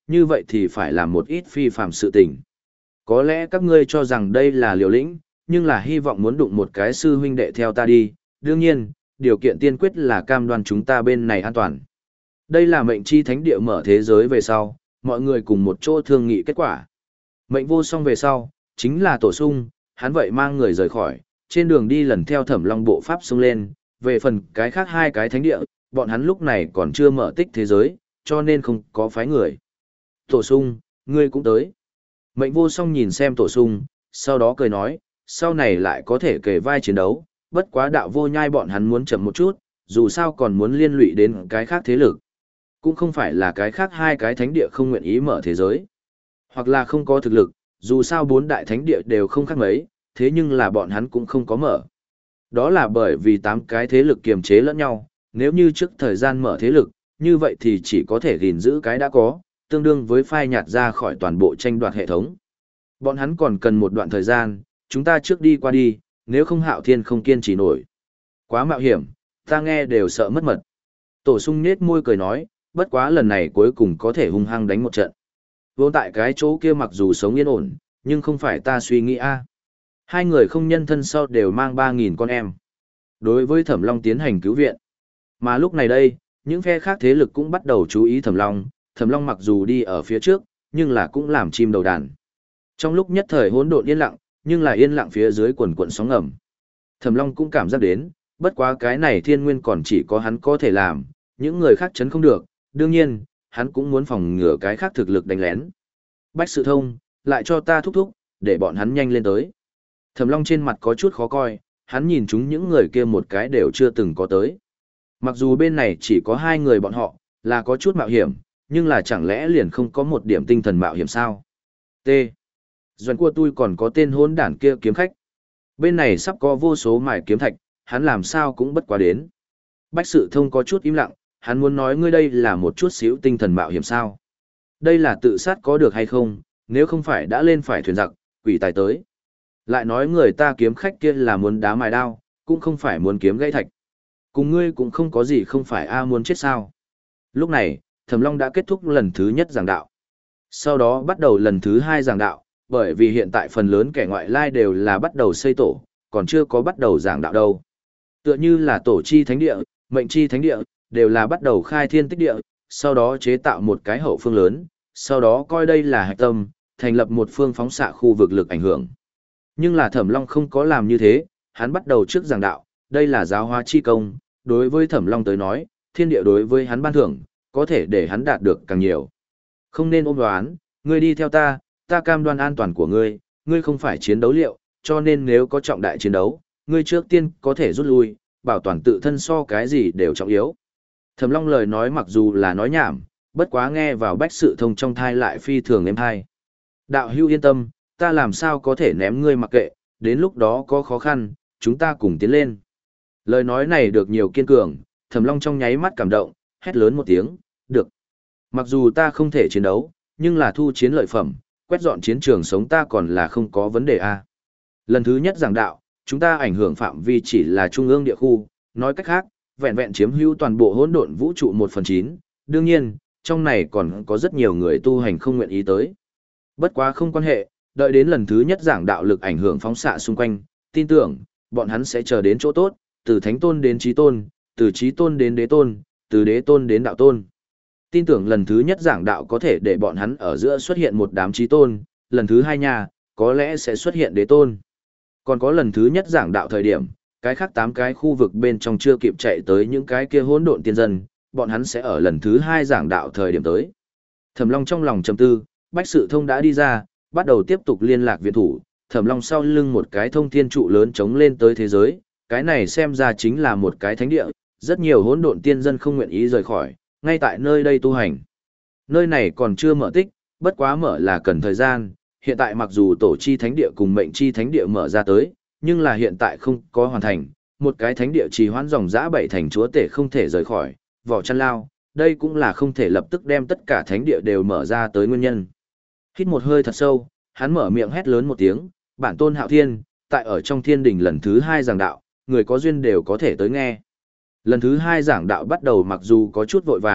như vậy thì phải làm một ít phi phàm sự tình. Có lẽ các ngươi cho rằng đây là liều lĩnh, nhưng là hy vọng muốn đụng một cái sư huynh đệ theo ta đi, đương nhiên, điều kiện tiên quyết là cam đoan chúng ta bên này an toàn. Đây là mệnh chi thánh địa mở thế giới về sau, mọi người cùng một chỗ thương nghị kết quả. Mệnh vô song về sau, chính là tổ sung, hắn vậy mang người rời khỏi, trên đường đi lần theo thẩm long bộ pháp xông lên, về phần cái khác hai cái thánh địa, bọn hắn lúc này còn chưa mở tích thế giới, cho nên không có phái người. Tổ sung, ngươi cũng tới. Mệnh vô song nhìn xem tổ sung, sau đó cười nói, sau này lại có thể kề vai chiến đấu, bất quá đạo vô nhai bọn hắn muốn chậm một chút, dù sao còn muốn liên lụy đến cái khác thế lực. Cũng không phải là cái khác hai cái thánh địa không nguyện ý mở thế giới, hoặc là không có thực lực, dù sao bốn đại thánh địa đều không khác mấy, thế nhưng là bọn hắn cũng không có mở. Đó là bởi vì tám cái thế lực kiềm chế lẫn nhau, nếu như trước thời gian mở thế lực, như vậy thì chỉ có thể gìn giữ cái đã có, tương đương với phai nhạt ra khỏi toàn bộ tranh đoạt hệ thống. Bọn hắn còn cần một đoạn thời gian, chúng ta trước đi qua đi, nếu không Hạo Thiên không kiên trì nổi. Quá mạo hiểm, ta nghe đều sợ mất mật. Tổ sung nết môi cười nói, bất quá lần này cuối cùng có thể hung hăng đánh một trận. Vô tại cái chỗ kia mặc dù sống yên ổn, nhưng không phải ta suy nghĩ a. Hai người không nhân thân sau đều mang ba nghìn con em. Đối với Thẩm Long tiến hành cứu viện. Mà lúc này đây, những phe khác thế lực cũng bắt đầu chú ý Thẩm Long. Thẩm Long mặc dù đi ở phía trước, nhưng là cũng làm chim đầu đàn. Trong lúc nhất thời hỗn độn yên lặng, nhưng là yên lặng phía dưới quần quần sóng ngầm. Thẩm Long cũng cảm giác đến, bất quá cái này thiên nguyên còn chỉ có hắn có thể làm, những người khác chấn không được, đương nhiên, hắn cũng muốn phòng ngừa cái khác thực lực đánh lén. Bách Sự Thông, lại cho ta thúc thúc, để bọn hắn nhanh lên tới. Thẩm Long trên mặt có chút khó coi, hắn nhìn chúng những người kia một cái đều chưa từng có tới. Mặc dù bên này chỉ có hai người bọn họ, là có chút mạo hiểm, nhưng là chẳng lẽ liền không có một điểm tinh thần mạo hiểm sao? T. Doan của tôi còn có tên hôn đản kia kiếm khách. Bên này sắp có vô số mài kiếm thạch, hắn làm sao cũng bất quá đến. Bách Sự Thông có chút im lặng, hắn muốn nói ngươi đây là một chút xíu tinh thần mạo hiểm sao? Đây là tự sát có được hay không, nếu không phải đã lên phải thuyền giặc, quỷ tài tới. Lại nói người ta kiếm khách kia là muốn đá mài đao, cũng không phải muốn kiếm gãy thạch. Cùng ngươi cũng không có gì không phải a muốn chết sao. Lúc này, Thẩm Long đã kết thúc lần thứ nhất giảng đạo. Sau đó bắt đầu lần thứ hai giảng đạo, bởi vì hiện tại phần lớn kẻ ngoại lai đều là bắt đầu xây tổ, còn chưa có bắt đầu giảng đạo đâu. Tựa như là tổ chi thánh địa, mệnh chi thánh địa, đều là bắt đầu khai thiên tích địa, sau đó chế tạo một cái hậu phương lớn, sau đó coi đây là hạch tâm, thành lập một phương phóng xạ khu vực lực ảnh hưởng. Nhưng là Thẩm Long không có làm như thế, hắn bắt đầu trước giảng đạo, đây là giáo hóa chi công, đối với Thẩm Long tới nói, thiên địa đối với hắn ban thưởng, có thể để hắn đạt được càng nhiều. Không nên ôm đoán, ngươi đi theo ta, ta cam đoan an toàn của ngươi, ngươi không phải chiến đấu liệu, cho nên nếu có trọng đại chiến đấu, ngươi trước tiên có thể rút lui, bảo toàn tự thân so cái gì đều trọng yếu. Thẩm Long lời nói mặc dù là nói nhảm, bất quá nghe vào Bách Sự Thông trong thai lại phi thường êm thai. Đạo hữu yên tâm, ta làm sao có thể ném ngươi mặc kệ, đến lúc đó có khó khăn, chúng ta cùng tiến lên. Lời nói này được nhiều kiên cường, Thẩm Long trong nháy mắt cảm động, hét lớn một tiếng, được. Mặc dù ta không thể chiến đấu, nhưng là thu chiến lợi phẩm, quét dọn chiến trường sống ta còn là không có vấn đề a. Lần thứ nhất giảng đạo, chúng ta ảnh hưởng phạm vi chỉ là trung ương địa khu, nói cách khác, vẹn vẹn chiếm hữu toàn bộ hỗn độn vũ trụ một phần chín, đương nhiên, trong này còn có rất nhiều người tu hành không nguyện ý tới. Bất quá không quan hệ, đợi đến lần thứ nhất giảng đạo lực ảnh hưởng phóng xạ xung quanh, tin tưởng, bọn hắn sẽ chờ đến chỗ tốt, từ thánh tôn đến trí tôn, từ trí tôn đến đế tôn, từ đế tôn đến đạo tôn. Tin tưởng lần thứ nhất giảng đạo có thể để bọn hắn ở giữa xuất hiện một đám trí tôn, lần thứ hai nha, có lẽ sẽ xuất hiện đế tôn. Còn có lần thứ nhất giảng đạo thời điểm, cái khác tám cái khu vực bên trong chưa kịp chạy tới những cái kia hỗn độn tiên dân, bọn hắn sẽ ở lần thứ hai giảng đạo thời điểm tới. Thẩm Long trong lòng trầm tư, Bách Sự Thông đã đi ra, bắt đầu tiếp tục liên lạc viện thủ, Thẩm Long sau lưng một cái thông thiên trụ lớn chống lên tới thế giới, cái này xem ra chính là một cái thánh địa, rất nhiều hỗn độn tiên dân không nguyện ý rời khỏi, ngay tại nơi đây tu hành. Nơi này còn chưa mở tích, bất quá mở là cần thời gian, hiện tại mặc dù tổ chi thánh địa cùng mệnh chi thánh địa mở ra tới, nhưng là hiện tại không có hoàn thành, một cái thánh địa trì hoãn dòng dã bảy thành chúa tể không thể rời khỏi, vỏ chăn lao, đây cũng là không thể lập tức đem tất cả thánh địa đều mở ra tới nguyên nhân. Hít một hơi thật sâu, hắn mở miệng hét lớn một tiếng, bản tôn Hạo Thiên, tại ở trong thiên đình lần thứ hai giảng đạo, người có duyên đều có thể tới nghe. Lần thứ hai giảng đạo bắt đầu mặc dù có chút vội vàng,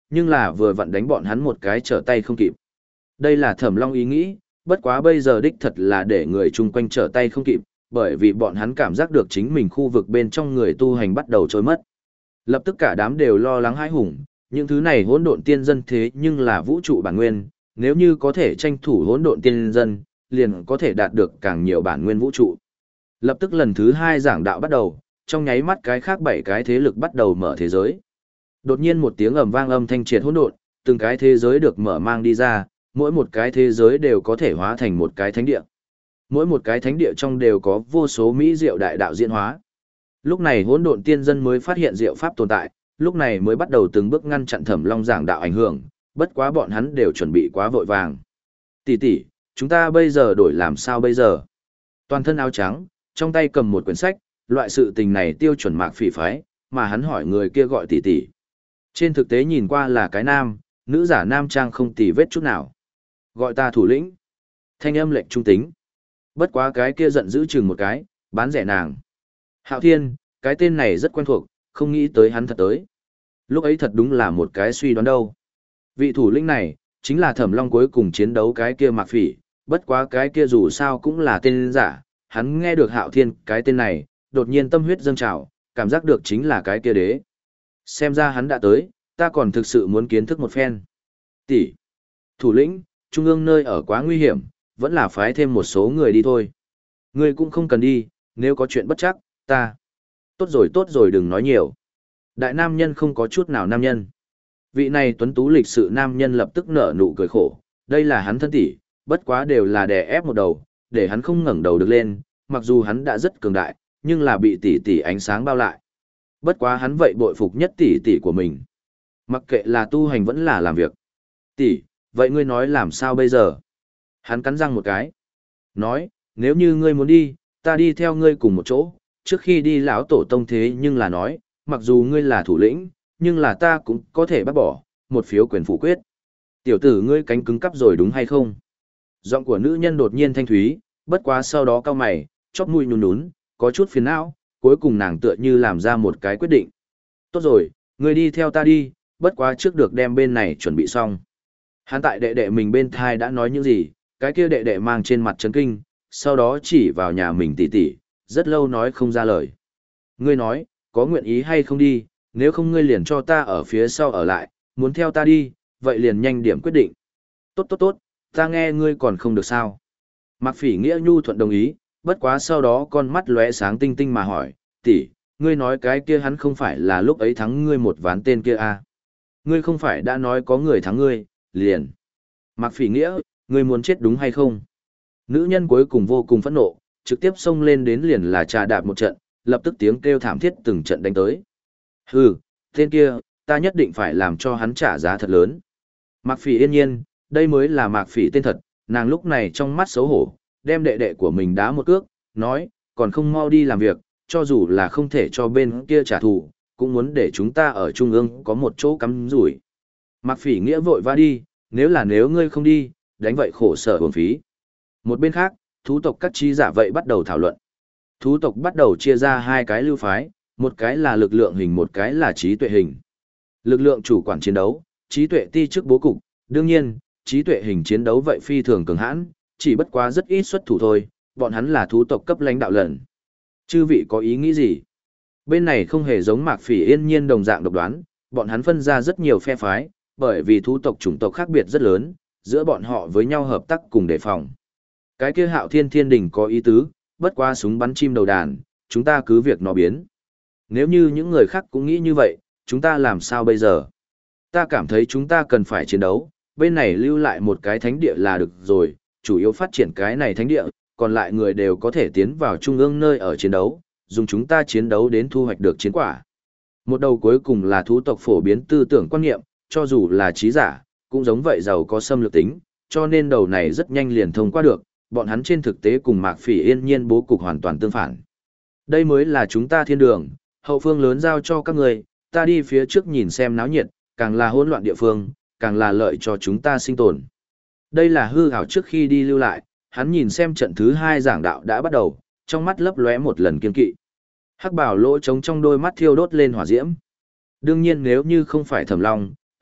nhưng là vừa vặn đánh bọn hắn một cái trở tay không kịp. Đây là Thẩm Long ý nghĩ, bất quá bây giờ đích thật là để người chung quanh trở tay không kịp, bởi vì bọn hắn cảm giác được chính mình khu vực bên trong người tu hành bắt đầu trôi mất. Lập tức cả đám đều lo lắng hãi hùng, những thứ này hỗn độn tiên dân thế nhưng là vũ trụ bản nguyên, nếu như có thể tranh thủ hỗn độn tiên dân, liền có thể đạt được càng nhiều bản nguyên vũ trụ. Lập tức lần thứ hai giảng đạo bắt đầu, trong nháy mắt cái khác bảy cái thế lực bắt đầu mở thế giới. Đột nhiên một tiếng ầm vang âm thanh triệt hỗn độn, từng cái thế giới được mở mang đi ra, mỗi một cái thế giới đều có thể hóa thành một cái thánh địa. Mỗi một cái thánh địa trong đều có vô số mỹ diệu đại đạo diễn hóa. Lúc này hỗn độn tiên dân mới phát hiện diệu pháp tồn tại, lúc này mới bắt đầu từng bước ngăn chặn Thẩm Long giảng đạo ảnh hưởng, bất quá bọn hắn đều chuẩn bị quá vội vàng. Tỷ tỷ, chúng ta bây giờ đổi làm sao bây giờ? Toàn thân áo trắng, trong tay cầm một quyển sách, loại sự tình này tiêu chuẩn Mạc Phỉ phái, mà hắn hỏi người kia gọi tỷ tỷ. Trên thực tế nhìn qua là cái nam, nữ giả nam trang không tì vết chút nào. Gọi ta thủ lĩnh. Thanh âm lệnh trung tính. Bất quá cái kia giận dữ chừng một cái, bán rẻ nàng. Hạo Thiên, cái tên này rất quen thuộc, không nghĩ tới hắn thật tới. Lúc ấy thật đúng là một cái suy đoán đâu. Vị thủ lĩnh này, chính là Thẩm Long cuối cùng chiến đấu cái kia Mạc Phỉ, bất quá cái kia dù sao cũng là tên giả, hắn nghe được Hạo Thiên cái tên này, đột nhiên tâm huyết dâng trào, cảm giác được chính là cái kia đế. Xem ra hắn đã tới, ta còn thực sự muốn kiến thức một phen. Tỷ, thủ lĩnh, trung ương nơi ở quá nguy hiểm, vẫn là phái thêm một số người đi thôi. Ngươi cũng không cần đi, nếu có chuyện bất chắc, ta. Tốt rồi tốt rồi đừng nói nhiều. Đại nam nhân không có chút nào nam nhân. Vị này tuấn tú lịch sự nam nhân lập tức nở nụ cười khổ, đây là hắn thân tỷ, bất quá đều là đè ép một đầu, để hắn không ngẩng đầu được lên, mặc dù hắn đã rất cường đại, nhưng là bị tỷ tỷ ánh sáng bao lại. Bất quá hắn vậy bội phục nhất tỷ tỷ của mình. Mặc kệ là tu hành vẫn là làm việc. Tỷ, vậy ngươi nói làm sao bây giờ? Hắn cắn răng một cái. Nói, nếu như ngươi muốn đi, ta đi theo ngươi cùng một chỗ, trước khi đi lão tổ tông thế nhưng là nói, mặc dù ngươi là thủ lĩnh, nhưng là ta cũng có thể bác bỏ, một phiếu quyền phủ quyết. Tiểu tử ngươi cánh cứng cắp rồi đúng hay không? Giọng của nữ nhân đột nhiên thanh thúy, bất quá sau đó cau mày, chóp mũi nhún nhún, có chút phiền não, cuối cùng nàng tựa như làm ra một cái quyết định. Tốt rồi, ngươi đi theo ta đi, bất quá trước được đem bên này chuẩn bị xong. Hắn tại đệ đệ mình bên thai đã nói những gì, cái kia đệ đệ mang trên mặt chấn kinh, sau đó chỉ vào nhà mình tỉ tỉ, rất lâu nói không ra lời. Ngươi nói, có nguyện ý hay không đi, nếu không ngươi liền cho ta ở phía sau ở lại, muốn theo ta đi, vậy liền nhanh điểm quyết định. Tốt tốt tốt, ta nghe ngươi còn không được sao. Mạc Phỉ Nghĩa nhu thuận đồng ý, bất quá sau đó con mắt lóe sáng tinh tinh mà hỏi, tỷ, ngươi nói cái kia hắn không phải là lúc ấy thắng ngươi một ván tên kia à? Ngươi không phải đã nói có người thắng ngươi, liền. Mạc Phỉ Nghĩa, ngươi muốn chết đúng hay không? Nữ nhân cuối cùng vô cùng phẫn nộ, trực tiếp xông lên đến liền là trà đạp một trận, lập tức tiếng kêu thảm thiết từng trận đánh tới. Hừ, tên kia, ta nhất định phải làm cho hắn trả giá thật lớn. Mạc Phỉ yên nhiên, đây mới là Mạc Phỉ tên thật, nàng lúc này trong mắt xấu hổ, đem đệ đệ của mình đá một cước, nói, còn không mau đi làm việc, cho dù là không thể cho bên kia trả thù, cũng muốn để chúng ta ở trung ương có một chỗ cắm rủi. Mạc Phỉ Nghĩa vội va đi, nếu là nếu ngươi không đi, đánh vậy khổ sở uổng phí. Một bên khác, thú tộc các trí giả vậy bắt đầu thảo luận. Thú tộc bắt đầu chia ra hai cái lưu phái, một cái là lực lượng hình một cái là trí tuệ hình. Lực lượng chủ quản chiến đấu, trí tuệ ti chức bố cục, đương nhiên, trí tuệ hình chiến đấu vậy phi thường cường hãn, chỉ bất quá rất ít xuất thủ thôi, bọn hắn là thú tộc cấp lãnh đạo lần. Chư vị có ý nghĩ gì? Bên này không hề giống Mạc Phỉ yên nhiên đồng dạng độc đoán, bọn hắn phân ra rất nhiều phe phái, bởi vì thú tộc chủng tộc khác biệt rất lớn, giữa bọn họ với nhau hợp tác cùng đề phòng. Cái kia Hạo Thiên Thiên Đình có ý tứ, bất qua súng bắn chim đầu đàn, chúng ta cứ việc nó biến. Nếu như những người khác cũng nghĩ như vậy, chúng ta làm sao bây giờ? Ta cảm thấy chúng ta cần phải chiến đấu, bên này lưu lại một cái thánh địa là được rồi, chủ yếu phát triển cái này thánh địa, còn lại người đều có thể tiến vào trung ương nơi ở chiến đấu, dùng chúng ta chiến đấu đến thu hoạch được chiến quả. Một đầu cuối cùng là thú tộc phổ biến tư tưởng quan niệm, cho dù là trí giả, cũng giống vậy giàu có xâm lược tính, cho nên đầu này rất nhanh liền thông qua được, bọn hắn trên thực tế cùng Mạc Phỉ yên nhiên bố cục hoàn toàn tương phản. Đây mới là chúng ta thiên đường, hậu phương lớn giao cho các người, ta đi phía trước nhìn xem náo nhiệt, càng là hỗn loạn địa phương, càng là lợi cho chúng ta sinh tồn. Đây là hư ảo trước khi đi lưu lại, hắn nhìn xem trận thứ hai giảng đạo đã bắt đầu, trong mắt lấp lóe một lần kiên kỵ. Hắc bảo lỗ trống trong đôi mắt thiêu đốt lên hỏa diễm. Đương nhiên nếu như không phải Thẩm Long,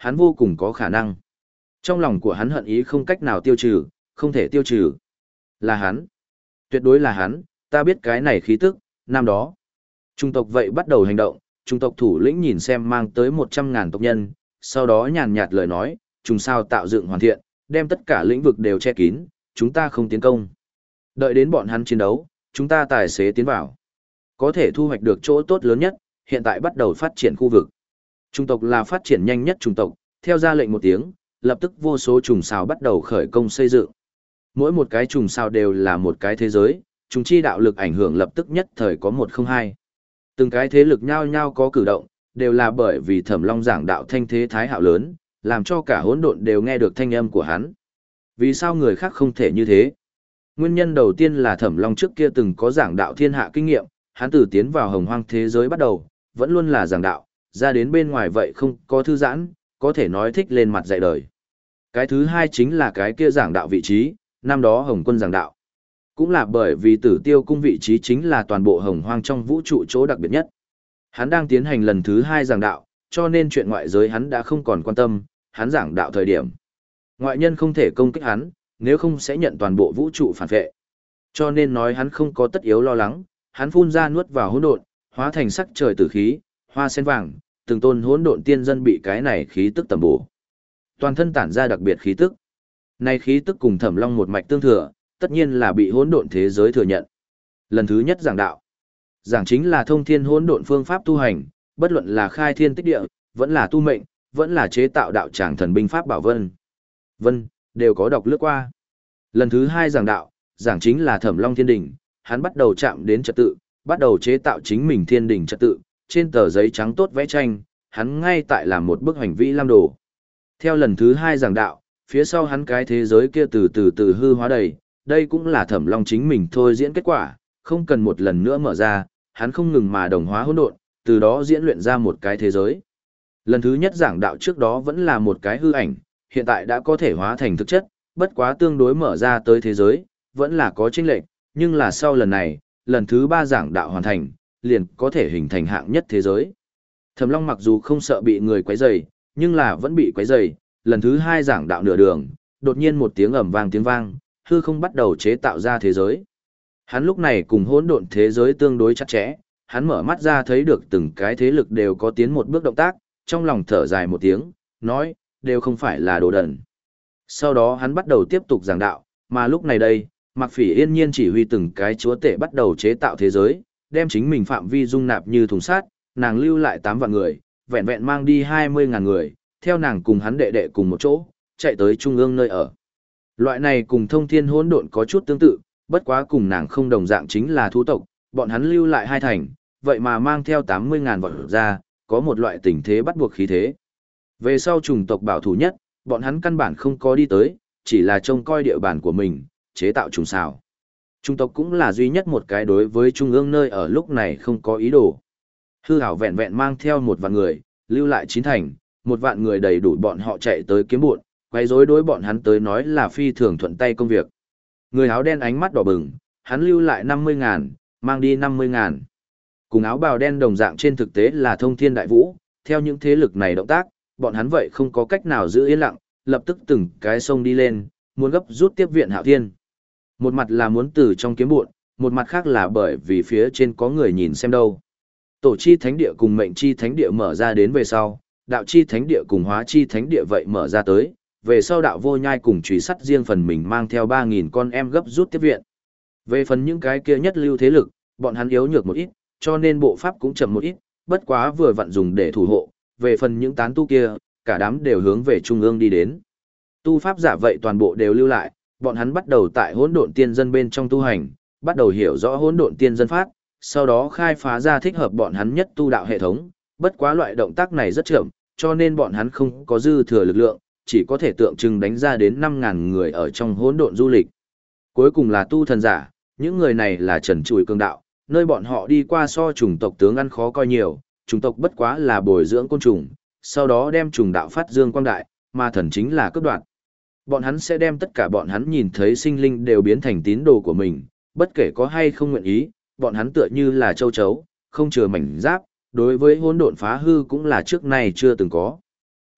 hắn vô cùng có khả năng. Trong lòng của hắn hận ý không cách nào tiêu trừ, không thể tiêu trừ. Là hắn. Tuyệt đối là hắn, ta biết cái này khí tức, năm đó. Trung tộc vậy bắt đầu hành động, trung tộc thủ lĩnh nhìn xem mang tới một trăm ngàn tộc nhân, sau đó nhàn nhạt lời nói, trùng sao tạo dựng hoàn thiện, đem tất cả lĩnh vực đều che kín, chúng ta không tiến công. Đợi đến bọn hắn chiến đấu, chúng ta tài xế tiến vào. Có thể thu hoạch được chỗ tốt lớn nhất, hiện tại bắt đầu phát triển khu vực. Trung tộc là phát triển nhanh nhất trung tộc, theo ra lệnh một tiếng, lập tức vô số trùng sao bắt đầu khởi công xây dựng. Mỗi một cái trùng sao đều là một cái thế giới, chúng chi đạo lực ảnh hưởng lập tức nhất thời có một không hai. Từng cái thế lực nhao nhao có cử động, đều là bởi vì Thẩm Long giảng đạo thanh thế thái hạo lớn, làm cho cả hỗn độn đều nghe được thanh âm của hắn. Vì sao người khác không thể như thế? Nguyên nhân đầu tiên là Thẩm Long trước kia từng có giảng đạo thiên hạ kinh nghiệm, hắn từ tiến vào hồng hoang thế giới bắt đầu, vẫn luôn là giảng đạo, ra đến bên ngoài vậy không có thư giãn, có thể nói thích lên mặt dạy đời. Cái thứ hai chính là cái kia giảng đạo vị trí, năm đó Hồng Quân giảng đạo. Cũng là bởi vì Tử Tiêu cung vị trí chính là toàn bộ hồng hoang trong vũ trụ chỗ đặc biệt nhất. Hắn đang tiến hành lần thứ hai giảng đạo, cho nên chuyện ngoại giới hắn đã không còn quan tâm, hắn giảng đạo thời điểm. Ngoại nhân không thể công kích hắn, nếu không sẽ nhận toàn bộ vũ trụ phản vệ. Cho nên nói hắn không có tất yếu lo lắng, hắn phun ra nuốt vào hỗn độn, hóa thành sắc trời tử khí, hoa sen vàng, từng tôn hỗn độn tiên dân bị cái này khí tức tầm bổ. Toàn thân tản ra đặc biệt khí tức. Này khí tức cùng Thẩm Long một mạch tương thừa, tất nhiên là bị hỗn độn thế giới thừa nhận. Lần thứ nhất giảng đạo. Giảng chính là thông thiên hỗn độn phương pháp tu hành, bất luận là khai thiên tích địa, vẫn là tu mệnh, vẫn là chế tạo đạo tràng thần binh pháp bảo vân. Vân, đều có đọc lướt qua. Lần thứ hai giảng đạo, giảng chính là Thẩm Long thiên đỉnh, hắn bắt đầu chạm đến trật tự, bắt đầu chế tạo chính mình thiên đỉnh trật tự, trên tờ giấy trắng tốt vẽ tranh, hắn ngay tại làm một bức hành vĩ lam đồ. Theo lần thứ hai giảng đạo, phía sau hắn cái thế giới kia từ từ từ hư hóa đầy, đây cũng là Thẩm Long chính mình thôi diễn kết quả, không cần một lần nữa mở ra, hắn không ngừng mà đồng hóa hỗn độn, từ đó diễn luyện ra một cái thế giới. Lần thứ nhất giảng đạo trước đó vẫn là một cái hư ảnh, hiện tại đã có thể hóa thành thực chất, bất quá tương đối mở ra tới thế giới, vẫn là có chênh lệch, nhưng là sau lần này, lần thứ ba giảng đạo hoàn thành, liền có thể hình thành hạng nhất thế giới. Thẩm Long mặc dù không sợ bị người quấy rầy, nhưng là vẫn bị quấy rầy, lần thứ hai giảng đạo nửa đường, đột nhiên một tiếng ầm vang tiếng vang, hư không bắt đầu chế tạo ra thế giới. Hắn lúc này cùng hỗn độn thế giới tương đối chặt chẽ, hắn mở mắt ra thấy được từng cái thế lực đều có tiến một bước động tác, trong lòng thở dài một tiếng, nói, đều không phải là đồ đần. Sau đó hắn bắt đầu tiếp tục giảng đạo, mà lúc này đây, Mạc Phỉ yên nhiên chỉ huy từng cái chúa tể bắt đầu chế tạo thế giới, đem chính mình phạm vi dung nạp như thùng sát, nàng lưu lại tám vạn người, vẹn vẹn mang đi hai mươi ngàn người, theo nàng cùng hắn đệ đệ cùng một chỗ, chạy tới trung ương nơi ở. Loại này cùng thông thiên hỗn độn có chút tương tự, bất quá cùng nàng không đồng dạng chính là thú tộc, bọn hắn lưu lại hai thành, vậy mà mang theo tám mươi ngàn vọt ra, có một loại tình thế bắt buộc khí thế. Về sau chủng tộc bảo thủ nhất, bọn hắn căn bản không có đi tới, chỉ là trông coi địa bàn của mình, chế tạo trùng xào. Chủng tộc cũng là duy nhất một cái đối với trung ương nơi ở lúc này không có ý đồ. Hư hảo vẹn vẹn mang theo một vạn người, lưu lại chín thành, một vạn người đầy đủ bọn họ chạy tới kiếm buộn, quay rối đối bọn hắn tới nói là phi thường thuận tay công việc. Người áo đen ánh mắt đỏ bừng, hắn lưu lại năm mươi ngàn, mang đi năm mươi ngàn. Cùng áo bào đen đồng dạng trên thực tế là thông thiên đại vũ, theo những thế lực này động tác, bọn hắn vậy không có cách nào giữ yên lặng, lập tức từng cái sông đi lên, muốn gấp rút tiếp viện Hạo Thiên. Một mặt là muốn từ trong kiếm buộn, một mặt khác là bởi vì phía trên có người nhìn xem đâu. Tổ chi thánh địa cùng mệnh chi thánh địa mở ra đến về sau, đạo chi thánh địa cùng hóa chi thánh địa vậy mở ra tới, về sau đạo vô nhai cùng truy sắt riêng phần mình mang theo ba nghìn con em gấp rút tiếp viện. Về phần những cái kia nhất lưu thế lực, bọn hắn yếu nhược một ít, cho nên bộ pháp cũng chậm một ít, bất quá vừa vặn dùng để thủ hộ, về phần những tán tu kia, cả đám đều hướng về trung ương đi đến. Tu pháp giả vậy toàn bộ đều lưu lại, bọn hắn bắt đầu tại hỗn độn tiên dân bên trong tu hành, bắt đầu hiểu rõ hỗn độn tiên dân pháp, sau đó khai phá ra thích hợp bọn hắn nhất tu đạo hệ thống, bất quá loại động tác này rất chậm, cho nên bọn hắn không có dư thừa lực lượng, chỉ có thể tượng trưng đánh ra đến năm ngàn người ở trong hỗn độn du lịch. Cuối cùng là tu thần giả, những người này là trần trụi cường đạo, nơi bọn họ đi qua so chủng tộc tướng ăn khó coi nhiều, chủng tộc bất quá là bồi dưỡng côn trùng, sau đó đem trùng đạo phát dương quang đại, mà thần chính là cướp đoạt. Bọn hắn sẽ đem tất cả bọn hắn nhìn thấy sinh linh đều biến thành tín đồ của mình, bất kể có hay không nguyện ý, bọn hắn tựa như là châu chấu, không chừa mảnh giáp, đối với hỗn độn phá hư cũng là trước nay chưa từng có.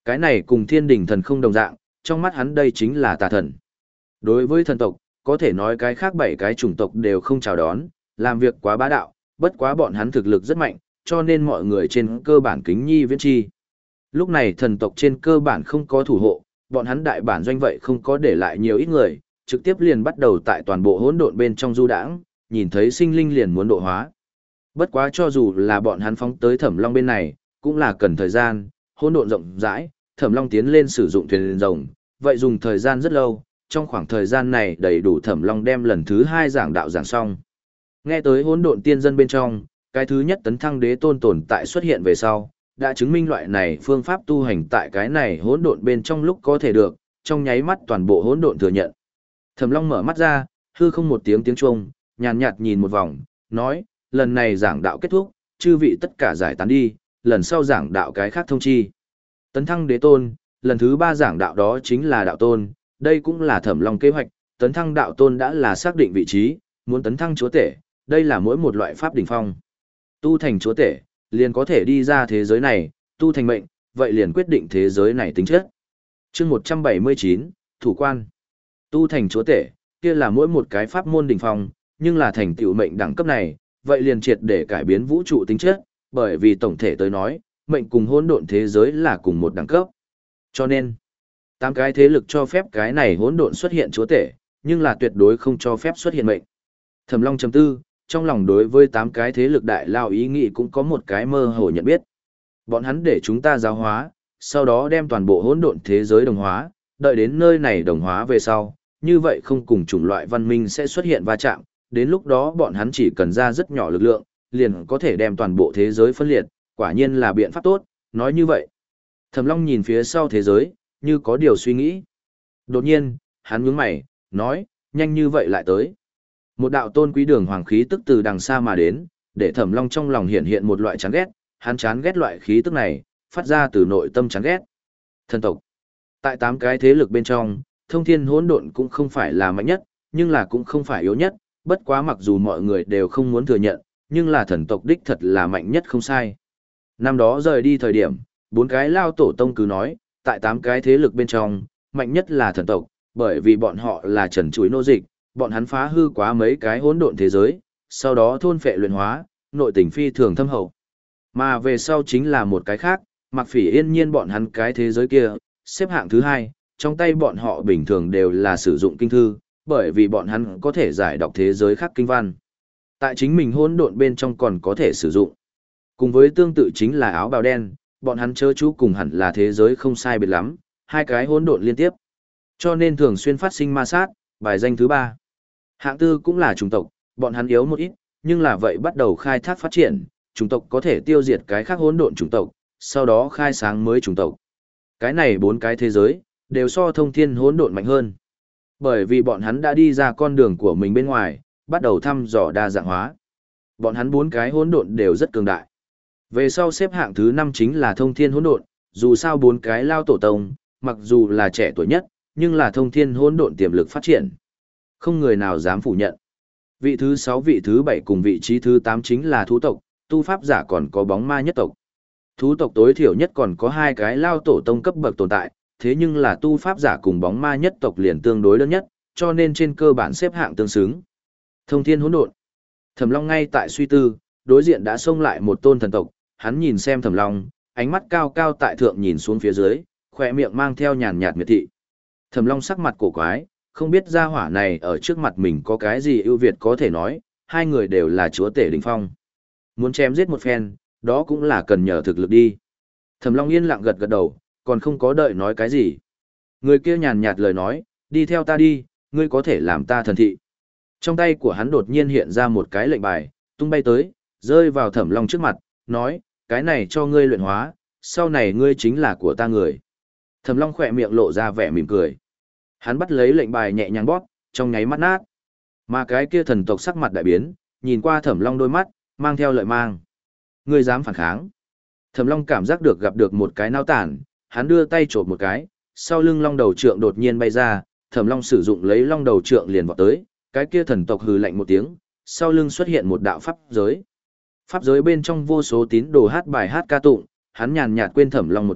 Cái này cùng thiên đình thần không đồng dạng, trong mắt hắn đây chính là tà thần. Đối với thần tộc, có thể nói cái khác bảy cái chủng tộc đều không chào đón, làm việc quá bá đạo, bất quá bọn hắn thực lực rất mạnh, cho nên mọi người trên cơ bản kính nhi viễn chi. Lúc này thần tộc trên cơ bản không có thủ hộ, bọn hắn đại bản doanh vậy không có để lại nhiều ít người, trực tiếp liền bắt đầu tại toàn bộ hỗn độn bên trong du đãng, nhìn thấy sinh linh liền muốn độ hóa. Bất quá cho dù là bọn hắn phóng tới Thẩm Long bên này, cũng là cần thời gian, hỗn độn rộng rãi, Thẩm Long tiến lên sử dụng thuyền rồng, vậy dùng thời gian rất lâu, trong khoảng thời gian này đầy đủ Thẩm Long đem lần thứ hai giảng đạo giảng xong. Nghe tới hỗn độn tiên dân bên trong, cái thứ nhất tấn thăng đế tôn tồn tại xuất hiện về sau, đã chứng minh loại này phương pháp tu hành tại cái này hỗn độn bên trong lúc có thể được, trong nháy mắt toàn bộ hỗn độn thừa nhận. Thẩm Long mở mắt ra, hư không một tiếng tiếng chuông, nhàn nhạt nhìn một vòng, nói, lần này giảng đạo kết thúc, chư vị tất cả giải tán đi, lần sau giảng đạo cái khác thông chi. Tấn thăng đế tôn, lần thứ ba giảng đạo đó chính là đạo tôn, đây cũng là Thẩm Long kế hoạch, tấn thăng đạo tôn đã là xác định vị trí, muốn tấn thăng chúa tể, đây là mỗi một loại pháp đỉnh phong. Tu thành chúa tể, liền có thể đi ra thế giới này, tu thành mệnh, vậy liền quyết định thế giới này tính chất. Chương một trăm bảy mươi chín, Thủ quan. Tu thành chúa tể, kia là mỗi một cái pháp môn đỉnh phong, nhưng là thành tựu mệnh đẳng cấp này, vậy liền triệt để cải biến vũ trụ tính chất, bởi vì tổng thể tới nói, mệnh cùng hỗn độn thế giới là cùng một đẳng cấp. Cho nên, tám cái thế lực cho phép cái này hỗn độn xuất hiện chúa tể, nhưng là tuyệt đối không cho phép xuất hiện mệnh. Thẩm Long chấm tư, trong lòng đối với tám cái thế lực đại lao ý nghĩ cũng có một cái mơ hồ nhận biết. Bọn hắn để chúng ta giáo hóa, sau đó đem toàn bộ hỗn độn thế giới đồng hóa, đợi đến nơi này đồng hóa về sau, như vậy không cùng chủng loại văn minh sẽ xuất hiện va chạm, đến lúc đó bọn hắn chỉ cần ra rất nhỏ lực lượng, liền có thể đem toàn bộ thế giới phân liệt, quả nhiên là biện pháp tốt, nói như vậy. Thẩm Long nhìn phía sau thế giới, như có điều suy nghĩ. Đột nhiên, hắn nhướng mày, nói, nhanh như vậy lại tới. Một đạo tôn quý đường hoàng khí tức từ đằng xa mà đến, để Thẩm Long trong lòng hiện hiện một loại chán ghét, hắn chán ghét loại khí tức này, phát ra từ nội tâm chán ghét. Thần tộc. Tại tám cái thế lực bên trong, thông thiên hỗn độn cũng không phải là mạnh nhất, nhưng là cũng không phải yếu nhất, bất quá mặc dù mọi người đều không muốn thừa nhận, nhưng là thần tộc đích thật là mạnh nhất không sai. Năm đó rời đi thời điểm, bốn cái lao tổ tông cứ nói, tại tám cái thế lực bên trong, mạnh nhất là thần tộc, bởi vì bọn họ là trần chuối nô dịch, bọn hắn phá hư quá mấy cái hỗn độn thế giới, sau đó thôn phệ luyện hóa, nội tình phi thường thâm hậu. Mà về sau chính là một cái khác, Mặc Phỉ Yên Nhiên bọn hắn cái thế giới kia, xếp hạng thứ hai, trong tay bọn họ bình thường đều là sử dụng kinh thư, bởi vì bọn hắn có thể giải đọc thế giới khác kinh văn. Tại chính mình hỗn độn bên trong còn có thể sử dụng. Cùng với tương tự chính là áo bào đen, bọn hắn chớ chú cùng hẳn là thế giới không sai biệt lắm, hai cái hỗn độn liên tiếp. Cho nên thường xuyên phát sinh ma sát, bài danh thứ ba. Hạng tư cũng là chủng tộc, bọn hắn yếu một ít, nhưng là vậy bắt đầu khai thác phát triển, chủng tộc có thể tiêu diệt cái khác hỗn độn chủng tộc, sau đó khai sáng mới chủng tộc. Cái này bốn cái thế giới, đều so thông thiên hỗn độn mạnh hơn. Bởi vì bọn hắn đã đi ra con đường của mình bên ngoài, bắt đầu thăm dò đa dạng hóa. Bọn hắn bốn cái hỗn độn đều rất cường đại. Về sau xếp hạng thứ năm chính là thông thiên hỗn độn, dù sao bốn cái lao tổ tông, mặc dù là trẻ tuổi nhất, nhưng là thông thiên hỗn độn tiềm lực phát triển. Không người nào dám phủ nhận. Vị thứ sáu, vị thứ bảy cùng vị trí thứ tám chính là thú tộc, tu pháp giả còn có bóng ma nhất tộc. Thú tộc tối thiểu nhất còn có hai cái lao tổ tông cấp bậc tồn tại, thế nhưng là tu pháp giả cùng bóng ma nhất tộc liền tương đối đơn nhất, cho nên trên cơ bản xếp hạng tương xứng. Thông thiên hỗn độn. Thẩm Long ngay tại suy tư, đối diện đã xông lại một tôn thần tộc, hắn nhìn xem Thẩm Long, ánh mắt cao cao tại thượng nhìn xuống phía dưới, khỏe miệng mang theo nhàn nhạt miệt thị. Thẩm Long sắc mặt cổ quái, không biết gia hỏa này ở trước mặt mình có cái gì ưu việt có thể nói, hai người đều là chúa tể đỉnh phong. Muốn chém giết một phen, đó cũng là cần nhờ thực lực đi. Thẩm Long yên lặng gật gật đầu, còn không có đợi nói cái gì. Người kia nhàn nhạt lời nói, đi theo ta đi, ngươi có thể làm ta thần thị. Trong tay của hắn đột nhiên hiện ra một cái lệnh bài, tung bay tới, rơi vào Thẩm Long trước mặt, nói, cái này cho ngươi luyện hóa, sau này ngươi chính là của ta người. Thẩm Long khỏe miệng lộ ra vẻ mỉm cười. Hắn bắt lấy lệnh bài nhẹ nhàng bóp, trong nháy mắt nát. Mà cái kia thần tộc sắc mặt đại biến, nhìn qua Thẩm Long đôi mắt, mang theo lợi mang. Ngươi dám phản kháng? Thẩm Long cảm giác được gặp được một cái nao tản, hắn đưa tay chộp một cái, sau lưng long đầu trượng đột nhiên bay ra, Thẩm Long sử dụng lấy long đầu trượng liền vọt tới, cái kia thần tộc hừ lạnh một tiếng, sau lưng xuất hiện một đạo pháp giới. Pháp giới bên trong vô số tín đồ hát bài hát ca tụng, hắn nhàn nhạt quên Thẩm Long một chút,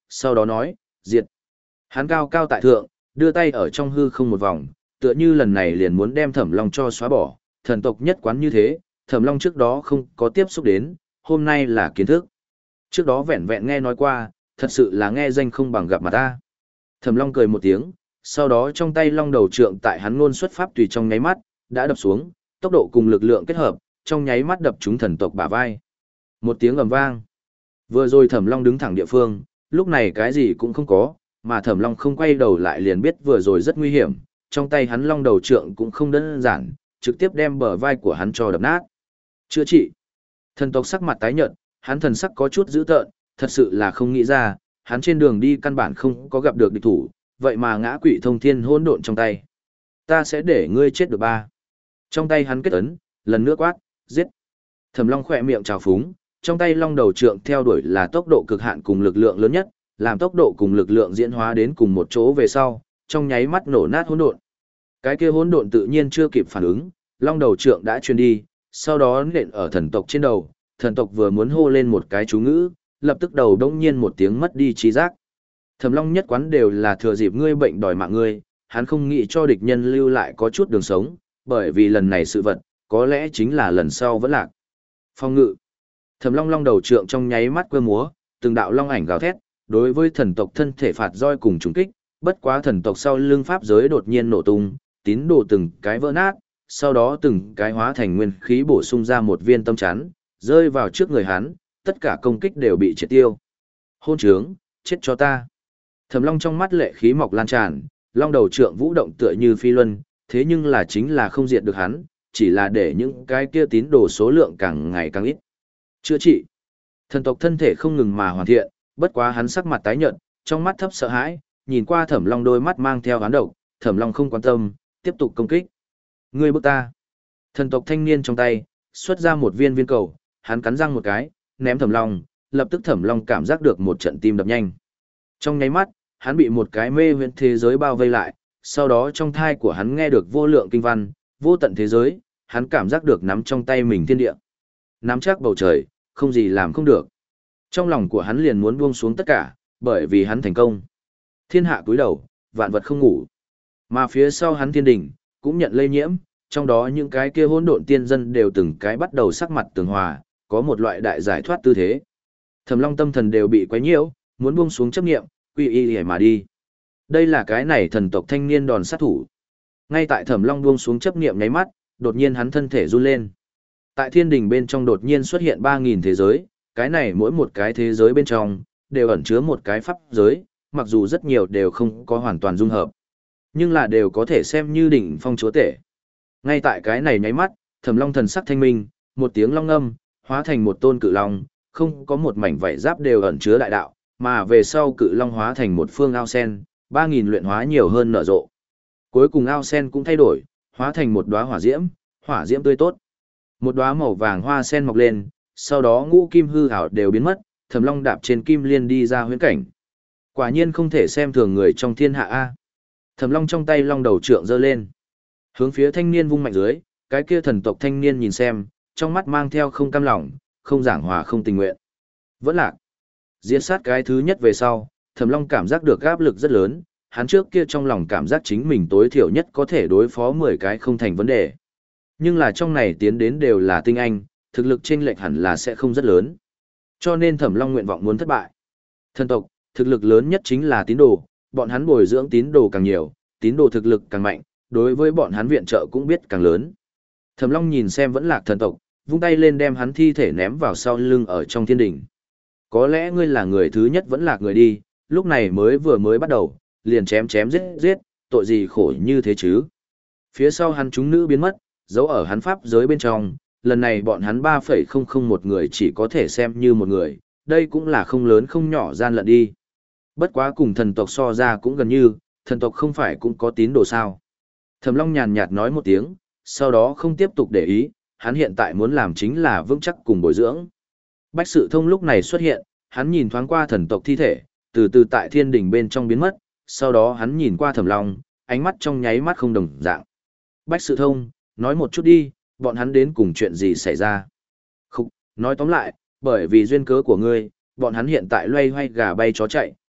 sau đó nói, diệt. Hắn cao cao tại thượng, đưa tay ở trong hư không một vòng, tựa như lần này liền muốn đem Thẩm Long cho xóa bỏ, thần tộc nhất quán như thế, Thẩm Long trước đó không có tiếp xúc đến, hôm nay là kiến thức. Trước đó vẹn vẹn nghe nói qua, thật sự là nghe danh không bằng gặp mặt ta. Thẩm Long cười một tiếng, sau đó trong tay long đầu trượng tại hắn ngôn xuất pháp tùy trong nháy mắt, đã đập xuống, tốc độ cùng lực lượng kết hợp, trong nháy mắt đập trúng thần tộc bả vai. Một tiếng ầm vang. Vừa rồi Thẩm Long đứng thẳng địa phương, lúc này cái gì cũng không có, mà Thẩm Long không quay đầu lại liền biết vừa rồi rất nguy hiểm, trong tay hắn long đầu trượng cũng không đơn giản, trực tiếp đem bờ vai của hắn cho đập nát. Chữa trị. Thần tộc sắc mặt tái nhợt, hắn thần sắc có chút dữ tợn, thật sự là không nghĩ ra, hắn trên đường đi căn bản không có gặp được địch thủ, vậy mà ngã quỷ thông thiên hỗn độn trong tay. Ta sẽ để ngươi chết được ba. Trong tay hắn kết ấn, lần nữa quát, giết. Thẩm Long khỏe miệng trào phúng, trong tay long đầu trượng theo đuổi là tốc độ cực hạn cùng lực lượng lớn nhất, làm tốc độ cùng lực lượng diễn hóa đến cùng một chỗ về sau, trong nháy mắt nổ nát hỗn độn. Cái kia hỗn độn tự nhiên chưa kịp phản ứng, long đầu trượng đã truyền đi, sau đó nện ở thần tộc trên đầu, thần tộc vừa muốn hô lên một cái chú ngữ, lập tức đầu đông nhiên một tiếng mất đi trí giác. Thẩm Long nhất quán đều là thừa dịp ngươi bệnh đòi mạng ngươi, hắn không nghĩ cho địch nhân lưu lại có chút đường sống, bởi vì lần này sự vật, có lẽ chính là lần sau vẫn lạc. Phong ngự. Thẩm Long long đầu trượng trong nháy mắt quơ múa, từng đạo long ảnh gào thét, đối với thần tộc thân thể phạt roi cùng trùng kích, bất quá thần tộc sau lưng pháp giới đột nhiên nổ tung, tín đồ từng cái vỡ nát, sau đó từng cái hóa thành nguyên khí bổ sung ra một viên tâm chắn, rơi vào trước người hắn, tất cả công kích đều bị triệt tiêu. Hôn trướng, chết cho ta. Thẩm Long trong mắt lệ khí mọc lan tràn, long đầu trượng vũ động tựa như phi luân, thế nhưng là chính là không diệt được hắn, chỉ là để những cái kia tín đồ số lượng càng ngày càng ít. Chữa trị. Thần tộc thân thể không ngừng mà hoàn thiện, bất quá hắn sắc mặt tái nhợt, trong mắt thấp sợ hãi, nhìn qua Thẩm Long đôi mắt mang theo hán độc, Thẩm Long không quan tâm, tiếp tục công kích. Ngươi bức ta. Thần tộc thanh niên trong tay, xuất ra một viên viên cầu, hắn cắn răng một cái, ném Thẩm Long, lập tức Thẩm Long cảm giác được một trận tim đập nhanh. Trong nháy mắt, hắn bị một cái mê huyễn thế giới bao vây lại, sau đó trong thai của hắn nghe được vô lượng kinh văn, vô tận thế giới, hắn cảm giác được nắm trong tay mình thiên địa. Nắm chắc bầu trời, không gì làm không được. Trong lòng của hắn liền muốn buông xuống tất cả, bởi vì hắn thành công. Thiên hạ cúi đầu, vạn vật không ngủ. Mà phía sau hắn thiên đình, cũng nhận lây nhiễm, trong đó những cái kia hỗn độn tiên dân đều từng cái bắt đầu sắc mặt tường hòa, có một loại đại giải thoát tư thế. Thẩm Long tâm thần đều bị quấy nhiễu, muốn buông xuống chấp niệm, quy y hề mà đi. Đây là cái này thần tộc thanh niên đòn sát thủ. Ngay tại Thẩm Long buông xuống chấp niệm nháy mắt, đột nhiên hắn thân thể run lên. Tại thiên đình bên trong đột nhiên xuất hiện ba nghìn thế giới, cái này mỗi một cái thế giới bên trong, đều ẩn chứa một cái pháp giới, mặc dù rất nhiều đều không có hoàn toàn dung hợp, nhưng là đều có thể xem như đỉnh phong chúa tể. Ngay tại cái này nháy mắt, Thẩm Long thần sắc thanh minh, một tiếng long ngâm, hóa thành một tôn cự long, không có một mảnh vảy giáp đều ẩn chứa đại đạo, mà về sau cự long hóa thành một phương ao sen, ba nghìn luyện hóa nhiều hơn nở rộ. Cuối cùng ao sen cũng thay đổi, hóa thành một đóa hỏa diễm, hỏa diễm tươi tốt. Một đóa màu vàng hoa sen mọc lên, sau đó ngũ kim hư ảo đều biến mất, Thẩm Long đạp trên kim liên đi ra huyễn cảnh. Quả nhiên không thể xem thường người trong thiên hạ a. Thẩm Long trong tay long đầu trượng giơ lên, hướng phía thanh niên vung mạnh dưới, cái kia thần tộc thanh niên nhìn xem, trong mắt mang theo không cam lòng, không giảng hòa không tình nguyện. Vẫn lạc. Diễn sát cái thứ nhất về sau, Thẩm Long cảm giác được áp lực rất lớn, hắn trước kia trong lòng cảm giác chính mình tối thiểu nhất có thể đối phó mười cái không thành vấn đề. Nhưng là trong này tiến đến đều là tinh anh, thực lực chênh lệch hẳn là sẽ không rất lớn. Cho nên Thẩm Long nguyện vọng muốn thất bại. Thần tộc, thực lực lớn nhất chính là tín đồ, bọn hắn bồi dưỡng tín đồ càng nhiều, tín đồ thực lực càng mạnh, đối với bọn hắn viện trợ cũng biết càng lớn. Thẩm Long nhìn xem vẫn lạc thần tộc, vung tay lên đem hắn thi thể ném vào sau lưng ở trong thiên đỉnh. Có lẽ ngươi là người thứ nhất vẫn lạc người đi, lúc này mới vừa mới bắt đầu, liền chém chém giết giết, tội gì khổ như thế chứ. Phía sau hắn chúng nữ biến mất, giấu ở hắn pháp giới bên trong, lần này bọn hắn ba phẩy không không một người chỉ có thể xem như một người, đây cũng là không lớn không nhỏ gian lận đi. Bất quá cùng thần tộc so ra cũng gần như, thần tộc không phải cũng có tín đồ sao. Thẩm Long nhàn nhạt nói một tiếng, sau đó không tiếp tục để ý, hắn hiện tại muốn làm chính là vững chắc cùng bồi dưỡng. Bách Sự Thông lúc này xuất hiện, hắn nhìn thoáng qua thần tộc thi thể, từ từ tại thiên đỉnh bên trong biến mất, sau đó hắn nhìn qua Thẩm Long, ánh mắt trong nháy mắt không đồng dạng. Bách Sự Thông, nói một chút đi, bọn hắn đến cùng chuyện gì xảy ra. Khúc, nói tóm lại, bởi vì duyên cớ của ngươi, bọn hắn hiện tại loay hoay gà bay chó chạy,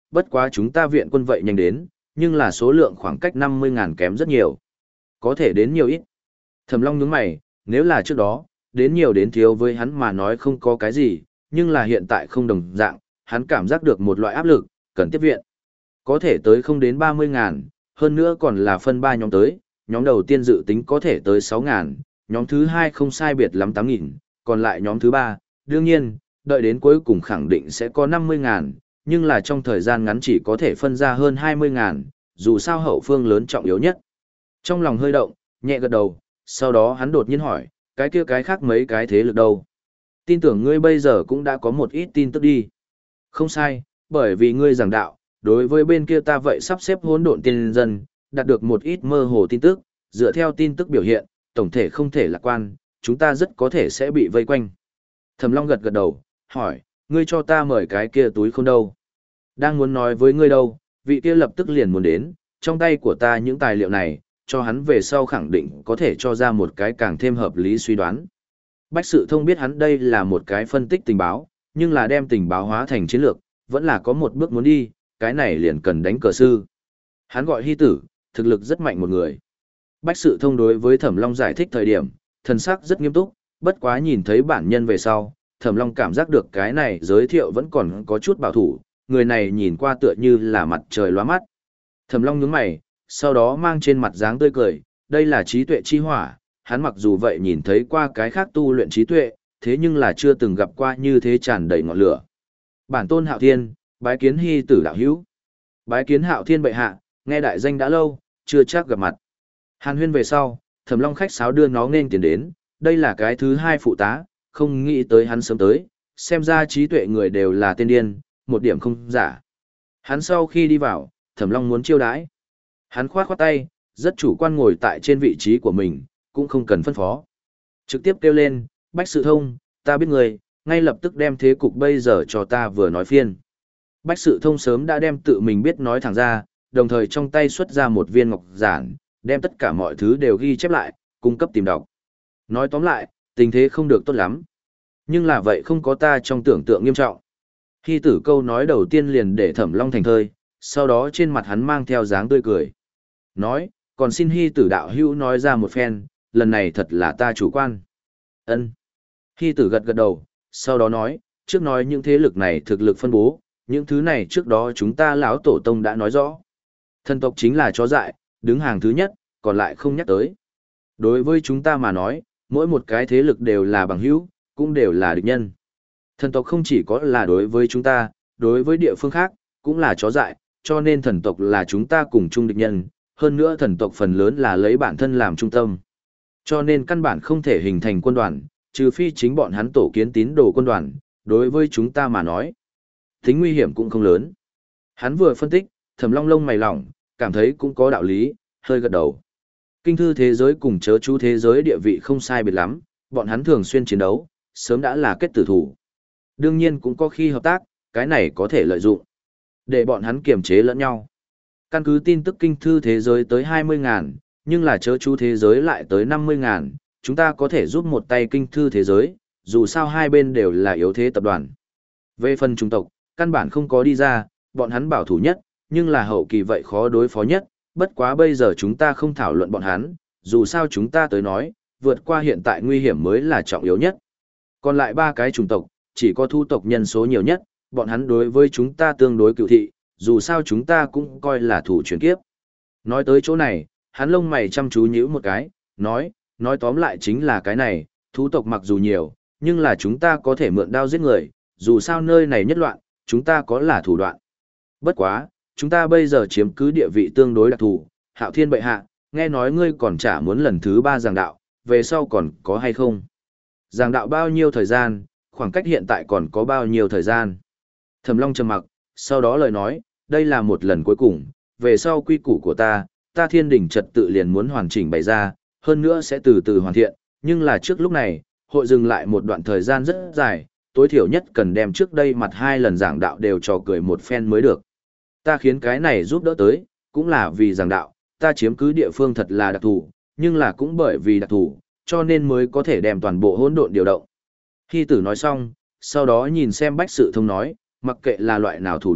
bất quá chúng ta viện quân vậy nhanh đến, nhưng là số lượng khoảng cách năm mươi ngàn kém rất nhiều. Có thể đến nhiều ít. Thẩm Long nhướng mày, nếu là trước đó, đến nhiều đến thiếu với hắn mà nói không có cái gì, nhưng là hiện tại không đồng dạng, hắn cảm giác được một loại áp lực, cần tiếp viện. Có thể tới không đến ba mươi ngàn, hơn nữa còn là phân ba nhóm tới, nhóm đầu tiên dự tính có thể tới sáu ngàn, nhóm thứ hai không sai biệt lắm tám nghìn, còn lại nhóm thứ ba, đương nhiên, đợi đến cuối cùng khẳng định sẽ có năm mươi ngàn, nhưng là trong thời gian ngắn chỉ có thể phân ra hơn hai mươi ngàn, dù sao hậu phương lớn trọng yếu nhất. Trong lòng hơi động, nhẹ gật đầu, sau đó hắn đột nhiên hỏi, cái kia cái khác mấy cái thế lực đâu? Tin tưởng ngươi bây giờ cũng đã có một ít tin tức đi. Không sai, bởi vì ngươi giảng đạo, đối với bên kia ta vậy sắp xếp hỗn độn tiên dân, đạt được một ít mơ hồ tin tức, dựa theo tin tức biểu hiện, tổng thể không thể lạc quan, chúng ta rất có thể sẽ bị vây quanh. Thẩm Long gật gật đầu, hỏi, ngươi cho ta mời cái kia túi không đâu? Đang muốn nói với ngươi đâu, vị kia lập tức liền muốn đến, trong tay của ta những tài liệu này, cho hắn về sau khẳng định có thể cho ra một cái càng thêm hợp lý suy đoán. Bách Sự Thông biết hắn đây là một cái phân tích tình báo, nhưng là đem tình báo hóa thành chiến lược, vẫn là có một bước muốn đi, cái này liền cần đánh cờ sư. Hắn gọi Hy Tử, thực lực rất mạnh một người. Bách Sự Thông đối với Thẩm Long giải thích thời điểm, thần sắc rất nghiêm túc, bất quá nhìn thấy bản nhân về sau, Thẩm Long cảm giác được cái này giới thiệu vẫn còn có chút bảo thủ, người này nhìn qua tựa như là mặt trời lóa mắt. Thẩm Long nhướng mày, sau đó mang trên mặt dáng tươi cười, đây là trí tuệ chi hỏa, hắn mặc dù vậy nhìn thấy qua cái khác tu luyện trí tuệ, thế nhưng là chưa từng gặp qua như thế tràn đầy ngọn lửa. Bản tôn Hạo Thiên, bái kiến Hy Tử đạo hữu. Bái kiến Hạo Thiên bệ hạ, nghe đại danh đã lâu, chưa chắc gặp mặt. Hàn huyên về sau, Thẩm Long khách sáo đưa nó nên tiền đến, đây là cái thứ hai phụ tá, không nghĩ tới hắn sớm tới, xem ra trí tuệ người đều là tên điên, một điểm không giả. Hắn sau khi đi vào, Thẩm Long muốn chiêu đãi. Hắn khoát khoát tay, rất chủ quan ngồi tại trên vị trí của mình, cũng không cần phân phó. Trực tiếp kêu lên, Bách Sự Thông, ta biết người, ngay lập tức đem thế cục bây giờ cho ta vừa nói phiên. Bách Sự Thông sớm đã đem tự mình biết nói thẳng ra, đồng thời trong tay xuất ra một viên ngọc giản, đem tất cả mọi thứ đều ghi chép lại, cung cấp tìm đọc. Nói tóm lại, tình thế không được tốt lắm. Nhưng là vậy không có ta trong tưởng tượng nghiêm trọng. Hy Tử câu nói đầu tiên liền để Thẩm Long thành thơi, sau đó trên mặt hắn mang theo dáng tươi cười. Nói, còn xin Hy Tử đạo hữu nói ra một phen, lần này thật là ta chủ quan. Ân. Hy Tử gật gật đầu, sau đó nói, trước nói những thế lực này thực lực phân bố, những thứ này trước đó chúng ta lão tổ tông đã nói rõ. Thần tộc chính là chó dại, đứng hàng thứ nhất, còn lại không nhắc tới. Đối với chúng ta mà nói, mỗi một cái thế lực đều là bằng hữu, cũng đều là địch nhân. Thần tộc không chỉ có là đối với chúng ta, đối với địa phương khác, cũng là chó dại, cho nên thần tộc là chúng ta cùng chung địch nhân, hơn nữa thần tộc phần lớn là lấy bản thân làm trung tâm. Cho nên căn bản không thể hình thành quân đoàn, trừ phi chính bọn hắn tổ kiến tín đồ quân đoàn, đối với chúng ta mà nói. Tính nguy hiểm cũng không lớn. Hắn vừa phân tích, Thẩm Long lông mày lỏng, cảm thấy cũng có đạo lý, hơi gật đầu. Kinh thư thế giới cùng chớ chú thế giới địa vị không sai biệt lắm, bọn hắn thường xuyên chiến đấu, sớm đã là kết tử thủ. Đương nhiên cũng có khi hợp tác, cái này có thể lợi dụng. Để bọn hắn kiềm chế lẫn nhau. Căn cứ tin tức kinh thư thế giới tới hai mươi ngàn, nhưng là chớ chú thế giới lại tới năm mươi ngàn, chúng ta có thể giúp một tay kinh thư thế giới, dù sao hai bên đều là yếu thế tập đoàn. Về phần chủng tộc, căn bản không có đi ra, bọn hắn bảo thủ nhất, nhưng là hậu kỳ vậy khó đối phó nhất, bất quá bây giờ chúng ta không thảo luận bọn hắn, dù sao chúng ta tới nói, vượt qua hiện tại nguy hiểm mới là trọng yếu nhất. Còn lại ba cái chủng tộc, chỉ có thu tộc nhân số nhiều nhất, bọn hắn đối với chúng ta tương đối cựu thị, dù sao chúng ta cũng coi là thủ chuyển kiếp. Nói tới chỗ này, hắn lông mày chăm chú nhíu một cái, nói, nói tóm lại chính là cái này, thú tộc mặc dù nhiều, nhưng là chúng ta có thể mượn đao giết người, dù sao nơi này nhất loạn, chúng ta có là thủ đoạn. Bất quá, chúng ta bây giờ chiếm cứ địa vị tương đối đặc thù, Hạo Thiên bệ hạ, nghe nói ngươi còn chả muốn lần thứ ba giảng đạo, về sau còn có hay không? Giảng đạo bao nhiêu thời gian, khoảng cách hiện tại còn có bao nhiêu thời gian? Thẩm Long trầm mặc, sau đó lời nói, đây là một lần cuối cùng, về sau quy củ của ta, ta thiên đỉnh trật tự liền muốn hoàn chỉnh bày ra, hơn nữa sẽ từ từ hoàn thiện, nhưng là trước lúc này, hội dừng lại một đoạn thời gian rất dài, tối thiểu nhất cần đem trước đây mặt hai lần giảng đạo đều trò cười một phen mới được. Ta khiến cái này giúp đỡ tới, cũng là vì giảng đạo, ta chiếm cứ địa phương thật là đặc thù, nhưng là cũng bởi vì đặc thù, cho nên mới có thể đem toàn bộ hỗn độn điều động. Hy Tử nói xong, sau đó nhìn xem Bách Sự Thông nói, mặc kệ là loại nào thủ đoạn,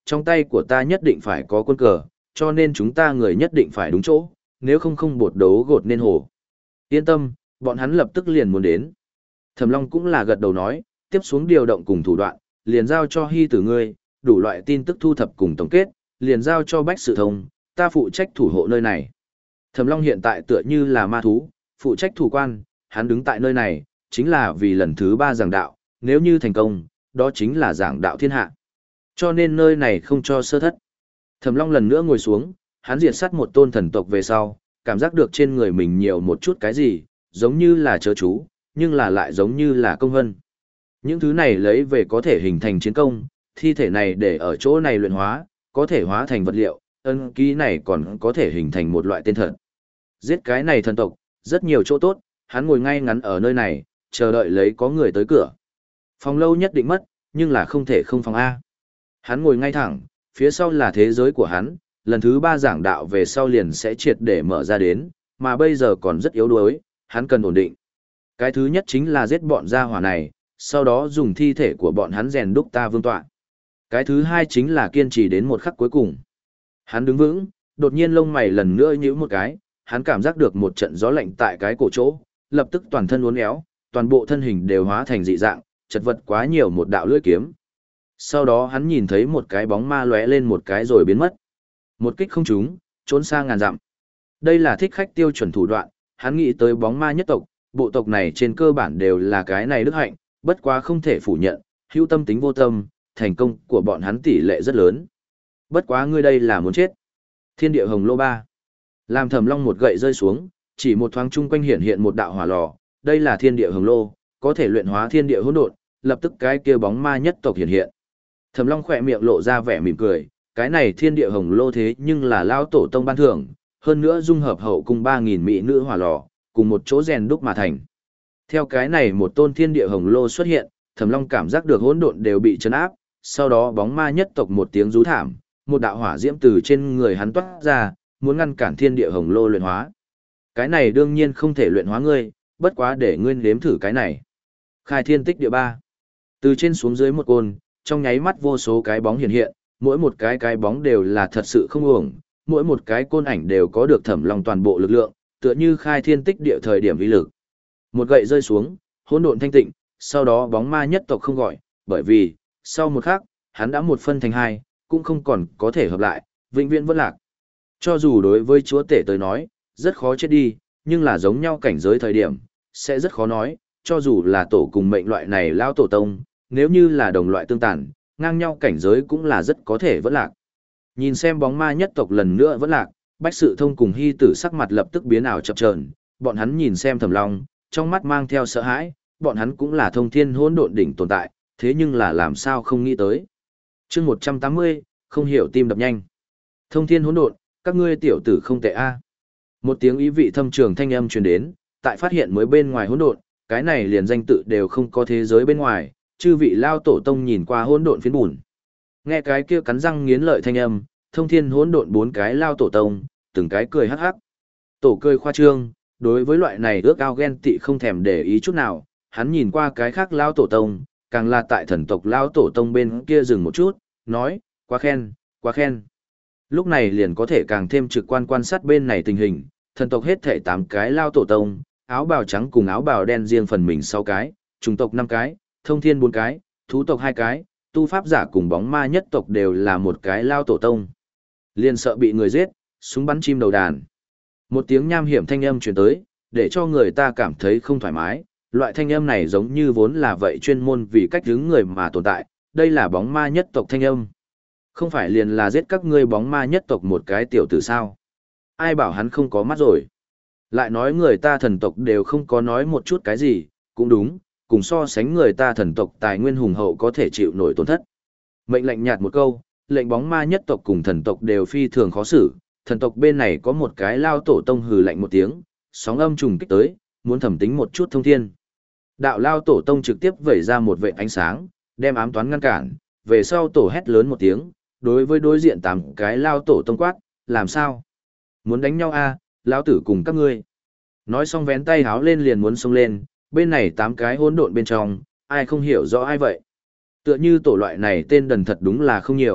trong tay của ta nhất định phải có quân cờ, cho nên chúng ta người nhất định phải đúng chỗ, nếu không không bột đấu gột nên hổ. Yên tâm, bọn hắn lập tức liền muốn đến. Thẩm Long cũng là gật đầu nói, tiếp xuống điều động cùng thủ đoạn, liền giao cho Hy Tử ngươi, đủ loại tin tức thu thập cùng tổng kết, liền giao cho Bách Sự Thông, ta phụ trách thủ hộ nơi này. Thẩm Long hiện tại tựa như là ma thú, phụ trách thủ quan, hắn đứng tại nơi này, chính là vì lần thứ ba giảng đạo, nếu như thành công, đó chính là giảng đạo thiên hạ. Cho nên nơi này không cho sơ thất. Thẩm Long lần nữa ngồi xuống, hắn diệt sát một tôn thần tộc về sau, cảm giác được trên người mình nhiều một chút cái gì, giống như là chớ chú, nhưng là lại giống như là công vân. Những thứ này lấy về có thể hình thành chiến công, thi thể này để ở chỗ này luyện hóa, có thể hóa thành vật liệu, ân ký này còn có thể hình thành một loại tên thật. Giết cái này thần tộc, rất nhiều chỗ tốt, hắn ngồi ngay ngắn ở nơi này, chờ đợi lấy có người tới cửa. Phòng lâu nhất định mất, nhưng là không thể không phòng A. Hắn ngồi ngay thẳng, phía sau là thế giới của hắn, lần thứ ba giảng đạo về sau liền sẽ triệt để mở ra đến, mà bây giờ còn rất yếu đuối, hắn cần ổn định. Cái thứ nhất chính là giết bọn gia hỏa này, sau đó dùng thi thể của bọn hắn rèn đúc ta vương tọa. Cái thứ hai chính là kiên trì đến một khắc cuối cùng. Hắn đứng vững, đột nhiên lông mày lần nữa nhíu một cái, hắn cảm giác được một trận gió lạnh tại cái cổ chỗ, lập tức toàn thân uốn éo, toàn bộ thân hình đều hóa thành dị dạng, chật vật quá nhiều một đạo lưỡi kiếm. Sau đó hắn nhìn thấy một cái bóng ma lóe lên một cái rồi biến mất. Một kích không trúng, trốn sang ngàn dặm. Đây là thích khách tiêu chuẩn thủ đoạn, hắn nghĩ tới bóng ma nhất tộc, bộ tộc này trên cơ bản đều là cái này đức hạnh, bất quá không thể phủ nhận, hữu tâm tính vô tâm, thành công của bọn hắn tỷ lệ rất lớn. Bất quá ngươi đây là muốn chết. Thiên địa hồng lô ba. Làm Thẩm Long một gậy rơi xuống, chỉ một thoáng chung quanh hiện hiện một đạo hỏa lò, đây là thiên địa hồng lô, có thể luyện hóa thiên địa hỗn độn, lập tức cái kia bóng ma nhất tộc hiện hiện. Thẩm Long khỏe miệng lộ ra vẻ mỉm cười, cái này thiên địa hồng lô thế nhưng là lao tổ tông ban thưởng, hơn nữa dung hợp hậu cung ba nghìn mỹ nữ hỏa lò, cùng một chỗ rèn đúc mà thành. Theo cái này một tôn thiên địa hồng lô xuất hiện, Thẩm Long cảm giác được hỗn độn đều bị chấn áp, sau đó bóng ma nhất tộc một tiếng rú thảm, một đạo hỏa diễm từ trên người hắn toát ra, muốn ngăn cản thiên địa hồng lô luyện hóa. Cái này đương nhiên không thể luyện hóa ngươi, bất quá để ngươi nếm thử cái này. Khai thiên tích địa ba. Từ trên xuống dưới một côn, trong nháy mắt vô số cái bóng hiện hiện, mỗi một cái cái bóng đều là thật sự không uổng, mỗi một cái côn ảnh đều có được Thẩm Long toàn bộ lực lượng, tựa như khai thiên tích địa thời điểm uy lực. Một gậy rơi xuống, hỗn độn thanh tịnh, sau đó bóng ma nhất tộc không gọi, bởi vì, sau một khắc, hắn đã một phân thành hai, cũng không còn có thể hợp lại, vĩnh viễn vẫn lạc. Cho dù đối với chúa tể tới nói, rất khó chết đi, nhưng là giống nhau cảnh giới thời điểm, sẽ rất khó nói, cho dù là tổ cùng mệnh loại này lao tổ tông, nếu như là đồng loại tương tàn, ngang nhau cảnh giới cũng là rất có thể vẫn lạc. Nhìn xem bóng ma nhất tộc lần nữa vẫn lạc, Bách Sự Thông cùng Hy Tử sắc mặt lập tức biến ảo chập chờn, bọn hắn nhìn xem Thẩm Long, trong mắt mang theo sợ hãi, bọn hắn cũng là thông thiên hỗn độn đỉnh tồn tại, thế nhưng là làm sao không nghĩ tới. Chương một trăm tám mươi, không hiểu tim đập nhanh. Thông thiên hỗn độn, các ngươi tiểu tử không tệ a. Một tiếng ý vị thâm trường thanh âm truyền đến, tại phát hiện mới bên ngoài hỗn độn, cái này liền danh tự đều không có thế giới bên ngoài, chư vị lao tổ tông nhìn qua hỗn độn phiến bùn. Nghe cái kia cắn răng nghiến lợi thanh âm, thông thiên hỗn độn bốn cái lao tổ tông, từng cái cười hắc hắc. Tổ cười khoa trương, đối với loại này ước ao ghen tị không thèm để ý chút nào, hắn nhìn qua cái khác lao tổ tông, càng là tại thần tộc lao tổ tông bên kia dừng một chút, nói, quá khen, quá khen. Lúc này liền có thể càng thêm trực quan quan sát bên này tình hình, thần tộc hết thể tám cái lao tổ tông, áo bào trắng cùng áo bào đen riêng phần mình sáu cái, trùng tộc năm cái, thông thiên bốn cái, thú tộc hai cái, tu pháp giả cùng bóng ma nhất tộc đều là một cái lao tổ tông. Liền sợ bị người giết, súng bắn chim đầu đàn. Một tiếng nham hiểm thanh âm truyền tới, để cho người ta cảm thấy không thoải mái, loại thanh âm này giống như vốn là vậy chuyên môn vì cách hướng người mà tồn tại, đây là bóng ma nhất tộc thanh âm. Không phải liền là giết các ngươi bóng ma nhất tộc một cái tiểu tử sao? Ai bảo hắn không có mắt rồi? Lại nói người ta thần tộc đều không có nói một chút cái gì, cũng đúng, cùng so sánh người ta thần tộc tài nguyên hùng hậu có thể chịu nổi tổn thất. Mệnh lệnh nhạt một câu, lệnh bóng ma nhất tộc cùng thần tộc đều phi thường khó xử, thần tộc bên này có một cái lao tổ tông hừ lạnh một tiếng, sóng âm trùng kích tới, muốn thẩm tính một chút thông thiên. Đạo lao tổ tông trực tiếp vẩy ra một vệt ánh sáng, đem ám toán ngăn cản, về sau tổ hét lớn một tiếng, đối với đối diện tám cái lao tổ tông quát, làm sao? Muốn đánh nhau a, à, lão tử cùng các ngươi. Nói xong vén tay háo lên liền muốn xông lên, bên này tám cái hỗn độn bên trong, ai không hiểu rõ ai vậy. Tựa như tổ loại này tên đần thật đúng là không nhiều,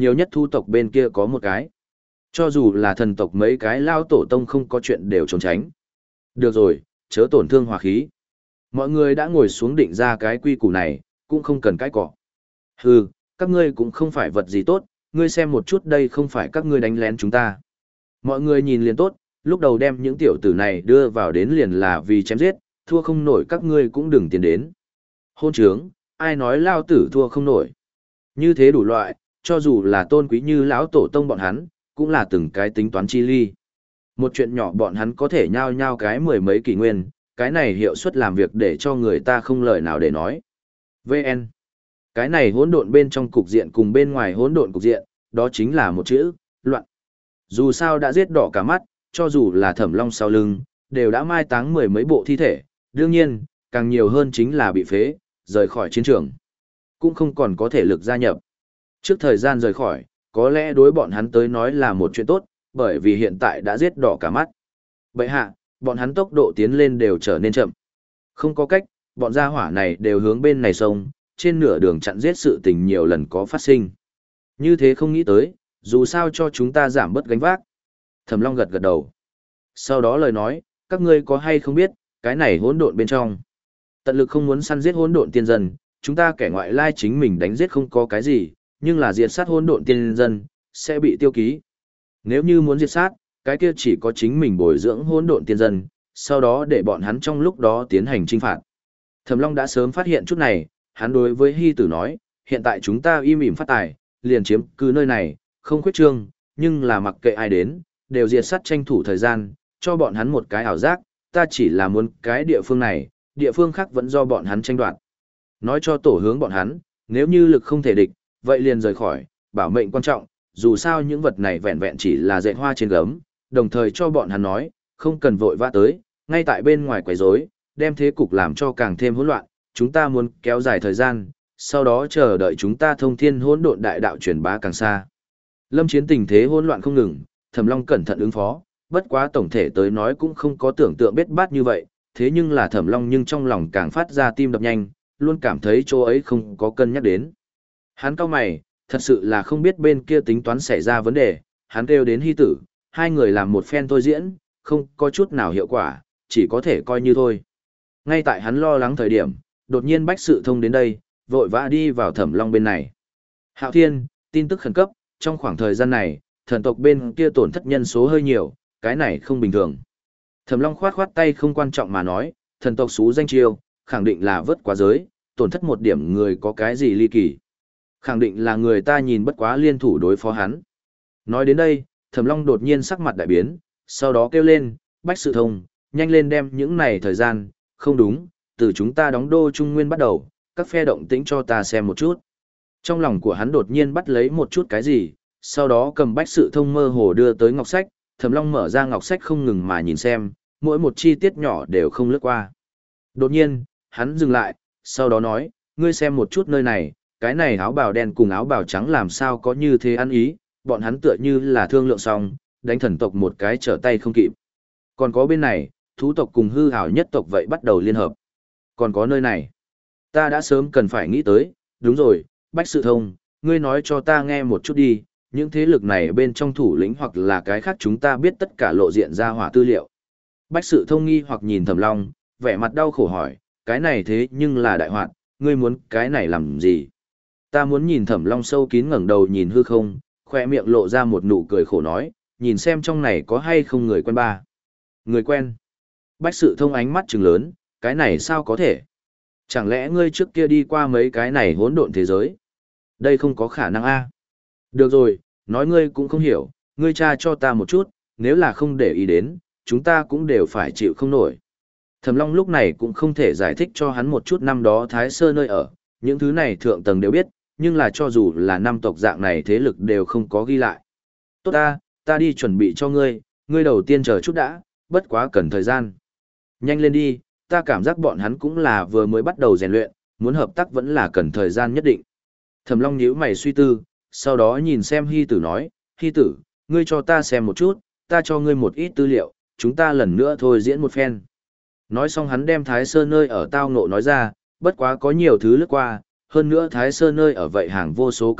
nhiều nhất thu tộc bên kia có một cái. Cho dù là thần tộc mấy cái lao tổ tông không có chuyện đều trốn tránh. Được rồi, chớ tổn thương hòa khí. Mọi người đã ngồi xuống định ra cái quy củ này, cũng không cần cái cọ. Hừ, các ngươi cũng không phải vật gì tốt, ngươi xem một chút đây không phải các ngươi đánh lén chúng ta. Mọi người nhìn liền tốt, lúc đầu đem những tiểu tử này đưa vào đến liền là vì chém giết, thua không nổi các ngươi cũng đừng tiến đến. Hôn trướng, ai nói lao tử thua không nổi. Như thế đủ loại, cho dù là tôn quý như lão tổ tông bọn hắn, cũng là từng cái tính toán chi ly. Một chuyện nhỏ bọn hắn có thể nhao nhao cái mười mấy kỷ nguyên, cái này hiệu suất làm việc để cho người ta không lời nào để nói. vê en. Cái này hỗn độn bên trong cục diện cùng bên ngoài hỗn độn cục diện, đó chính là một chữ, loạn. Dù sao đã giết đỏ cả mắt, cho dù là Thẩm Long sau lưng, đều đã mai táng mười mấy bộ thi thể, đương nhiên, càng nhiều hơn chính là bị phế, rời khỏi chiến trường. Cũng không còn có thể lực gia nhập. Trước thời gian rời khỏi, có lẽ đối bọn hắn tới nói là một chuyện tốt, bởi vì hiện tại đã giết đỏ cả mắt. Vậy hạ, bọn hắn tốc độ tiến lên đều trở nên chậm. Không có cách, bọn gia hỏa này đều hướng bên này sông, trên nửa đường chặn giết sự tình nhiều lần có phát sinh. Như thế không nghĩ tới, dù sao cho chúng ta giảm bớt gánh vác. Thẩm Long gật gật đầu. Sau đó lời nói, các ngươi có hay không biết, cái này hỗn độn bên trong. Tận lực không muốn săn giết hỗn độn tiên dân, chúng ta kẻ ngoại lai chính mình đánh giết không có cái gì, nhưng là diệt sát hỗn độn tiên dân, sẽ bị tiêu ký. Nếu như muốn diệt sát, cái kia chỉ có chính mình bồi dưỡng hỗn độn tiên dân, sau đó để bọn hắn trong lúc đó tiến hành trinh phạt. Thẩm Long đã sớm phát hiện chút này, hắn đối với Hy Tử nói, hiện tại chúng ta im ỉm phát tài, liền chiếm cứ nơi này, không khuyết trương, nhưng là mặc kệ ai đến, đều diệt sát tranh thủ thời gian, cho bọn hắn một cái ảo giác, ta chỉ là muốn cái địa phương này, địa phương khác vẫn do bọn hắn tranh đoạt. Nói cho tổ hướng bọn hắn, nếu như lực không thể địch, vậy liền rời khỏi, bảo mệnh quan trọng, dù sao những vật này vẹn vẹn chỉ là dệt hoa trên gấm, đồng thời cho bọn hắn nói, không cần vội vã tới, ngay tại bên ngoài quấy rối, đem thế cục làm cho càng thêm hỗn loạn, chúng ta muốn kéo dài thời gian, sau đó chờ đợi chúng ta thông thiên hỗn độn đại đạo truyền bá càng xa. Lâm chiến tình thế hỗn loạn không ngừng, Thẩm Long cẩn thận ứng phó, bất quá tổng thể tới nói cũng không có tưởng tượng bết bát như vậy, thế nhưng là Thẩm Long nhưng trong lòng càng phát ra tim đập nhanh, luôn cảm thấy chỗ ấy không có cân nhắc đến. Hắn cau mày, thật sự là không biết bên kia tính toán xảy ra vấn đề, hắn kêu đến Hy Tử, hai người làm một phen thôi diễn, không có chút nào hiệu quả, chỉ có thể coi như thôi. Ngay tại hắn lo lắng thời điểm, đột nhiên Bách Sự Thông đến đây, vội vã đi vào Thẩm Long bên này. Hạo Thiên, tin tức khẩn cấp, trong khoảng thời gian này, thần tộc bên kia tổn thất nhân số hơi nhiều, cái này không bình thường. Thẩm Long khoát khoát tay không quan trọng mà nói, thần tộc xú danh chiêu, khẳng định là vớt quá giới, tổn thất một điểm người có cái gì ly kỳ. Khẳng định là người ta nhìn bất quá liên thủ đối phó hắn. Nói đến đây, Thẩm Long đột nhiên sắc mặt đại biến, sau đó kêu lên, Bách Sự Thông, nhanh lên đem những này thời gian, không đúng, từ chúng ta đóng đô Trung Nguyên bắt đầu, các phe động tĩnh cho ta xem một chút. Trong lòng của hắn đột nhiên bắt lấy một chút cái gì, sau đó cầm Bách Sự Thông mơ hồ đưa tới ngọc sách, Thẩm Long mở ra ngọc sách không ngừng mà nhìn xem, mỗi một chi tiết nhỏ đều không lướt qua. Đột nhiên, hắn dừng lại, sau đó nói, ngươi xem một chút nơi này, cái này áo bào đen cùng áo bào trắng làm sao có như thế ăn ý, bọn hắn tựa như là thương lượng xong, đánh thần tộc một cái trở tay không kịp. Còn có bên này, thú tộc cùng hư ảo nhất tộc vậy bắt đầu liên hợp. Còn có nơi này, ta đã sớm cần phải nghĩ tới, đúng rồi, Bách Sự Thông, ngươi nói cho ta nghe một chút đi, những thế lực này bên trong thủ lĩnh hoặc là cái khác chúng ta biết tất cả lộ diện ra hỏa tư liệu. Bách Sự Thông nghi hoặc nhìn Thẩm Long, vẻ mặt đau khổ hỏi, cái này thế nhưng là đại hoạn, ngươi muốn cái này làm gì? Ta muốn nhìn Thẩm Long sâu kín ngẩng đầu nhìn hư không, khoe miệng lộ ra một nụ cười khổ nói, nhìn xem trong này có hay không người quen ba. Người quen. Bách Sự Thông ánh mắt trừng lớn, cái này sao có thể? Chẳng lẽ ngươi trước kia đi qua mấy cái này hỗn độn thế giới? Đây không có khả năng a. Được rồi, nói ngươi cũng không hiểu, ngươi tra cho ta một chút, nếu là không để ý đến, chúng ta cũng đều phải chịu không nổi. Thẩm Long lúc này cũng không thể giải thích cho hắn một chút năm đó Thái Sơ nơi ở, những thứ này thượng tầng đều biết, nhưng là cho dù là năm tộc dạng này thế lực đều không có ghi lại. Tốt ta, ta đi chuẩn bị cho ngươi, ngươi đầu tiên chờ chút đã, bất quá cần thời gian. Nhanh lên đi, ta cảm giác bọn hắn cũng là vừa mới bắt đầu rèn luyện, muốn hợp tác vẫn là cần thời gian nhất định. Thẩm Long nhíu mày suy tư, sau đó nhìn xem Hy Tử nói, Hy Tử, ngươi cho ta xem một chút, ta cho ngươi một ít tư liệu, chúng ta lần nữa thôi diễn một phen. Nói xong hắn đem Thái Sơ nơi ở tao ngộ nói ra, bất quá có nhiều thứ lướt qua, hơn nữa Thái Sơ nơi ở vậy hàng vô số cấp độ,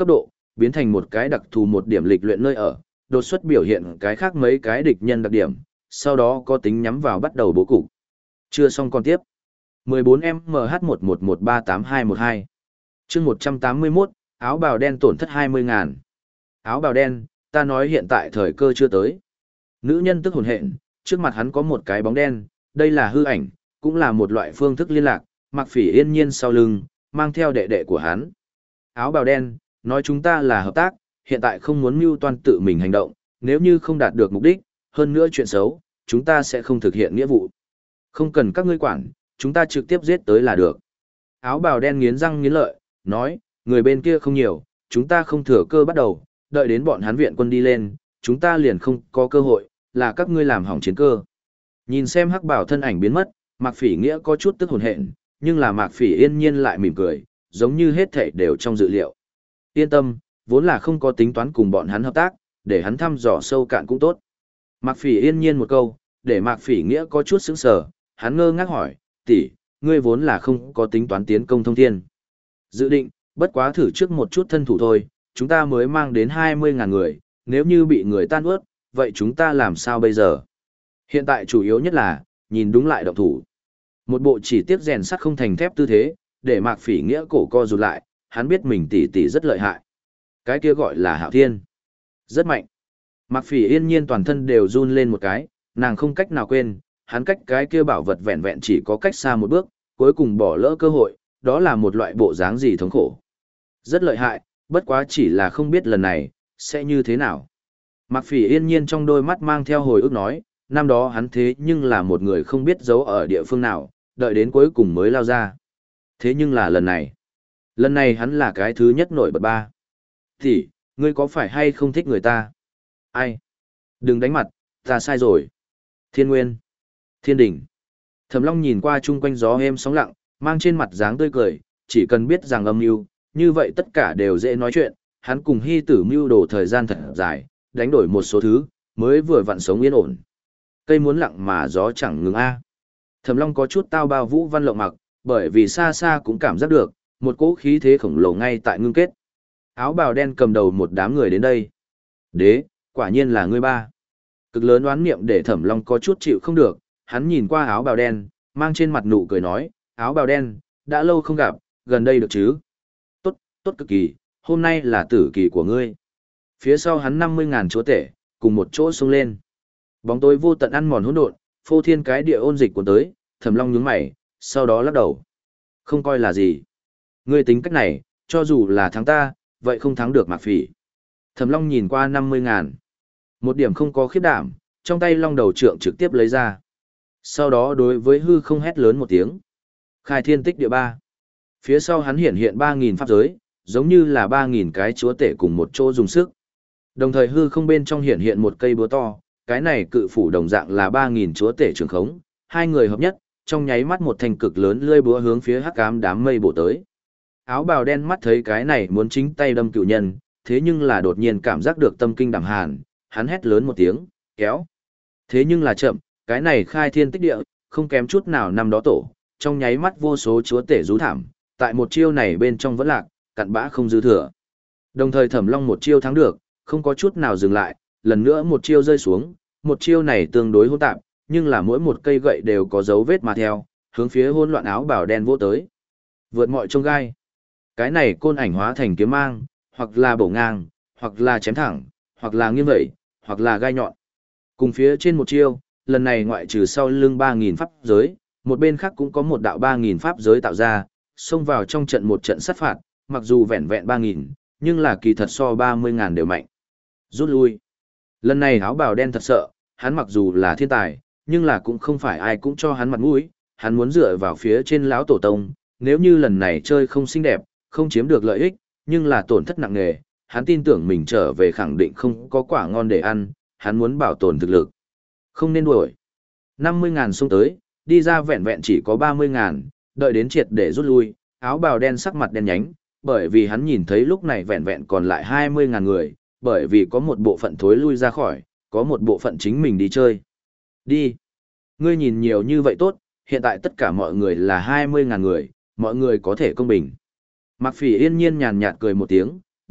biến thành một cái đặc thù một điểm lịch luyện nơi ở, đột xuất biểu hiện cái khác mấy cái địch nhân đặc điểm, sau đó có tính nhắm vào bắt đầu bố cục. Chưa xong còn tiếp. mười bốn em hát một một một ba tám hai một hai chương một trăm tám mươi mốt, áo bào đen tổn thất hai mươi ngàn. Áo bào đen, ta nói hiện tại thời cơ chưa tới. Nữ nhân tức hồn hện, trước mặt hắn có một cái bóng đen, đây là hư ảnh, cũng là một loại phương thức liên lạc, Mạc Phỉ yên nhiên sau lưng, mang theo đệ đệ của hắn. Áo bào đen, nói chúng ta là hợp tác, hiện tại không muốn mưu toan tự mình hành động, nếu như không đạt được mục đích, hơn nữa chuyện xấu, chúng ta sẽ không thực hiện nghĩa vụ. Không cần các ngươi quản, chúng ta trực tiếp giết tới là được. Áo bào đen nghiến răng nghiến lợi, nói, người bên kia không nhiều, chúng ta không thừa cơ bắt đầu, đợi đến bọn hắn viện quân đi lên, chúng ta liền không có cơ hội, là các ngươi làm hỏng chiến cơ. Nhìn xem hắc bảo thân ảnh biến mất, Mạc Phỉ Nghĩa có chút tức hồn hện, nhưng là Mạc Phỉ yên nhiên lại mỉm cười, giống như hết thảy đều trong dự liệu. Yên tâm, vốn là không có tính toán cùng bọn hắn hợp tác, để hắn thăm dò sâu cạn cũng tốt. Mạc Phỉ yên nhiên một câu, để Mạc Phỉ Nghĩa có chút sững sờ, hắn ngơ ngác hỏi, tỷ, ngươi vốn là không có tính toán tiến công thông thiên. Dự định, bất quá thử trước một chút thân thủ thôi, chúng ta mới mang đến hai mươi ngàn người, nếu như bị người tan ướt, vậy chúng ta làm sao bây giờ? Hiện tại chủ yếu nhất là, nhìn đúng lại động thủ. Một bộ chỉ tiếc rèn sắt không thành thép tư thế, để Mạc Phỉ Nghĩa cổ co rụt lại, hắn biết mình tỷ tỷ rất lợi hại. Cái kia gọi là Hạo Thiên. Rất mạnh. Mạc Phỉ yên nhiên toàn thân đều run lên một cái, nàng không cách nào quên, hắn cách cái kia bảo vật vẹn vẹn chỉ có cách xa một bước, cuối cùng bỏ lỡ cơ hội, đó là một loại bộ dáng gì thống khổ. Rất lợi hại, bất quá chỉ là không biết lần này, sẽ như thế nào. Mạc Phỉ yên nhiên trong đôi mắt mang theo hồi ức nói, năm đó hắn thế nhưng là một người không biết giấu ở địa phương nào, đợi đến cuối cùng mới lao ra. Thế nhưng là lần này, lần này hắn là cái thứ nhất nổi bật ba. Thì, ngươi có phải hay không thích người ta? Ai? Đừng đánh mặt, ta sai rồi. Thiên Nguyên. Thiên Đỉnh. Thẩm Long nhìn qua chung quanh gió êm sóng lặng, mang trên mặt dáng tươi cười, chỉ cần biết rằng âm mưu, như vậy tất cả đều dễ nói chuyện, hắn cùng Hy Tử mưu đồ thời gian thật dài, đánh đổi một số thứ, mới vừa vặn sống yên ổn. Cây muốn lặng mà gió chẳng ngừng a. Thẩm Long có chút tao bao Vũ Văn Lộng Mặc, bởi vì xa xa cũng cảm giác được một cỗ khí thế khổng lồ ngay tại ngưng kết. Áo bào đen cầm đầu một đám người đến đây. Đế, quả nhiên là ngươi ba. Cực lớn oán niệm để Thẩm Long có chút chịu không được, hắn nhìn qua áo bào đen, mang trên mặt nụ cười nói, áo bào đen, đã lâu không gặp, gần đây được chứ? Tốt, tốt cực kỳ, hôm nay là tử kỳ của ngươi. Phía sau hắn năm mươi ngàn chúa tể, cùng một chỗ xông lên. Bóng tối vô tận ăn mòn hỗn độn, phô thiên cái địa ôn dịch cuốn tới, Thẩm Long nhướng mày, sau đó lắc đầu. Không coi là gì. Ngươi tính cách này, cho dù là thắng ta, vậy không thắng được Mạc Phỉ. Thẩm Long nhìn qua năm mươi ngàn. Một điểm không có khiếp đảm, trong tay long đầu trượng trực tiếp lấy ra. Sau đó đối với hư không hét lớn một tiếng. Khai thiên tích địa ba. Phía sau hắn hiện hiện ba nghìn pháp giới, giống như là ba nghìn cái chúa tể cùng một chỗ dùng sức. Đồng thời hư không bên trong hiện hiện một cây búa to, cái này cự phủ đồng dạng là ba nghìn chúa tể trường khống, hai người hợp nhất, trong nháy mắt một thanh cực lớn lưỡi búa hướng phía hắc ám đám mây bổ tới. Áo bào đen mắt thấy cái này muốn chính tay đâm cựu nhân, thế nhưng là đột nhiên cảm giác được tâm kinh đảm hàn, hắn hét lớn một tiếng, kéo. Thế nhưng là chậm, cái này khai thiên tích địa, không kém chút nào năm đó tổ, trong nháy mắt vô số chúa tể rú thảm, tại một chiêu này bên trong vẫn lạc, cặn bã không dư thừa. Đồng thời Thẩm Long một chiêu thắng được, không có chút nào dừng lại, lần nữa một chiêu rơi xuống, một chiêu này tương đối hỗn tạp, nhưng là mỗi một cây gậy đều có dấu vết mà theo, hướng phía hỗn loạn áo bào đen vỗ tới. Vượt mọi chông gai. Cái này côn ảnh hóa thành kiếm mang, hoặc là bổ ngang, hoặc là chém thẳng, hoặc là nghiêng vẩy, hoặc là gai nhọn. Cùng phía trên một chiêu, lần này ngoại trừ sau lưng ba nghìn pháp giới, một bên khác cũng có một đạo ba nghìn pháp giới tạo ra, xông vào trong trận một trận sát phạt, mặc dù vẹn vẹn ba nghìn, nhưng là kỳ thật so ba mươi ngàn đều mạnh. Rút lui. Lần này áo bào đen thật sợ, hắn mặc dù là thiên tài, nhưng là cũng không phải ai cũng cho hắn mặt mũi, hắn muốn dựa vào phía trên lão tổ tông, nếu như lần này chơi không xinh đẹp, không chiếm được lợi ích, nhưng là tổn thất nặng nề, hắn tin tưởng mình trở về khẳng định không có quả ngon để ăn, hắn muốn bảo tồn thực lực. Không nên đuổi. năm mươi ngàn xông tới, đi ra vẹn vẹn chỉ có ba mươi ngàn, đợi đến triệt để rút lui, áo bào đen sắc mặt đen nhánh, bởi vì hắn nhìn thấy lúc này vẹn vẹn còn lại hai mươi ngàn người, bởi vì có một bộ phận thối lui ra khỏi, có một bộ phận chính mình đi chơi. Đi. Ngươi nhìn nhiều như vậy tốt, hiện tại tất cả mọi người là hai mươi ngàn người, mọi người có thể công bình. Mạc Phỉ yên nhiên nhàn nhạt cười một tiếng,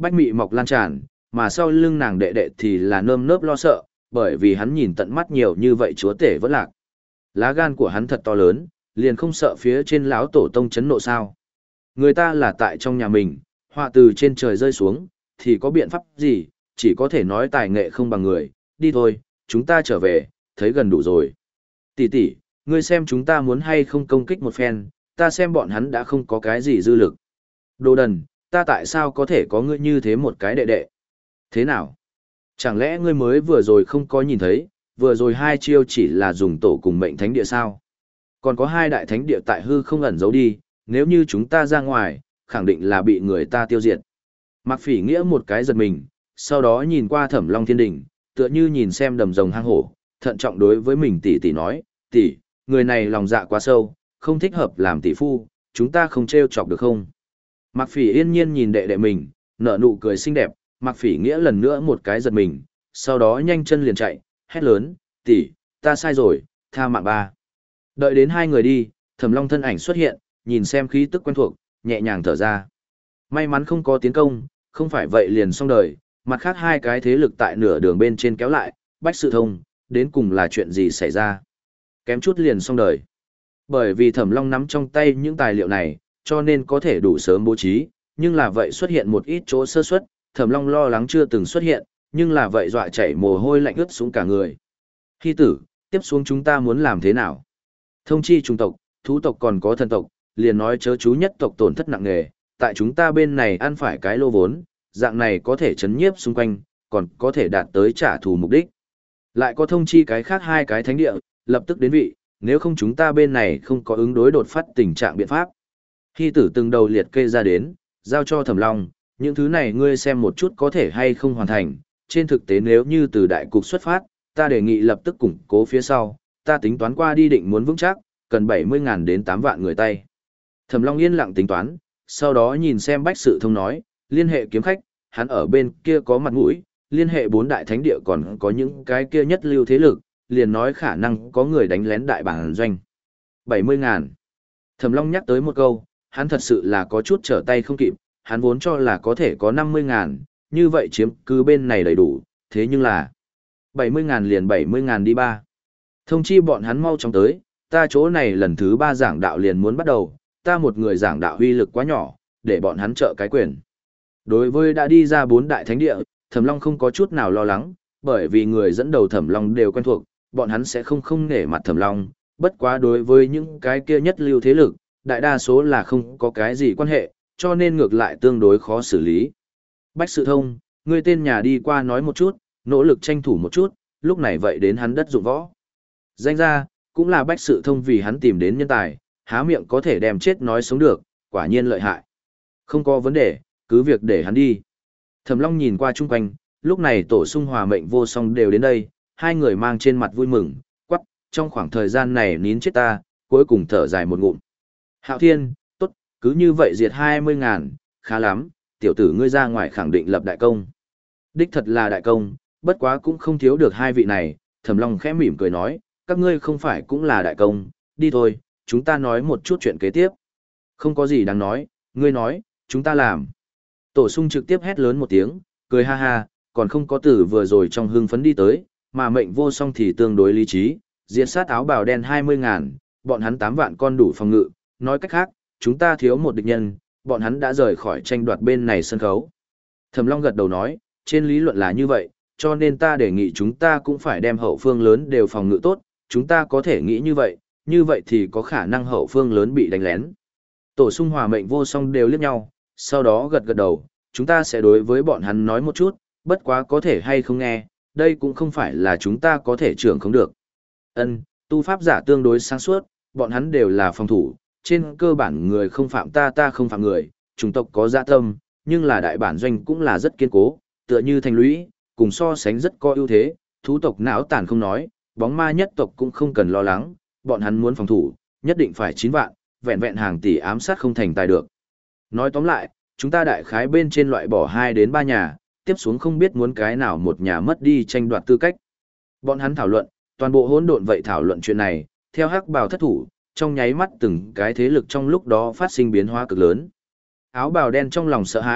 bách mị mọc lan tràn, mà sau lưng nàng đệ đệ thì là nơm nớp lo sợ, bởi vì hắn nhìn tận mắt nhiều như vậy chúa tể vẫn lạc. Lá gan của hắn thật to lớn, liền không sợ phía trên lão tổ tông chấn nộ sao. Người ta là tại trong nhà mình, họa từ trên trời rơi xuống, thì có biện pháp gì, chỉ có thể nói tài nghệ không bằng người, đi thôi, chúng ta trở về, thấy gần đủ rồi. Tỷ tỷ, ngươi xem chúng ta muốn hay không công kích một phen, ta xem bọn hắn đã không có cái gì dư lực. Đồ đần, ta tại sao có thể có ngươi như thế một cái đệ đệ? Thế nào? Chẳng lẽ ngươi mới vừa rồi không có nhìn thấy, vừa rồi hai chiêu chỉ là dùng tổ cùng mệnh thánh địa sao? Còn có hai đại thánh địa tại hư không ẩn giấu đi, nếu như chúng ta ra ngoài, khẳng định là bị người ta tiêu diệt. Mạc Phỉ Nghĩa một cái giật mình, sau đó nhìn qua Thẩm Long Thiên Đỉnh, tựa như nhìn xem đầm rồng hang hổ, thận trọng đối với mình tỷ tỷ nói, tỷ, người này lòng dạ quá sâu, không thích hợp làm tỷ phu, chúng ta không trêu chọc được không? Mạc Phỉ yên nhiên nhìn đệ đệ mình, nở nụ cười xinh đẹp, Mạc Phỉ Nghĩa lần nữa một cái giật mình, sau đó nhanh chân liền chạy, hét lớn, tỷ, ta sai rồi, tha mạng ba. Đợi đến hai người đi, Thẩm Long thân ảnh xuất hiện, nhìn xem khí tức quen thuộc, nhẹ nhàng thở ra. May mắn không có tiến công, không phải vậy liền xong đời, mặt khác hai cái thế lực tại nửa đường bên trên kéo lại, Bách Sự Thông, đến cùng là chuyện gì xảy ra. Kém chút liền xong đời. Bởi vì Thẩm Long nắm trong tay những tài liệu này, cho nên có thể đủ sớm bố trí, nhưng là vậy xuất hiện một ít chỗ sơ suất, Thẩm Long lo lắng chưa từng xuất hiện, nhưng là vậy dọa chảy mồ hôi lạnh ướt xuống cả người. Hy tử, tiếp xuống chúng ta muốn làm thế nào? Thông chi trùng tộc, thú tộc còn có thần tộc, liền nói chớ chú nhất tộc tổn thất nặng nề, tại chúng ta bên này ăn phải cái lô vốn, dạng này có thể chấn nhiếp xung quanh, còn có thể đạt tới trả thù mục đích. Lại có thông chi cái khác hai cái thánh địa, lập tức đến vị, nếu không chúng ta bên này không có ứng đối đột phát tình trạng biện pháp. Hy tử từng đầu liệt kê ra đến, giao cho Thẩm Long, những thứ này ngươi xem một chút có thể hay không hoàn thành, trên thực tế nếu như từ đại cục xuất phát, ta đề nghị lập tức củng cố phía sau, ta tính toán qua đi định muốn vững chắc, cần bảy mươi ngàn đến tám vạn người tay. Thẩm Long yên lặng tính toán, sau đó nhìn xem Bách Sự Thông nói, liên hệ kiếm khách, hắn ở bên kia có mặt mũi, liên hệ bốn đại thánh địa còn có những cái kia nhất lưu thế lực, liền nói khả năng có người đánh lén đại bản doanh. bảy mươi ngàn. Thẩm Long nhắc tới một câu, hắn thật sự là có chút trở tay không kịp, hắn vốn cho là có thể có năm mươi ngàn, như vậy chiếm cứ bên này đầy đủ, thế nhưng là bảy mươi ngàn liền bảy mươi ngàn đi ba. Thông chi bọn hắn mau chóng tới, ta chỗ này lần thứ ba giảng đạo liền muốn bắt đầu, ta một người giảng đạo huy lực quá nhỏ, để bọn hắn trợ cái quyền. Đối với đã đi ra bốn đại thánh địa, Thẩm Long không có chút nào lo lắng, bởi vì người dẫn đầu Thẩm Long đều quen thuộc, bọn hắn sẽ không không nể mặt Thẩm Long, bất quá đối với những cái kia nhất lưu thế lực, đại đa số là không có cái gì quan hệ, cho nên ngược lại tương đối khó xử lý. Bách Sự Thông, ngươi tên nhà đi qua nói một chút, nỗ lực tranh thủ một chút, lúc này vậy đến hắn đất dụng võ. Danh ra, cũng là Bách Sự Thông vì hắn tìm đến nhân tài, há miệng có thể đem chết nói sống được, quả nhiên lợi hại. Không có vấn đề, cứ việc để hắn đi. Thẩm Long nhìn qua chung quanh, lúc này Tổ Sung Hòa Mệnh Vô Song đều đến đây, hai người mang trên mặt vui mừng, quắc, trong khoảng thời gian này nín chết ta, cuối cùng thở dài một ngụm. Hạo Thiên, tốt, cứ như vậy diệt hai mươi ngàn, khá lắm, tiểu tử ngươi ra ngoài khẳng định lập đại công. Đích thật là đại công, bất quá cũng không thiếu được hai vị này, Thẩm Long khẽ mỉm cười nói, các ngươi không phải cũng là đại công, đi thôi, chúng ta nói một chút chuyện kế tiếp. Không có gì đáng nói, ngươi nói, chúng ta làm. Tổ Sung trực tiếp hét lớn một tiếng, cười ha ha, còn không có tử vừa rồi trong hưng phấn đi tới, mà Mệnh Vô Song thì tương đối lý trí, diệt sát áo bào đen hai mươi ngàn, bọn hắn tám vạn con đủ phòng ngự, nói cách khác, chúng ta thiếu một địch nhân, bọn hắn đã rời khỏi tranh đoạt bên này sân khấu. Thẩm Long gật đầu nói, trên lý luận là như vậy, cho nên ta đề nghị chúng ta cũng phải đem hậu phương lớn đều phòng ngự tốt, chúng ta có thể nghĩ như vậy, như vậy thì có khả năng hậu phương lớn bị đánh lén. Tổ Sung Hòa Mệnh Vô Song đều liếc nhau, sau đó gật gật đầu, chúng ta sẽ đối với bọn hắn nói một chút, bất quá có thể hay không nghe, đây cũng không phải là chúng ta có thể trưởng không được. Ân, tu pháp giả tương đối sáng suốt, bọn hắn đều là phòng thủ, trên cơ bản người không phạm ta ta không phạm người, chủng tộc có dạ tâm, nhưng là đại bản doanh cũng là rất kiên cố, tựa như thành lũy, cùng so sánh rất có ưu thế, thú tộc não tàn không nói, bóng ma nhất tộc cũng không cần lo lắng, bọn hắn muốn phòng thủ, nhất định phải chín vạn, vẹn vẹn hàng tỷ ám sát không thành tài được. Nói tóm lại, chúng ta đại khái bên trên loại bỏ hai đến ba nhà, tiếp xuống không biết muốn cái nào một nhà mất đi tranh đoạt tư cách. Bọn hắn thảo luận, toàn bộ hỗn độn vậy thảo luận chuyện này, theo hắc bào thất thủ, trong nháy mắt từng cái thế lực trong lúc đó phát sinh biến hóa cực lớn. Áo bào đen trong lòng sợ hãi,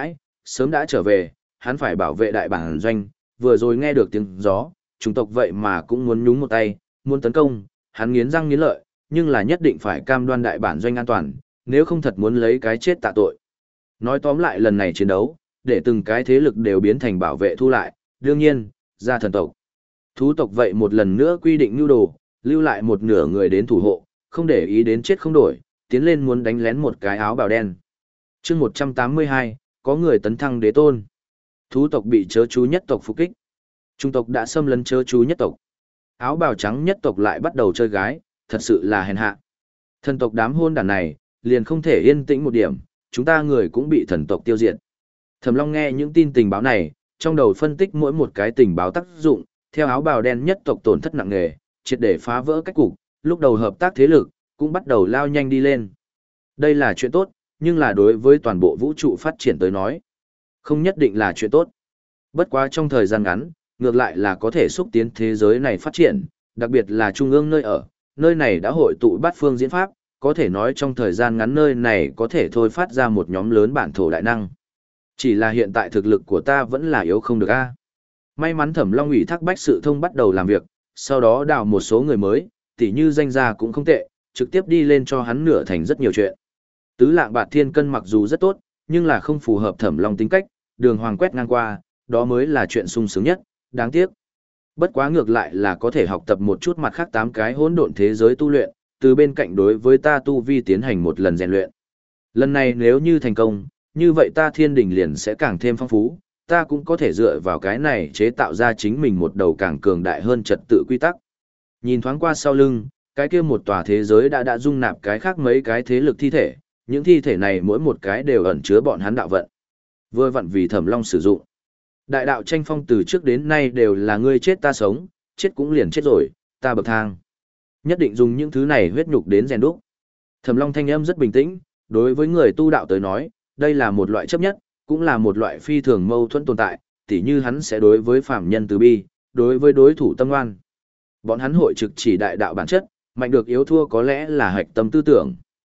sớm đã trở về, hắn phải bảo vệ đại bản doanh, vừa rồi nghe được tiếng gió, chủng tộc vậy mà cũng muốn nhúng một tay, muốn tấn công, hắn nghiến răng nghiến lợi, nhưng là nhất định phải cam đoan đại bản doanh an toàn, nếu không thật muốn lấy cái chết tạ tội. Nói tóm lại lần này chiến đấu, để từng cái thế lực đều biến thành bảo vệ thu lại, đương nhiên, ra thần tộc. Thú tộc vậy một lần nữa quy định nhu đồ, lưu lại một nửa người đến thủ hộ, không để ý đến chết không đổi, tiến lên muốn đánh lén một cái áo bào đen. chương một trăm tám mươi hai, có người tấn thăng đế tôn. Thú tộc bị chớ chú nhất tộc phục kích. Trung tộc đã xâm lấn chớ chú nhất tộc. Áo bào trắng nhất tộc lại bắt đầu chơi gái, thật sự là hèn hạ. Thần tộc đám hôn đàn này, liền không thể yên tĩnh một điểm, chúng ta người cũng bị thần tộc tiêu diệt. Thẩm Long nghe những tin tình báo này, trong đầu phân tích mỗi một cái tình báo tác dụng, theo áo bào đen nhất tộc tổn thất nặng nề, triệt để phá vỡ cách cục, lúc đầu hợp tác thế lực, cũng bắt đầu lao nhanh đi lên. Đây là chuyện tốt, nhưng là đối với toàn bộ vũ trụ phát triển tới nói, không nhất định là chuyện tốt. Bất quá trong thời gian ngắn, ngược lại là có thể xúc tiến thế giới này phát triển, đặc biệt là trung ương nơi ở, nơi này đã hội tụ bát phương diễn pháp, có thể nói trong thời gian ngắn nơi này có thể thôi phát ra một nhóm lớn bản thổ đại năng. Chỉ là hiện tại thực lực của ta vẫn là yếu không được a. May mắn Thẩm Long ủy thác Bách Sự Thông bắt đầu làm việc, sau đó đào một số người mới, tỉ như danh gia cũng không tệ, trực tiếp đi lên cho hắn nửa thành rất nhiều chuyện. Tứ Lạng Bạt Thiên Cân mặc dù rất tốt, nhưng là không phù hợp Thẩm Long tính cách, đường hoàng quét ngang qua, đó mới là chuyện sung sướng nhất, đáng tiếc. Bất quá ngược lại là có thể học tập một chút mặt khác tám cái hỗn độn thế giới tu luyện, từ bên cạnh đối với ta tu vi tiến hành một lần rèn luyện. Lần này nếu như thành công, như vậy ta thiên đình liền sẽ càng thêm phong phú, ta cũng có thể dựa vào cái này chế tạo ra chính mình một đầu càng cường đại hơn trật tự quy tắc. Nhìn thoáng qua sau lưng, cái kia một tòa thế giới đã đã dung nạp cái khác mấy cái thế lực thi thể, những thi thể này mỗi một cái đều ẩn chứa bọn hắn đạo vận. Vừa vặn vì Thẩm Long sử dụng. Đại đạo tranh phong từ trước đến nay đều là ngươi chết ta sống, chết cũng liền chết rồi, ta bậc thang. Nhất định dùng những thứ này huyết nhục đến rèn đúc. Thẩm Long thanh âm rất bình tĩnh, đối với người tu đạo tới nói, đây là một loại chấp nhất, cũng là một loại phi thường mâu thuẫn tồn tại, tỉ như hắn sẽ đối với phàm nhân từ bi, đối với đối thủ tâm oan. Bọn hắn hội trực chỉ đại đạo bản chất, mạnh được yếu thua có lẽ là hạch tâm tư tưởng.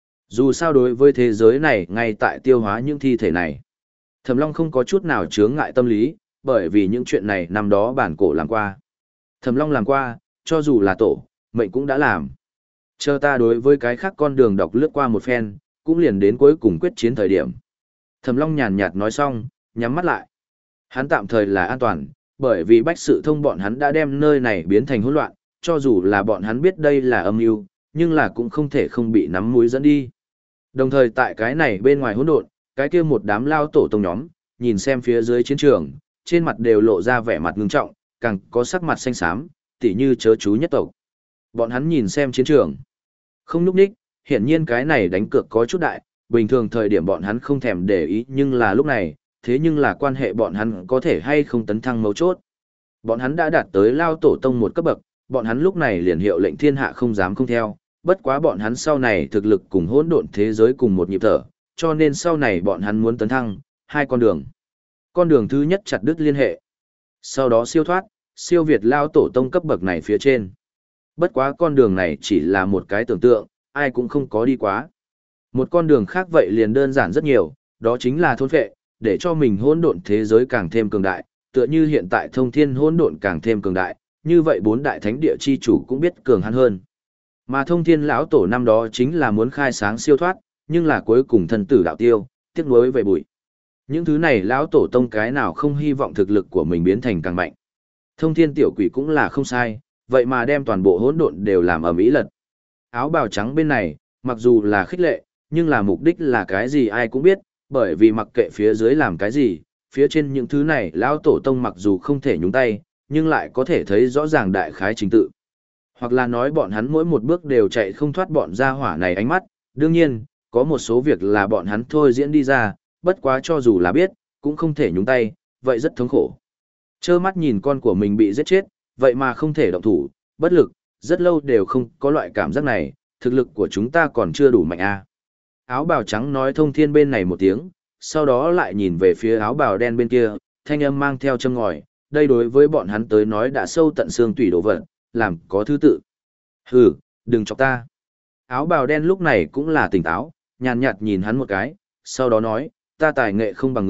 Dù sao đối với thế giới này ngay tại tiêu hóa những thi thể này, Thẩm Long không có chút nào chướng ngại tâm lý, bởi vì những chuyện này năm đó bản cổ làm qua. Thẩm Long làm qua, cho dù là tổ, mệnh cũng đã làm. Chờ ta đối với cái khác con đường đọc lướt qua một phen, cũng liền đến cuối cùng quyết chiến thời điểm. Thẩm Long nhàn nhạt nói xong, nhắm mắt lại. Hắn tạm thời là an toàn, bởi vì Bách Sự Thông bọn hắn đã đem nơi này biến thành hỗn loạn, cho dù là bọn hắn biết đây là âm mưu, nhưng là cũng không thể không bị nắm mũi dẫn đi. Đồng thời tại cái này bên ngoài hỗn độn, cái kia một đám lao tổ tông nhóm, nhìn xem phía dưới chiến trường, trên mặt đều lộ ra vẻ mặt ngưng trọng, càng có sắc mặt xanh xám, tỉ như chớ chú nhất tộc. Bọn hắn nhìn xem chiến trường, không núp ních, hiển nhiên cái này đánh cược có chút đại, bình thường thời điểm bọn hắn không thèm để ý nhưng là lúc này, thế nhưng là quan hệ bọn hắn có thể hay không tấn thăng mấu chốt. Bọn hắn đã đạt tới lao tổ tông một cấp bậc, bọn hắn lúc này liền hiệu lệnh thiên hạ không dám không theo, bất quá bọn hắn sau này thực lực cùng hỗn độn thế giới cùng một nhịp thở, cho nên sau này bọn hắn muốn tấn thăng, hai con đường. Con đường thứ nhất chặt đứt liên hệ, sau đó siêu thoát, siêu việt lao tổ tông cấp bậc này phía trên. Bất quá con đường này chỉ là một cái tưởng tượng, ai cũng không có đi quá. Một con đường khác vậy liền đơn giản rất nhiều, đó chính là thôn phệ, để cho mình hỗn độn thế giới càng thêm cường đại, tựa như hiện tại thông thiên hỗn độn càng thêm cường đại, như vậy bốn đại thánh địa chi chủ cũng biết cường hắn hơn. Mà thông thiên lão tổ năm đó chính là muốn khai sáng siêu thoát, nhưng là cuối cùng thân tử đạo tiêu, tiếc nuối về bụi. Những thứ này lão tổ tông cái nào không hy vọng thực lực của mình biến thành càng mạnh. Thông thiên tiểu quỷ cũng là không sai, vậy mà đem toàn bộ hỗn độn đều làm ầm ĩ lật. Áo bào trắng bên này, mặc dù là khích lệ, nhưng là mục đích là cái gì ai cũng biết, bởi vì mặc kệ phía dưới làm cái gì, phía trên những thứ này lão tổ tông mặc dù không thể nhúng tay, nhưng lại có thể thấy rõ ràng đại khái trình tự. Hoặc là nói bọn hắn mỗi một bước đều chạy không thoát bọn gia hỏa này ánh mắt, đương nhiên, có một số việc là bọn hắn thôi diễn đi ra, bất quá cho dù là biết, cũng không thể nhúng tay, vậy rất thống khổ. Trơ mắt nhìn con của mình bị giết chết, vậy mà không thể động thủ, bất lực, rất lâu đều không có loại cảm giác này, thực lực của chúng ta còn chưa đủ mạnh à. Áo bào trắng nói thông thiên bên này một tiếng, sau đó lại nhìn về phía áo bào đen bên kia, thanh âm mang theo châm ngòi, đây đối với bọn hắn tới nói đã sâu tận xương tủy đổ vật, làm có thứ tự. Hừ, đừng chọc ta. Áo bào đen lúc này cũng là tỉnh táo, nhàn nhạt nhìn hắn một cái, sau đó nói, ta tài nghệ không bằng người,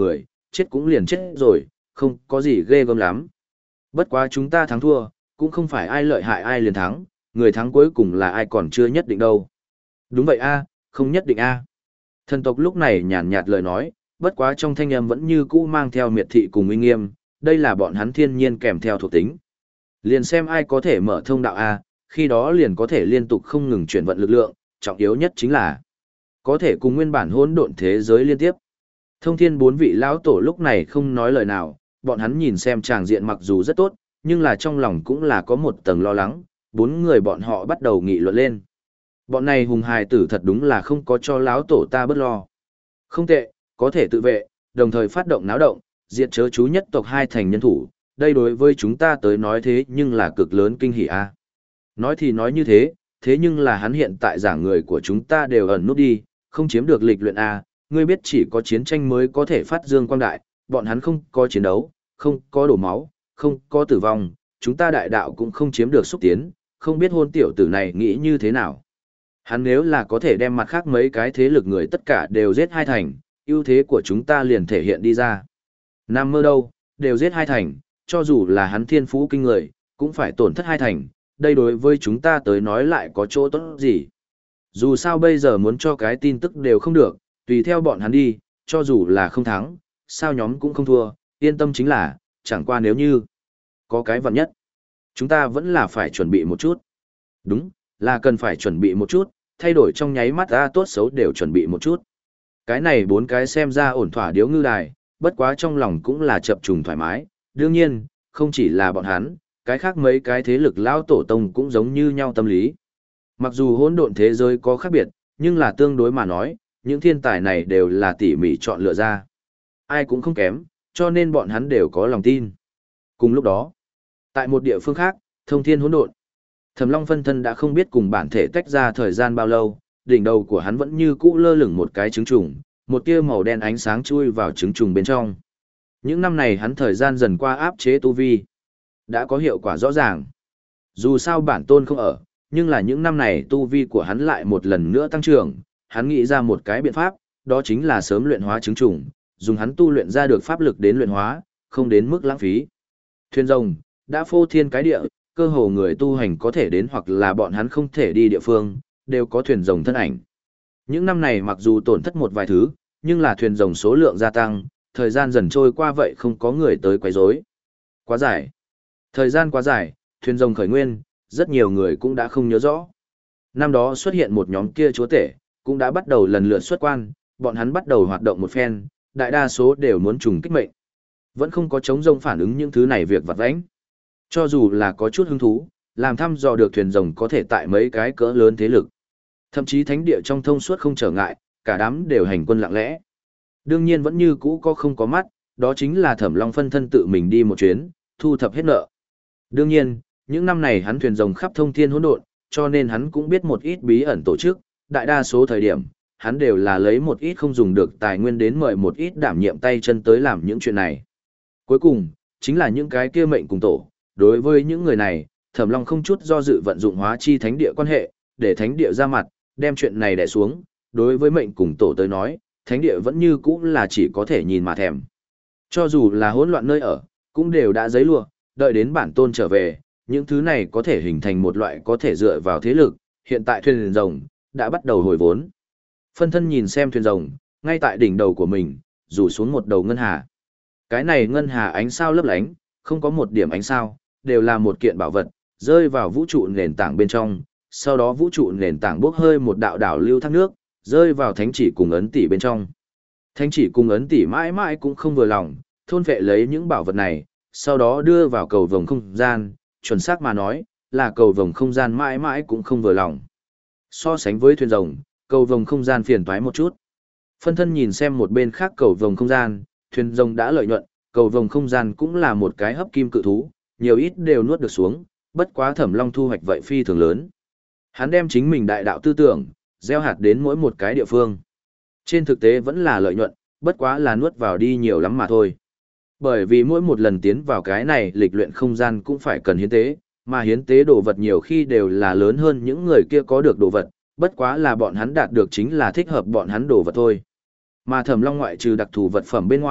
chết cũng liền chết rồi, không có gì ghê gớm lắm. Bất quá chúng ta thắng thua, cũng không phải ai lợi hại ai liền thắng, người thắng cuối cùng là ai còn chưa nhất định đâu. Đúng vậy a, không nhất định a. Thần tộc lúc này nhàn nhạt lời nói, bất quá trong thanh âm vẫn như cũ mang theo miệt thị cùng uy nghiêm, đây là bọn hắn thiên nhiên kèm theo thuộc tính. Liền xem ai có thể mở thông đạo a, khi đó liền có thể liên tục không ngừng chuyển vận lực lượng, trọng yếu nhất chính là có thể cùng nguyên bản hỗn độn thế giới liên tiếp. Thông thiên bốn vị lão tổ lúc này không nói lời nào, bọn hắn nhìn xem tràng diện mặc dù rất tốt, nhưng là trong lòng cũng là có một tầng lo lắng, bốn người bọn họ bắt đầu nghị luận lên. Bọn này hùng hài tử thật đúng là không có cho lão tổ ta bớt lo. Không tệ, có thể tự vệ, đồng thời phát động náo động, diệt chớ chú nhất tộc hai thành nhân thủ, đây đối với chúng ta tới nói thế nhưng là cực lớn kinh hỉ a. Nói thì nói như thế, thế nhưng là hắn hiện tại giảng người của chúng ta đều ẩn nút đi, không chiếm được lịch luyện a, ngươi biết chỉ có chiến tranh mới có thể phát dương quang đại, bọn hắn không có chiến đấu, không có đổ máu, không có tử vong, chúng ta đại đạo cũng không chiếm được xúc tiến, không biết hôn tiểu tử này nghĩ như thế nào. Hắn nếu là có thể đem mặt khác mấy cái thế lực người tất cả đều giết hai thành, ưu thế của chúng ta liền thể hiện đi ra. Nam mơ đâu, đều giết hai thành, cho dù là hắn thiên phú kinh người, cũng phải tổn thất hai thành, đây đối với chúng ta tới nói lại có chỗ tốt gì. Dù sao bây giờ muốn cho cái tin tức đều không được, tùy theo bọn hắn đi, cho dù là không thắng, sao nhóm cũng không thua, yên tâm chính là, chẳng qua nếu như có cái vặn nhất, chúng ta vẫn là phải chuẩn bị một chút. Đúng, là cần phải chuẩn bị một chút, thay đổi trong nháy mắt ra tốt xấu đều chuẩn bị một chút. Cái này bốn cái xem ra ổn thỏa điếu ngư đài, bất quá trong lòng cũng là chập trùng thoải mái, đương nhiên, không chỉ là bọn hắn, cái khác mấy cái thế lực lão tổ tông cũng giống như nhau tâm lý. Mặc dù hỗn độn thế giới có khác biệt, nhưng là tương đối mà nói, những thiên tài này đều là tỉ mỉ chọn lựa ra. Ai cũng không kém, cho nên bọn hắn đều có lòng tin. Cùng lúc đó, tại một địa phương khác, thông thiên hỗn độn, Thẩm Long phân thân đã không biết cùng bản thể tách ra thời gian bao lâu, đỉnh đầu của hắn vẫn như cũ lơ lửng một cái trứng trùng, một tia màu đen ánh sáng chui vào trứng trùng bên trong. Những năm này hắn thời gian dần qua áp chế tu vi, đã có hiệu quả rõ ràng. Dù sao bản tôn không ở, nhưng là những năm này tu vi của hắn lại một lần nữa tăng trưởng, hắn nghĩ ra một cái biện pháp, đó chính là sớm luyện hóa trứng trùng, dùng hắn tu luyện ra được pháp lực đến luyện hóa, không đến mức lãng phí. Thuyền rồng đã phô thiên cái địa, cơ hồ người tu hành có thể đến hoặc là bọn hắn không thể đi địa phương, đều có thuyền rồng thân ảnh. Những năm này mặc dù tổn thất một vài thứ, nhưng là thuyền rồng số lượng gia tăng, thời gian dần trôi qua vậy không có người tới quấy rối. Quá dài. Thời gian quá dài, thuyền rồng khởi nguyên, rất nhiều người cũng đã không nhớ rõ. Năm đó xuất hiện một nhóm kia chúa tể, cũng đã bắt đầu lần lượt xuất quan, bọn hắn bắt đầu hoạt động một phen, đại đa số đều muốn trùng kích mệnh. Vẫn không có chống rông phản ứng những thứ này việc vặt vãnh. Cho dù là có chút hứng thú, làm thăm dò được thuyền rồng có thể tại mấy cái cỡ lớn thế lực. Thậm chí thánh địa trong thông suốt không trở ngại, cả đám đều hành quân lặng lẽ. Đương nhiên vẫn như cũ có không có mắt, đó chính là Thẩm Long phân thân tự mình đi một chuyến, thu thập hết nợ. Đương nhiên, những năm này hắn thuyền rồng khắp thông thiên hỗn độn, cho nên hắn cũng biết một ít bí ẩn tổ chức, đại đa số thời điểm, hắn đều là lấy một ít không dùng được tài nguyên đến mời một ít đảm nhiệm tay chân tới làm những chuyện này. Cuối cùng, chính là những cái kia mệnh cùng tổ, đối với những người này, Thẩm Long không chút do dự vận dụng hóa chi thánh địa quan hệ, để thánh địa ra mặt, đem chuyện này đè xuống, đối với mệnh cùng tổ tới nói, thánh địa vẫn như cũ là chỉ có thể nhìn mà thèm. Cho dù là hỗn loạn nơi ở, cũng đều đã giấy lùa, đợi đến bản tôn trở về, những thứ này có thể hình thành một loại có thể dựa vào thế lực, hiện tại thuyền rồng đã bắt đầu hồi vốn. Phân thân nhìn xem thuyền rồng, ngay tại đỉnh đầu của mình, rủ xuống một đầu ngân hà. Cái này ngân hà ánh sao lấp lánh, không có một điểm ánh sao, đều là một kiện bảo vật, rơi vào vũ trụ nền tảng bên trong, sau đó vũ trụ nền tảng bốc hơi một đạo đảo lưu thác nước, rơi vào thánh chỉ cùng ấn tỷ bên trong. Thánh chỉ cùng ấn tỷ mãi mãi cũng không vừa lòng, thôn vệ lấy những bảo vật này, sau đó đưa vào cầu vồng không gian, chuẩn xác mà nói, là cầu vồng không gian mãi mãi cũng không vừa lòng. So sánh với thuyền rồng, cầu vồng không gian phiền toái một chút. Phân thân nhìn xem một bên khác cầu vồng không gian, thuyền rồng đã lợi nhuận, cầu vồng không gian cũng là một cái hấp kim cự thú, nhiều ít đều nuốt được xuống, bất quá Thẩm Long thu hoạch vậy phi thường lớn. Hắn đem chính mình đại đạo tư tưởng, gieo hạt đến mỗi một cái địa phương. Trên thực tế vẫn là lợi nhuận, bất quá là nuốt vào đi nhiều lắm mà thôi. Bởi vì mỗi một lần tiến vào cái này lịch luyện không gian cũng phải cần hiến tế, mà hiến tế đồ vật nhiều khi đều là lớn hơn những người kia có được đồ vật, bất quá là bọn hắn đạt được chính là thích hợp bọn hắn đồ vật thôi. Mà Thẩm Long ngoại trừ đặc thù vật phẩm bên ngoài,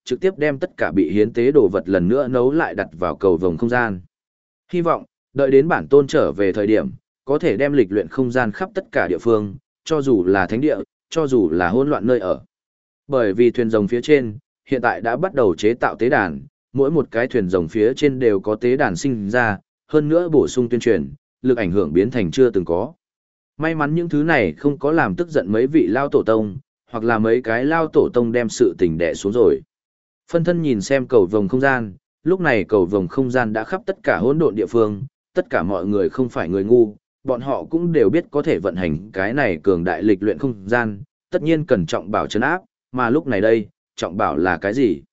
trực tiếp đem tất cả bị hiến tế đồ vật lần nữa nấu lại đặt vào cầu vồng không gian. Hy vọng, đợi đến bản tôn trở về thời điểm, có thể đem lịch luyện không gian khắp tất cả địa phương, cho dù là thánh địa, cho dù là hỗn loạn nơi ở. Bởi vì thuyền rồng phía trên, hiện tại đã bắt đầu chế tạo tế đàn, mỗi một cái thuyền rồng phía trên đều có tế đàn sinh ra, hơn nữa bổ sung tuyên truyền, lực ảnh hưởng biến thành chưa từng có. May mắn những thứ này không có làm tức giận mấy vị lao tổ tông, hoặc là mấy cái lao tổ tông đem sự tình đè xuống rồi. Phân thân nhìn xem cầu vồng không gian, lúc này cầu vồng không gian đã khắp tất cả hỗn độn địa phương, tất cả mọi người không phải người ngu, bọn họ cũng đều biết có thể vận hành cái này cường đại lịch luyện không gian, tất nhiên cần trọng bảo trấn áp, mà lúc này đây, trọng bảo là cái gì?